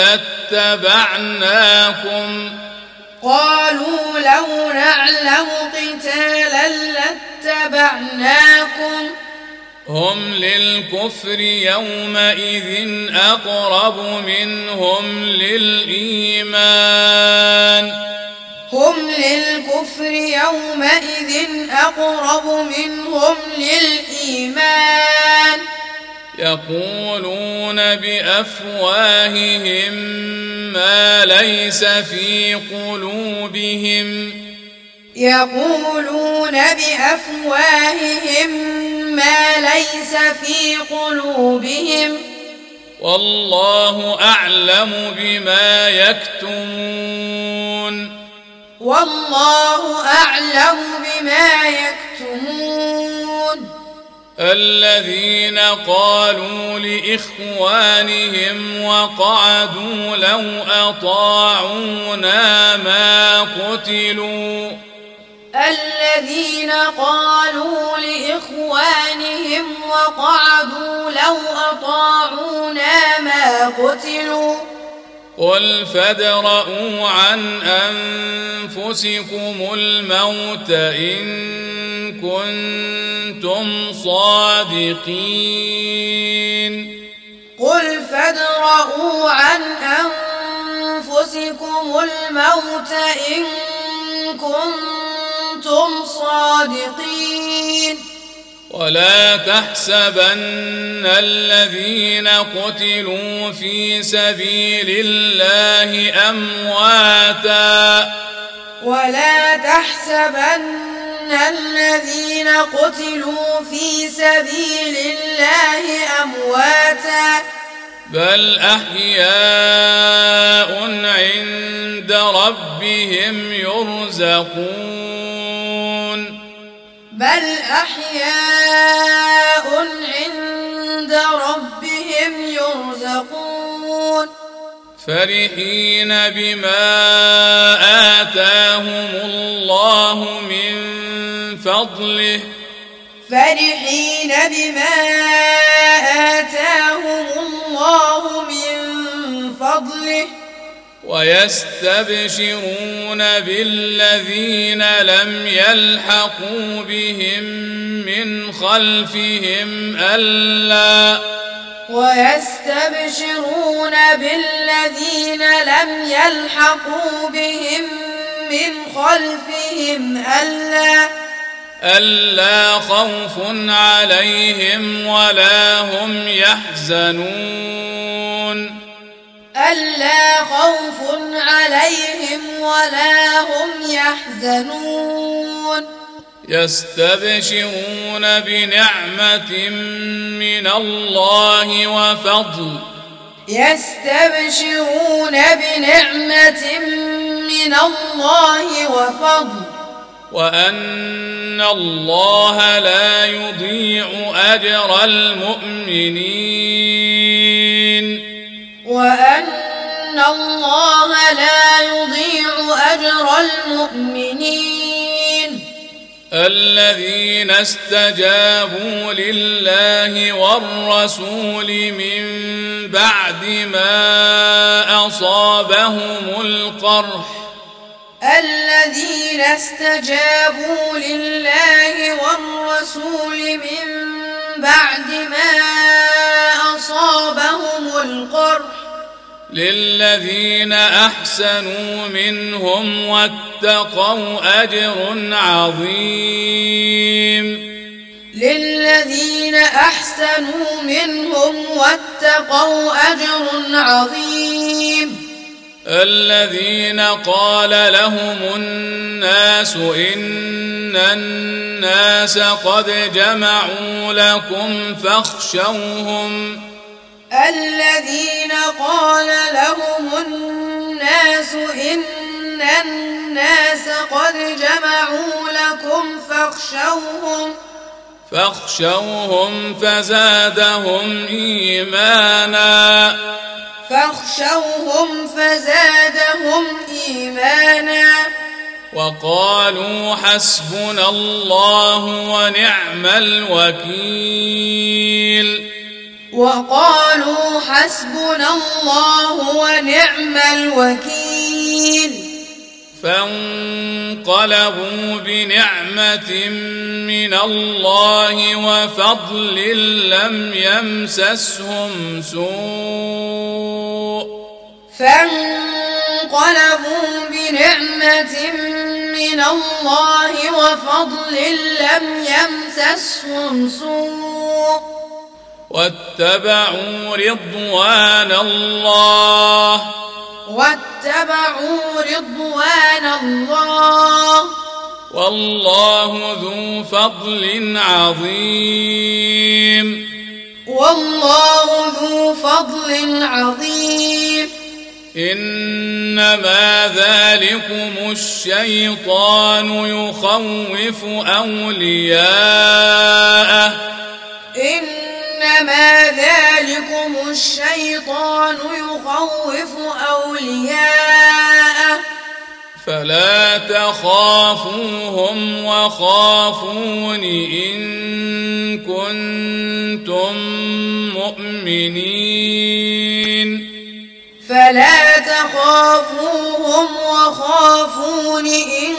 لاتبعناكم قالوا لو نعلم قتالا لاتبعناكم هم للكفر يومئذ أقرب منهم للإيمان هم للكفر يومئذ أقرب منهم للإيمان يقولون بأفواههم ما ليس في قلوبهم يقولون بأفواههم ما ليس في قلوبهم والله أعلم بما يكتمون والله أعلم بما يكتمون الذين قالوا لإخوانهم وقعدوا لو أطاعونا ما قتلوا الذين قالوا لإخوانهم وقعدوا لو أطاعونا ما قتلوا قل فادرءوا عن أنفسكم الموت إن كنتم صادقين قل فادرءوا عن أنفسكم الموت إن كنتم صادقين ولا تحسبن الذين قتلوا في سبيل الله أمواتا ولا تحسبن الذين قتلوا في سبيل الله أمواتا بل أحياء عند ربهم يرزقون بل أحياء عند ربهم يرزقون فرحين بما آتاهم الله من فضله فرحين بما آتاهم الله من فضله ويستبشرون بالذين لم يلحقوا بهم من خلفهم ألا ويستبشرون بالذين لم يلحقوا بهم من خلفهم ألا ألا خوف عليهم ولا هم يحزنون ألا خوف عليهم ولا هم يحزنون يستبشرون بنعمة من الله وفضل يستبشرون بنعمة من الله وفضل وأن الله لا يضيع أجر المؤمنين وأن الله لا يضيع أجر المؤمنين الذين استجابوا لله والرسول من بعد ما أصابهم القرح الذين استجابوا لله والرسول من بعد ما أصابهم القرح للذين أحسنوا منهم واتقوا أجر عظيم للذين أحسنوا منهم واتقوا أجر عظيم الذين قال لهم الناس إن الناس قد جمعوا لكم فاخشوهم الذين قال لهم الناس إن الناس قد جمعوا لكم فاخشوهم فاخشوهم فزادهم إيمانا فاخشوهم فزادهم إيمانا وقالوا حسبنا الله ونعم الوكيل وقالوا حسبنا الله ونعم الوكيل فانقلبوا بنعمة من الله وفضل لم يمسسهم سوء فانقلبوا بنعمة من الله وفضل لم يمسسهم سوء واتبعوا رضوان الله واتبعوا رضوان الله والله ذو فضل عظيم والله ذو فضل عظيم إنما ذلكم الشيطان يخوف أولياءه إنما ذلكم الشيطان يخوف أولياءه فلا تخافوهم وخافون إن كنتم مؤمنين فلا تخافوهم وخافون إن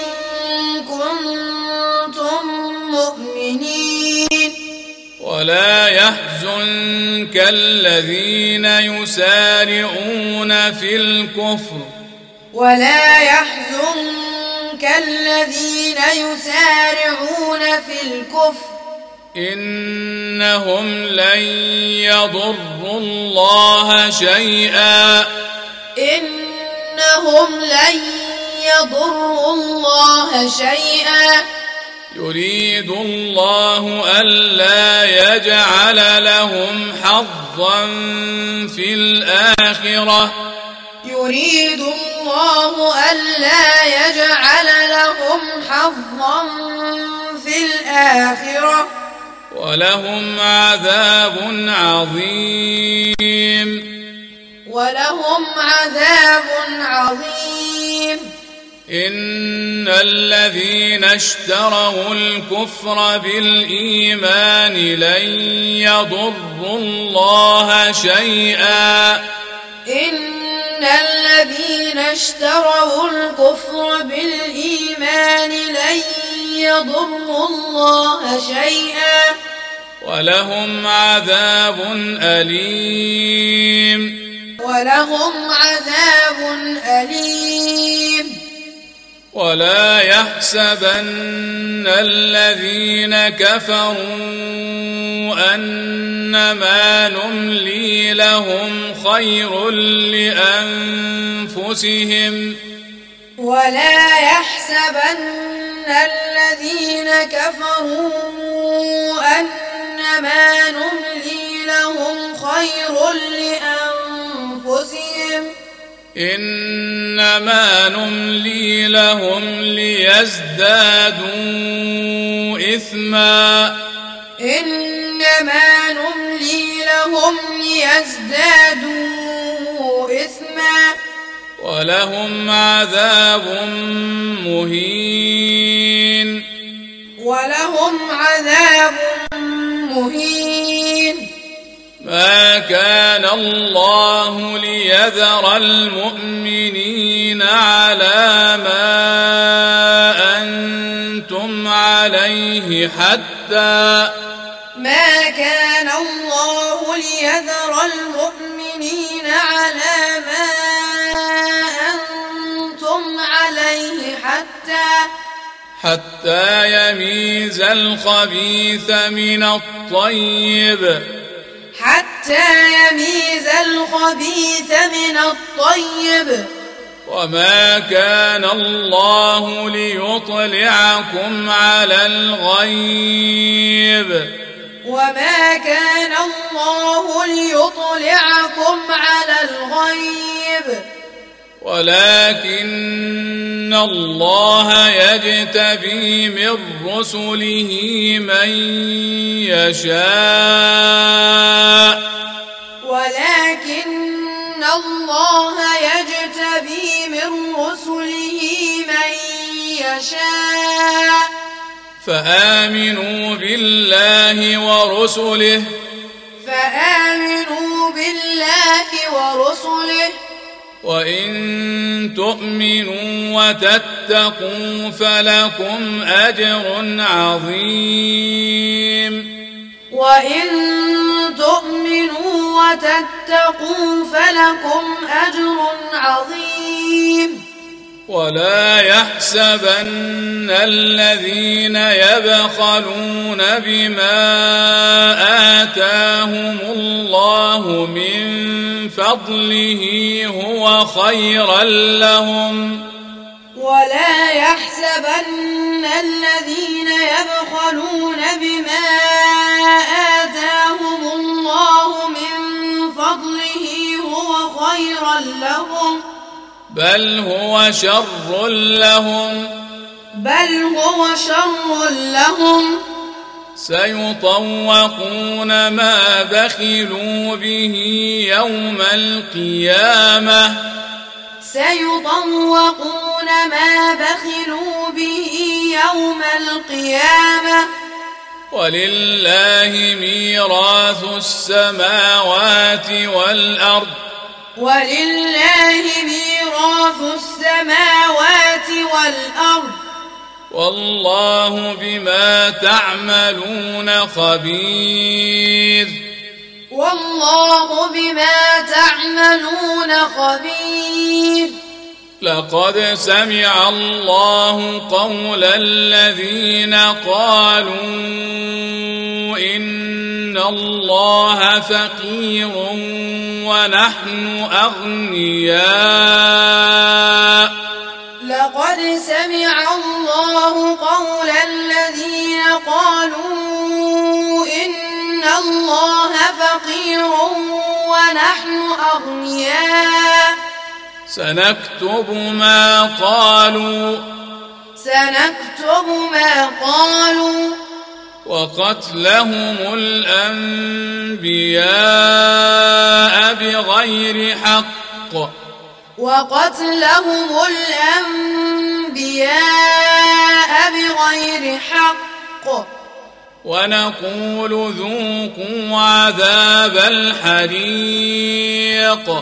كنتم مؤمنين ولا يحزنك الذين يسارعون في الكفر ولا يحزنك الذين يسارعون في الكفر إنهم لن يضروا الله شيئا إنهم لن يضروا الله شيئا يريد الله ألا يجعل لهم حظا في الآخرة يريد الله ألا يجعل لهم حظا في الآخرة ولهم عذاب عظيم ولهم عذاب عظيم إن الذين اشتروا الكفر بالإيمان لن يضروا الله شيئا إن الذين اشتروا الكفر بالإيمان لن يضروا الله شيئا ولهم عذاب أليم ولهم عذاب أليم ولا يحسبن الذين كفروا أنما نملي لهم خير لأنفسهم ولا يحسبن الذين كفروا أنما نملي لهم خير لأنفسهم إنما نملي لهم ليزدادوا إثما إنما نملي لهم ليزدادوا إثما ولهم عذاب مهين ولهم عذاب مهين ما كان الله ليذر المؤمنين على ما أنتم عليه حتى ما كان الله ليذر المؤمنين على ما أنتم عليه حتى حتى يميز الخبيث من الطيب حتى يميز الخبيث من الطيب وما كان الله ليطلعكم على الغيب وما كان الله ليطلعكم على الغيب ولكن الله يجتبي من رسله من يشاء ولكن الله يجتبي من رسله من يشاء فآمنوا بالله ورسله فآمنوا بالله ورسله وإن تؤمنوا وتتقوا فلكم أجر عظيم وإن تؤمنوا وتتقوا فلكم أجر عظيم ولا يحسبن الذين يبخلون بما آتاهم الله من فضله هو خيرا لهم ولا يحسبن الذين يبخلون بما آتاهم الله من فضله هو خيرا لهم بل هو شر لهم بل هو شر لهم سيطوقون ما بخلوا به يوم القيامة سيطوقون ما بخلوا به يوم القيامة ولله ميراث السماوات والأرض ولله ميراث السماوات والأرض والله بما تعملون خبير والله بما تعملون خبير لقد سمع الله قول الذين قالوا إن الله فقير ونحن أغنياء لقد سمع الله قول الذين قالوا إن الله فقير ونحن أغنياء سنكتب ما قالوا سنكتب ما قالوا وقتلهم الأنبياء بغير حق وقتلهم الأنبياء بغير حق ونقول ذوقوا عذاب الحريق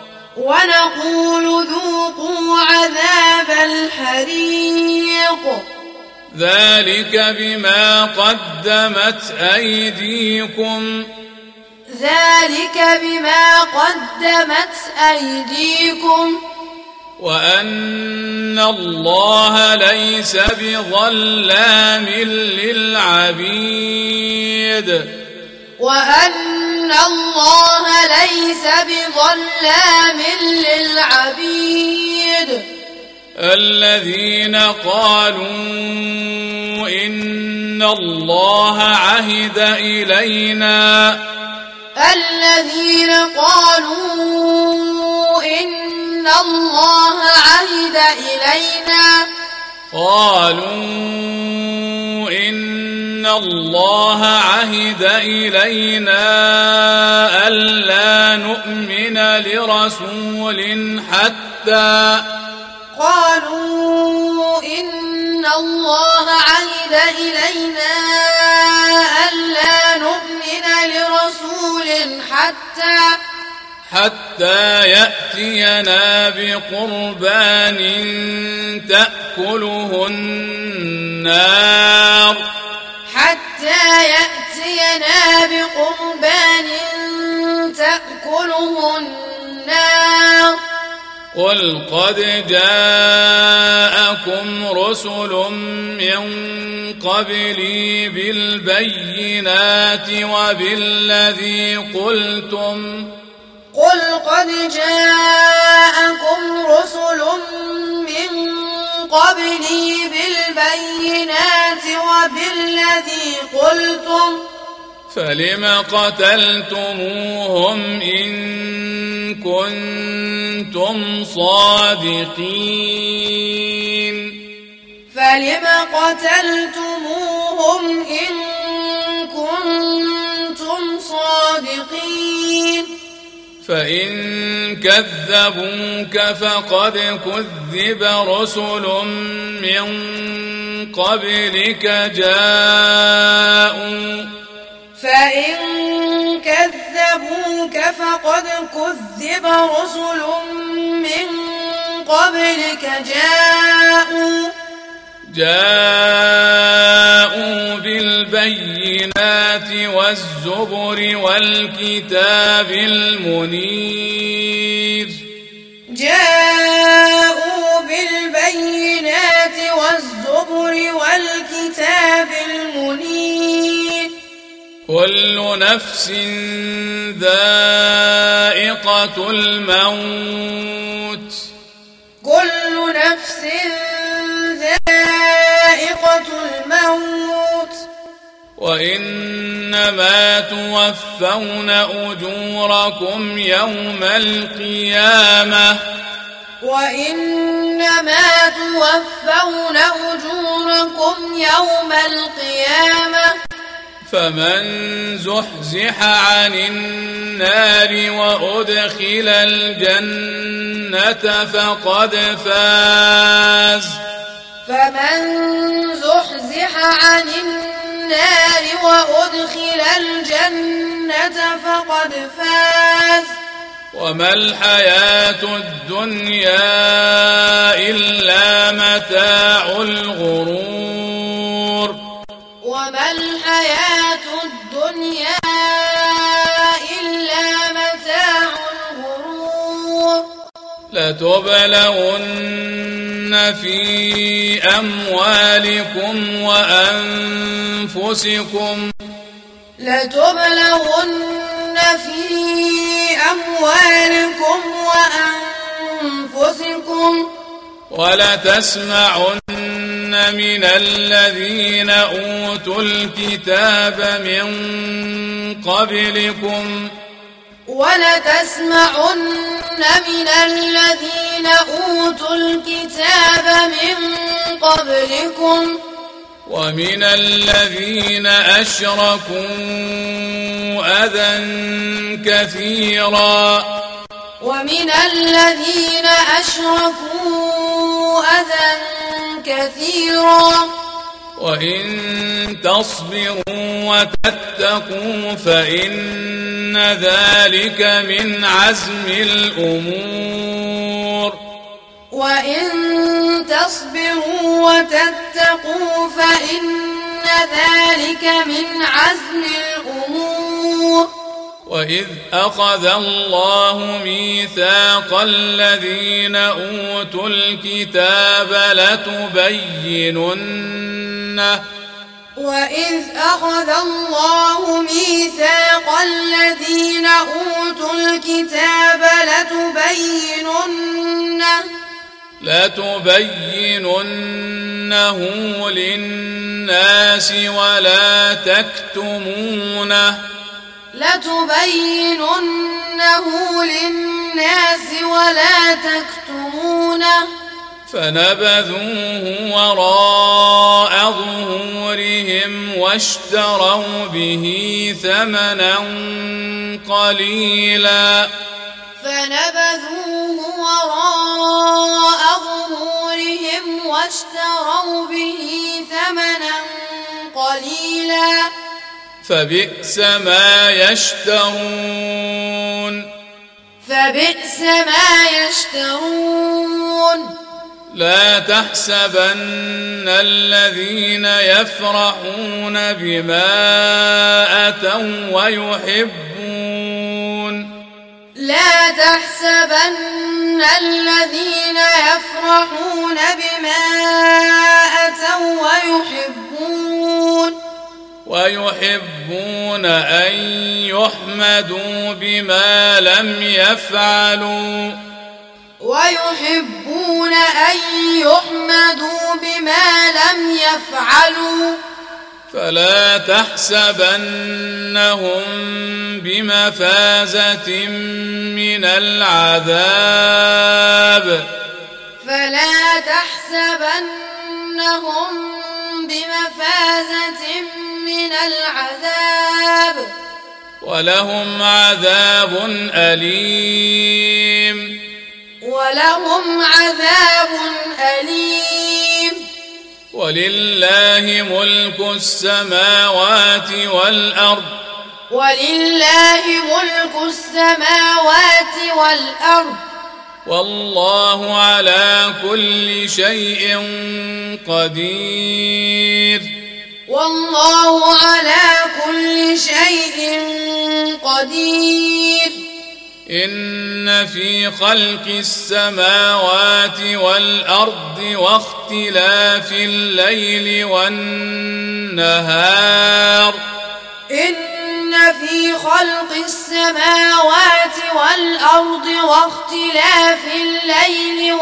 ونقول ذوقوا عذاب الحريق ذلك بما قدمت أيديكم ذلك بما قدمت أيديكم وأن الله ليس بظلام للعبيد وأن الله ليس بظلام للعبيد الذين قالوا إن الله عهد إلينا الذين قالوا إن الله عهد إلينا قالوا إن إن الله عهد إلينا ألا نؤمن لرسول حتى قالوا إن الله عهد إلينا ألا نؤمن لرسول حتى حتى يأتينا بقربان تأكله النار حتى يأتينا بقربان تأكله النار قل قد جاءكم رسل من قبلي بالبينات وبالذي قلتم قل قد جاءكم رسل من قبلي بالبينات وبالذي قلتم فلم قتلتموهم إن كنتم صادقين فلم قتلتموهم إن كنتم صادقين فإن كذبوك فقد كذب رسل من قبلك جاءوا فإن كذبوك فقد كذب رسل من قبلك جاءوا جاءوا بالبينات والزبر والكتاب المنير جاءوا بالبينات والزبر والكتاب المنير كل نفس ذائقة الموت كل نفس ذائقة الموت وإنما توفون أجوركم يوم القيامة وإنما توفون أجوركم يوم القيامة فمن زحزح عن النار وأدخل الجنة فقد فاز فمن زحزح عن النار وأدخل الجنة فقد فاز وما الحياة الدنيا إلا متاع الغرور وما الحياة الدنيا إلا متاع الغرور لتبلغن في أموالكم وأنفسكم لتبلغن في أموالكم وأنفسكم ولتسمعن من الذين أوتوا الكتاب من قبلكم ولتسمعن من الذين أوتوا الكتاب من قبلكم ومن الذين أشركوا أذى كثيرا ومن الذين أشركوا أذى كثيرا وإن تصبروا وتتقوا فإن ذلك من عزم الأمور وإن تصبروا وتتقوا فإن ذلك من عزم الأمور وإذ أخذ الله ميثاق الذين أوتوا الكتاب لتبيننه وإذ أخذ الله ميثاق الذين أوتوا الكتاب لتبيننه لتبيننه للناس ولا تكتمونه لتبيننه للناس ولا تكتمونه فنبذوه وراء ظهورهم واشتروا به ثمنا قليلا فنبذوه وراء ظهورهم واشتروا به ثمنا قليلا فبئس ما يشترون فبئس ما يشترون لا تحسبن الذين يفرحون بما أتوا ويحبون لا تحسبن الذين يفرحون بما أتوا ويحبون ويحبون أن يحمدوا بما لم يفعلوا ويحبون أن يحمدوا بما لم يفعلوا فلا تحسبنهم بمفازة من العذاب فلا تحسبنهم بمفازة من العذاب ولهم عذاب أليم ولهم عذاب أليم ولله ملك السماوات والأرض ولله ملك السماوات والأرض والله على كل شيء قدير والله على كل شيء قدير إن في خلق السماوات والأرض واختلاف الليل والنهار إن في خلق السماوات والأرض واختلاف الليل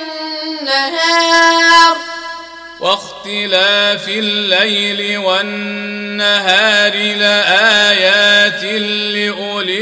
والنهار واختلاف الليل والنهار لآيات لأولي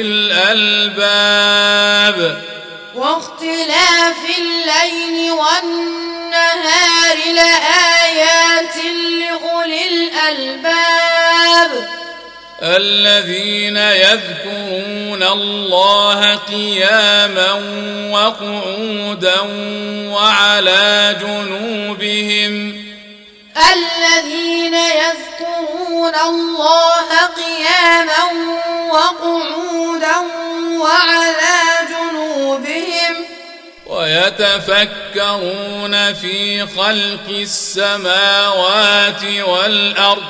الألباب واختلاف الليل والنهار لآيات لأولي الألباب الذين يذكرون الله قياما وقعودا وعلى جنوبهم الذين يذكرون الله قياما وقعودا وعلى جنوبهم ويتفكرون في خلق السماوات والأرض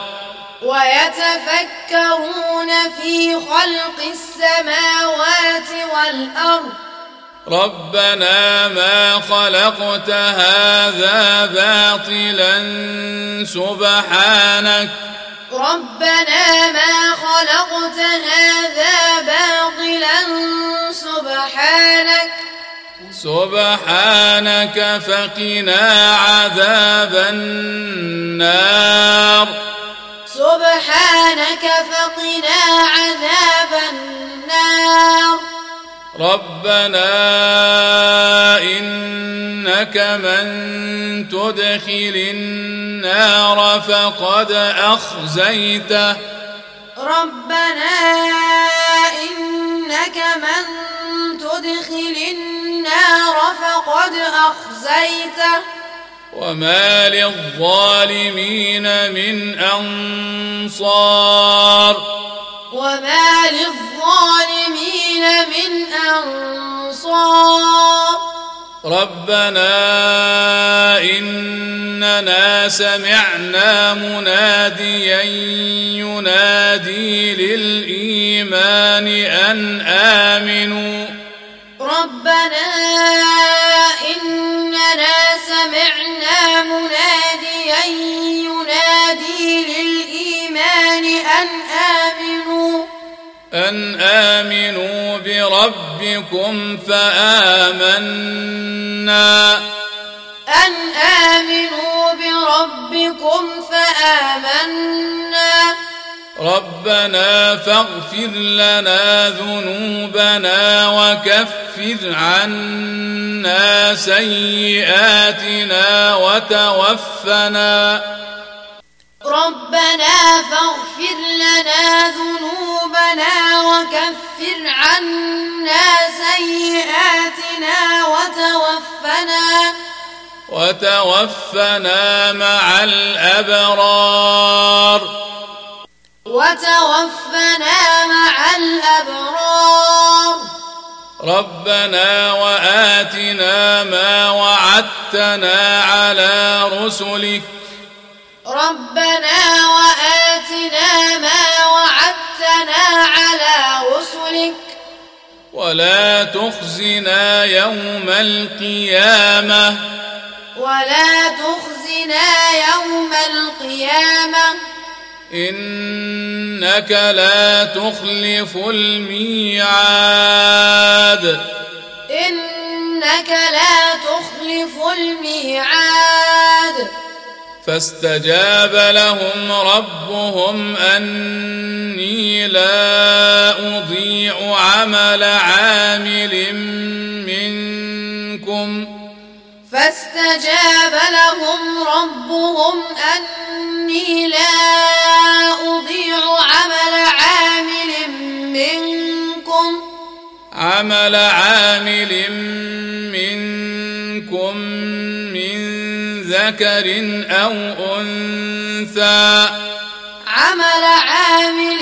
ويتفكرون في خلق السماوات والأرض ربنا ما خلقت هذا باطلا سبحانك ربنا ما خلقت هذا باطلا سبحانك سبحانك فقنا عذاب النار سبحانك فقنا عذاب النار ربنا إنك من تدخل النار فقد أخزيته ربنا إنك من تدخل النار فقد أخزيته وما للظالمين من أنصار وما للظالمين من أنصار ربنا إننا سمعنا مناديا ينادي للإيمان أن آمنوا ربنا إننا سمعنا مناديا ينادي للإيمان أن آمنوا أن آمنوا بربكم فآمنا أن آمنوا بربكم فآمنا ربنا فاغفر لنا ذنوبنا وكفر عنا سيئاتنا وتوفنا ربنا فاغفر لنا ذنوبنا وكفر عنا سيئاتنا وتوفنا وتوفنا مع الأبرار وتوفنا مع الأبرار ربنا وآتنا ما وعدتنا على رسلك ربنا وآتنا ما وعدتنا على رسلك ولا تخزنا يوم القيامة ولا تخزنا يوم القيامة إنك لا تخلف الميعاد إنك لا تخلف الميعاد فاستجاب لهم ربهم أني لا أضيع عمل عامل منكم فاستجاب لهم ربهم أني لا أضيع عمل عامل منكم عمل عامل منكم من ذكر أو أنثى عمل عامل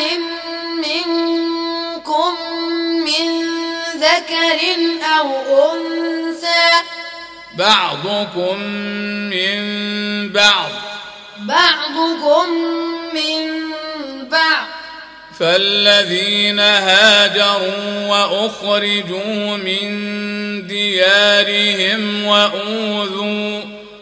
منكم من ذكر أو أنثى بعضكم من بعض بعضكم من بعض فالذين هاجروا وأخرجوا من ديارهم وأوذوا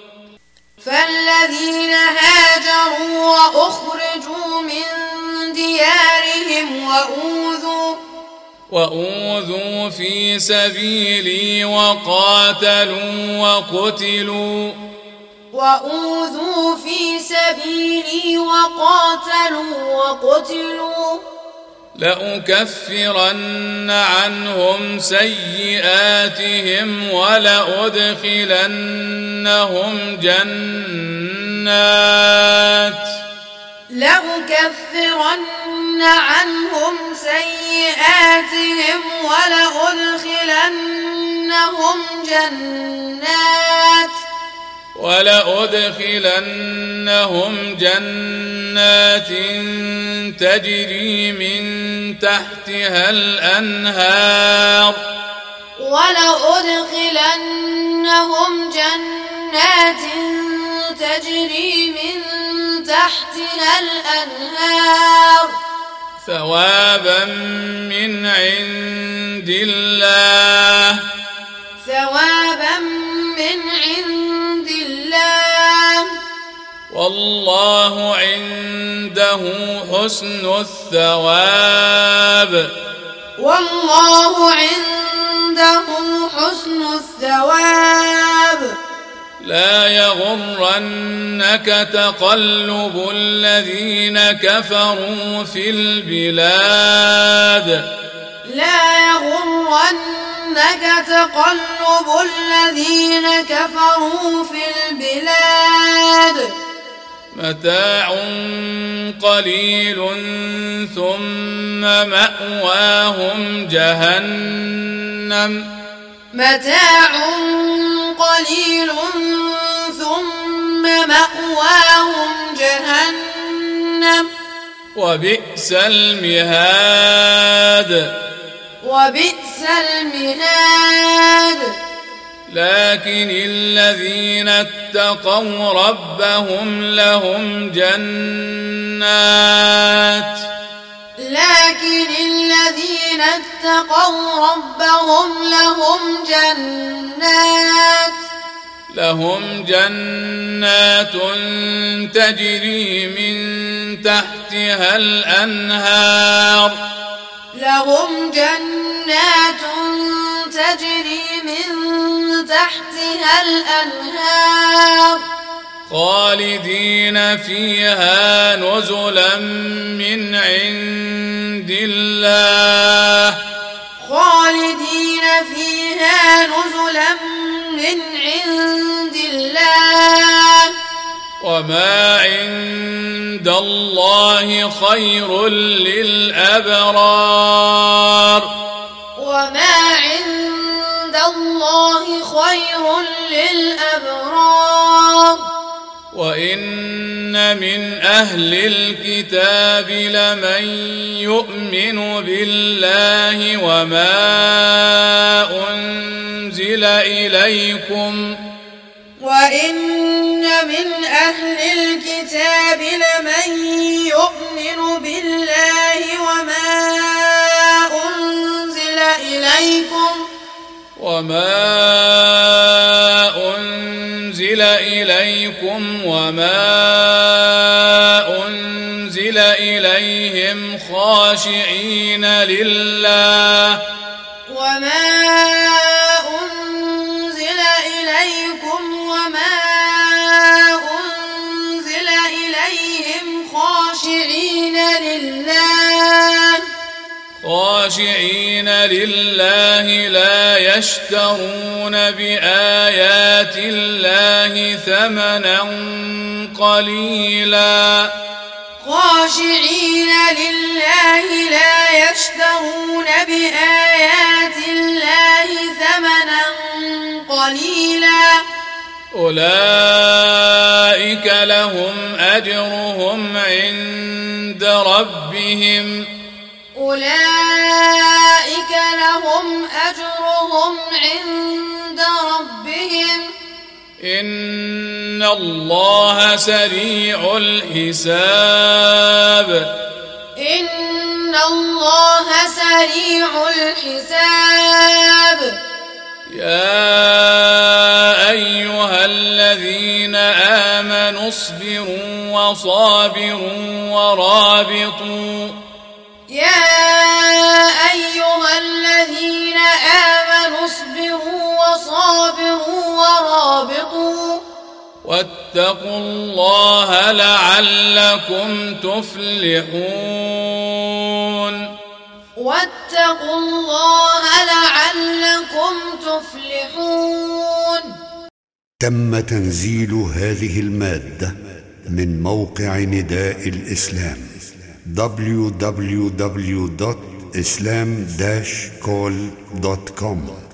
فالذين هاجروا وأخرجوا من ديارهم وأوذوا وأوذوا في سبيلي وقاتلوا وقتلوا وأوذوا في سبيلي وقاتلوا وقتلوا لأكفرن عنهم سيئاتهم ولأدخلنهم جنات لأكفرن عنهم سيئاتهم ولأدخلنهم جنات ولأدخلنهم جنات تجري من تحتها الأنهار ولأدخلنهم جنات تجري من تحتها الأنهار ثوابا من عند الله ثوابا من عند الله والله عنده حسن الثواب والله عنده حسن الثواب لا يغرنك تقلب الذين كفروا في البلاد لا يغرنك تقلب الذين كفروا في البلاد متاع قليل ثم مأواهم جهنم متاع قليل ثم مأواهم جهنم وبئس المهاد وبئس المهاد لكن الذين اتقوا ربهم لهم جنات لكن الذين اتقوا ربهم لهم جنات لهم جنات تجري من تحتها الأنهار لهم جنات تجري من تحتها الأنهار خالدين فيها نزلا من عند الله خالدين فيها نزلا من عند الله وما عند الله خير للأبرار وما عند الله خير للأبرار وإن من أهل الكتاب لمن يؤمن بالله وما أنزل إليكم وإن من أهل الكتاب لمن يؤمن بالله وما أنزل إليكم وما أنزل إليكم وما أنزل إليهم خاشعين لله وما أنزل إليكم وما أنزل إليهم خاشعين لله خاشعين لله لا يشترون بآيات الله ثمنا قليلا خاشعين لله لا يشترون بآيات الله ثمنا قليلا أولئك لهم أجرهم عند ربهم أولئك لهم أجرهم عند ربهم إن الله سريع الحساب إن الله سريع الحساب يا أيها الذين آمنوا اصبروا وصابروا ورابطوا يا أيها الذين آمنوا اصبروا وصابروا ورابطوا واتقوا الله لعلكم تفلحون واتقوا الله لعلكم تفلحون. تم تنزيل هذه المادة من موقع نداء الإسلام دبليو دبليو دبليو دوت إسلام داش كول دوت كوم.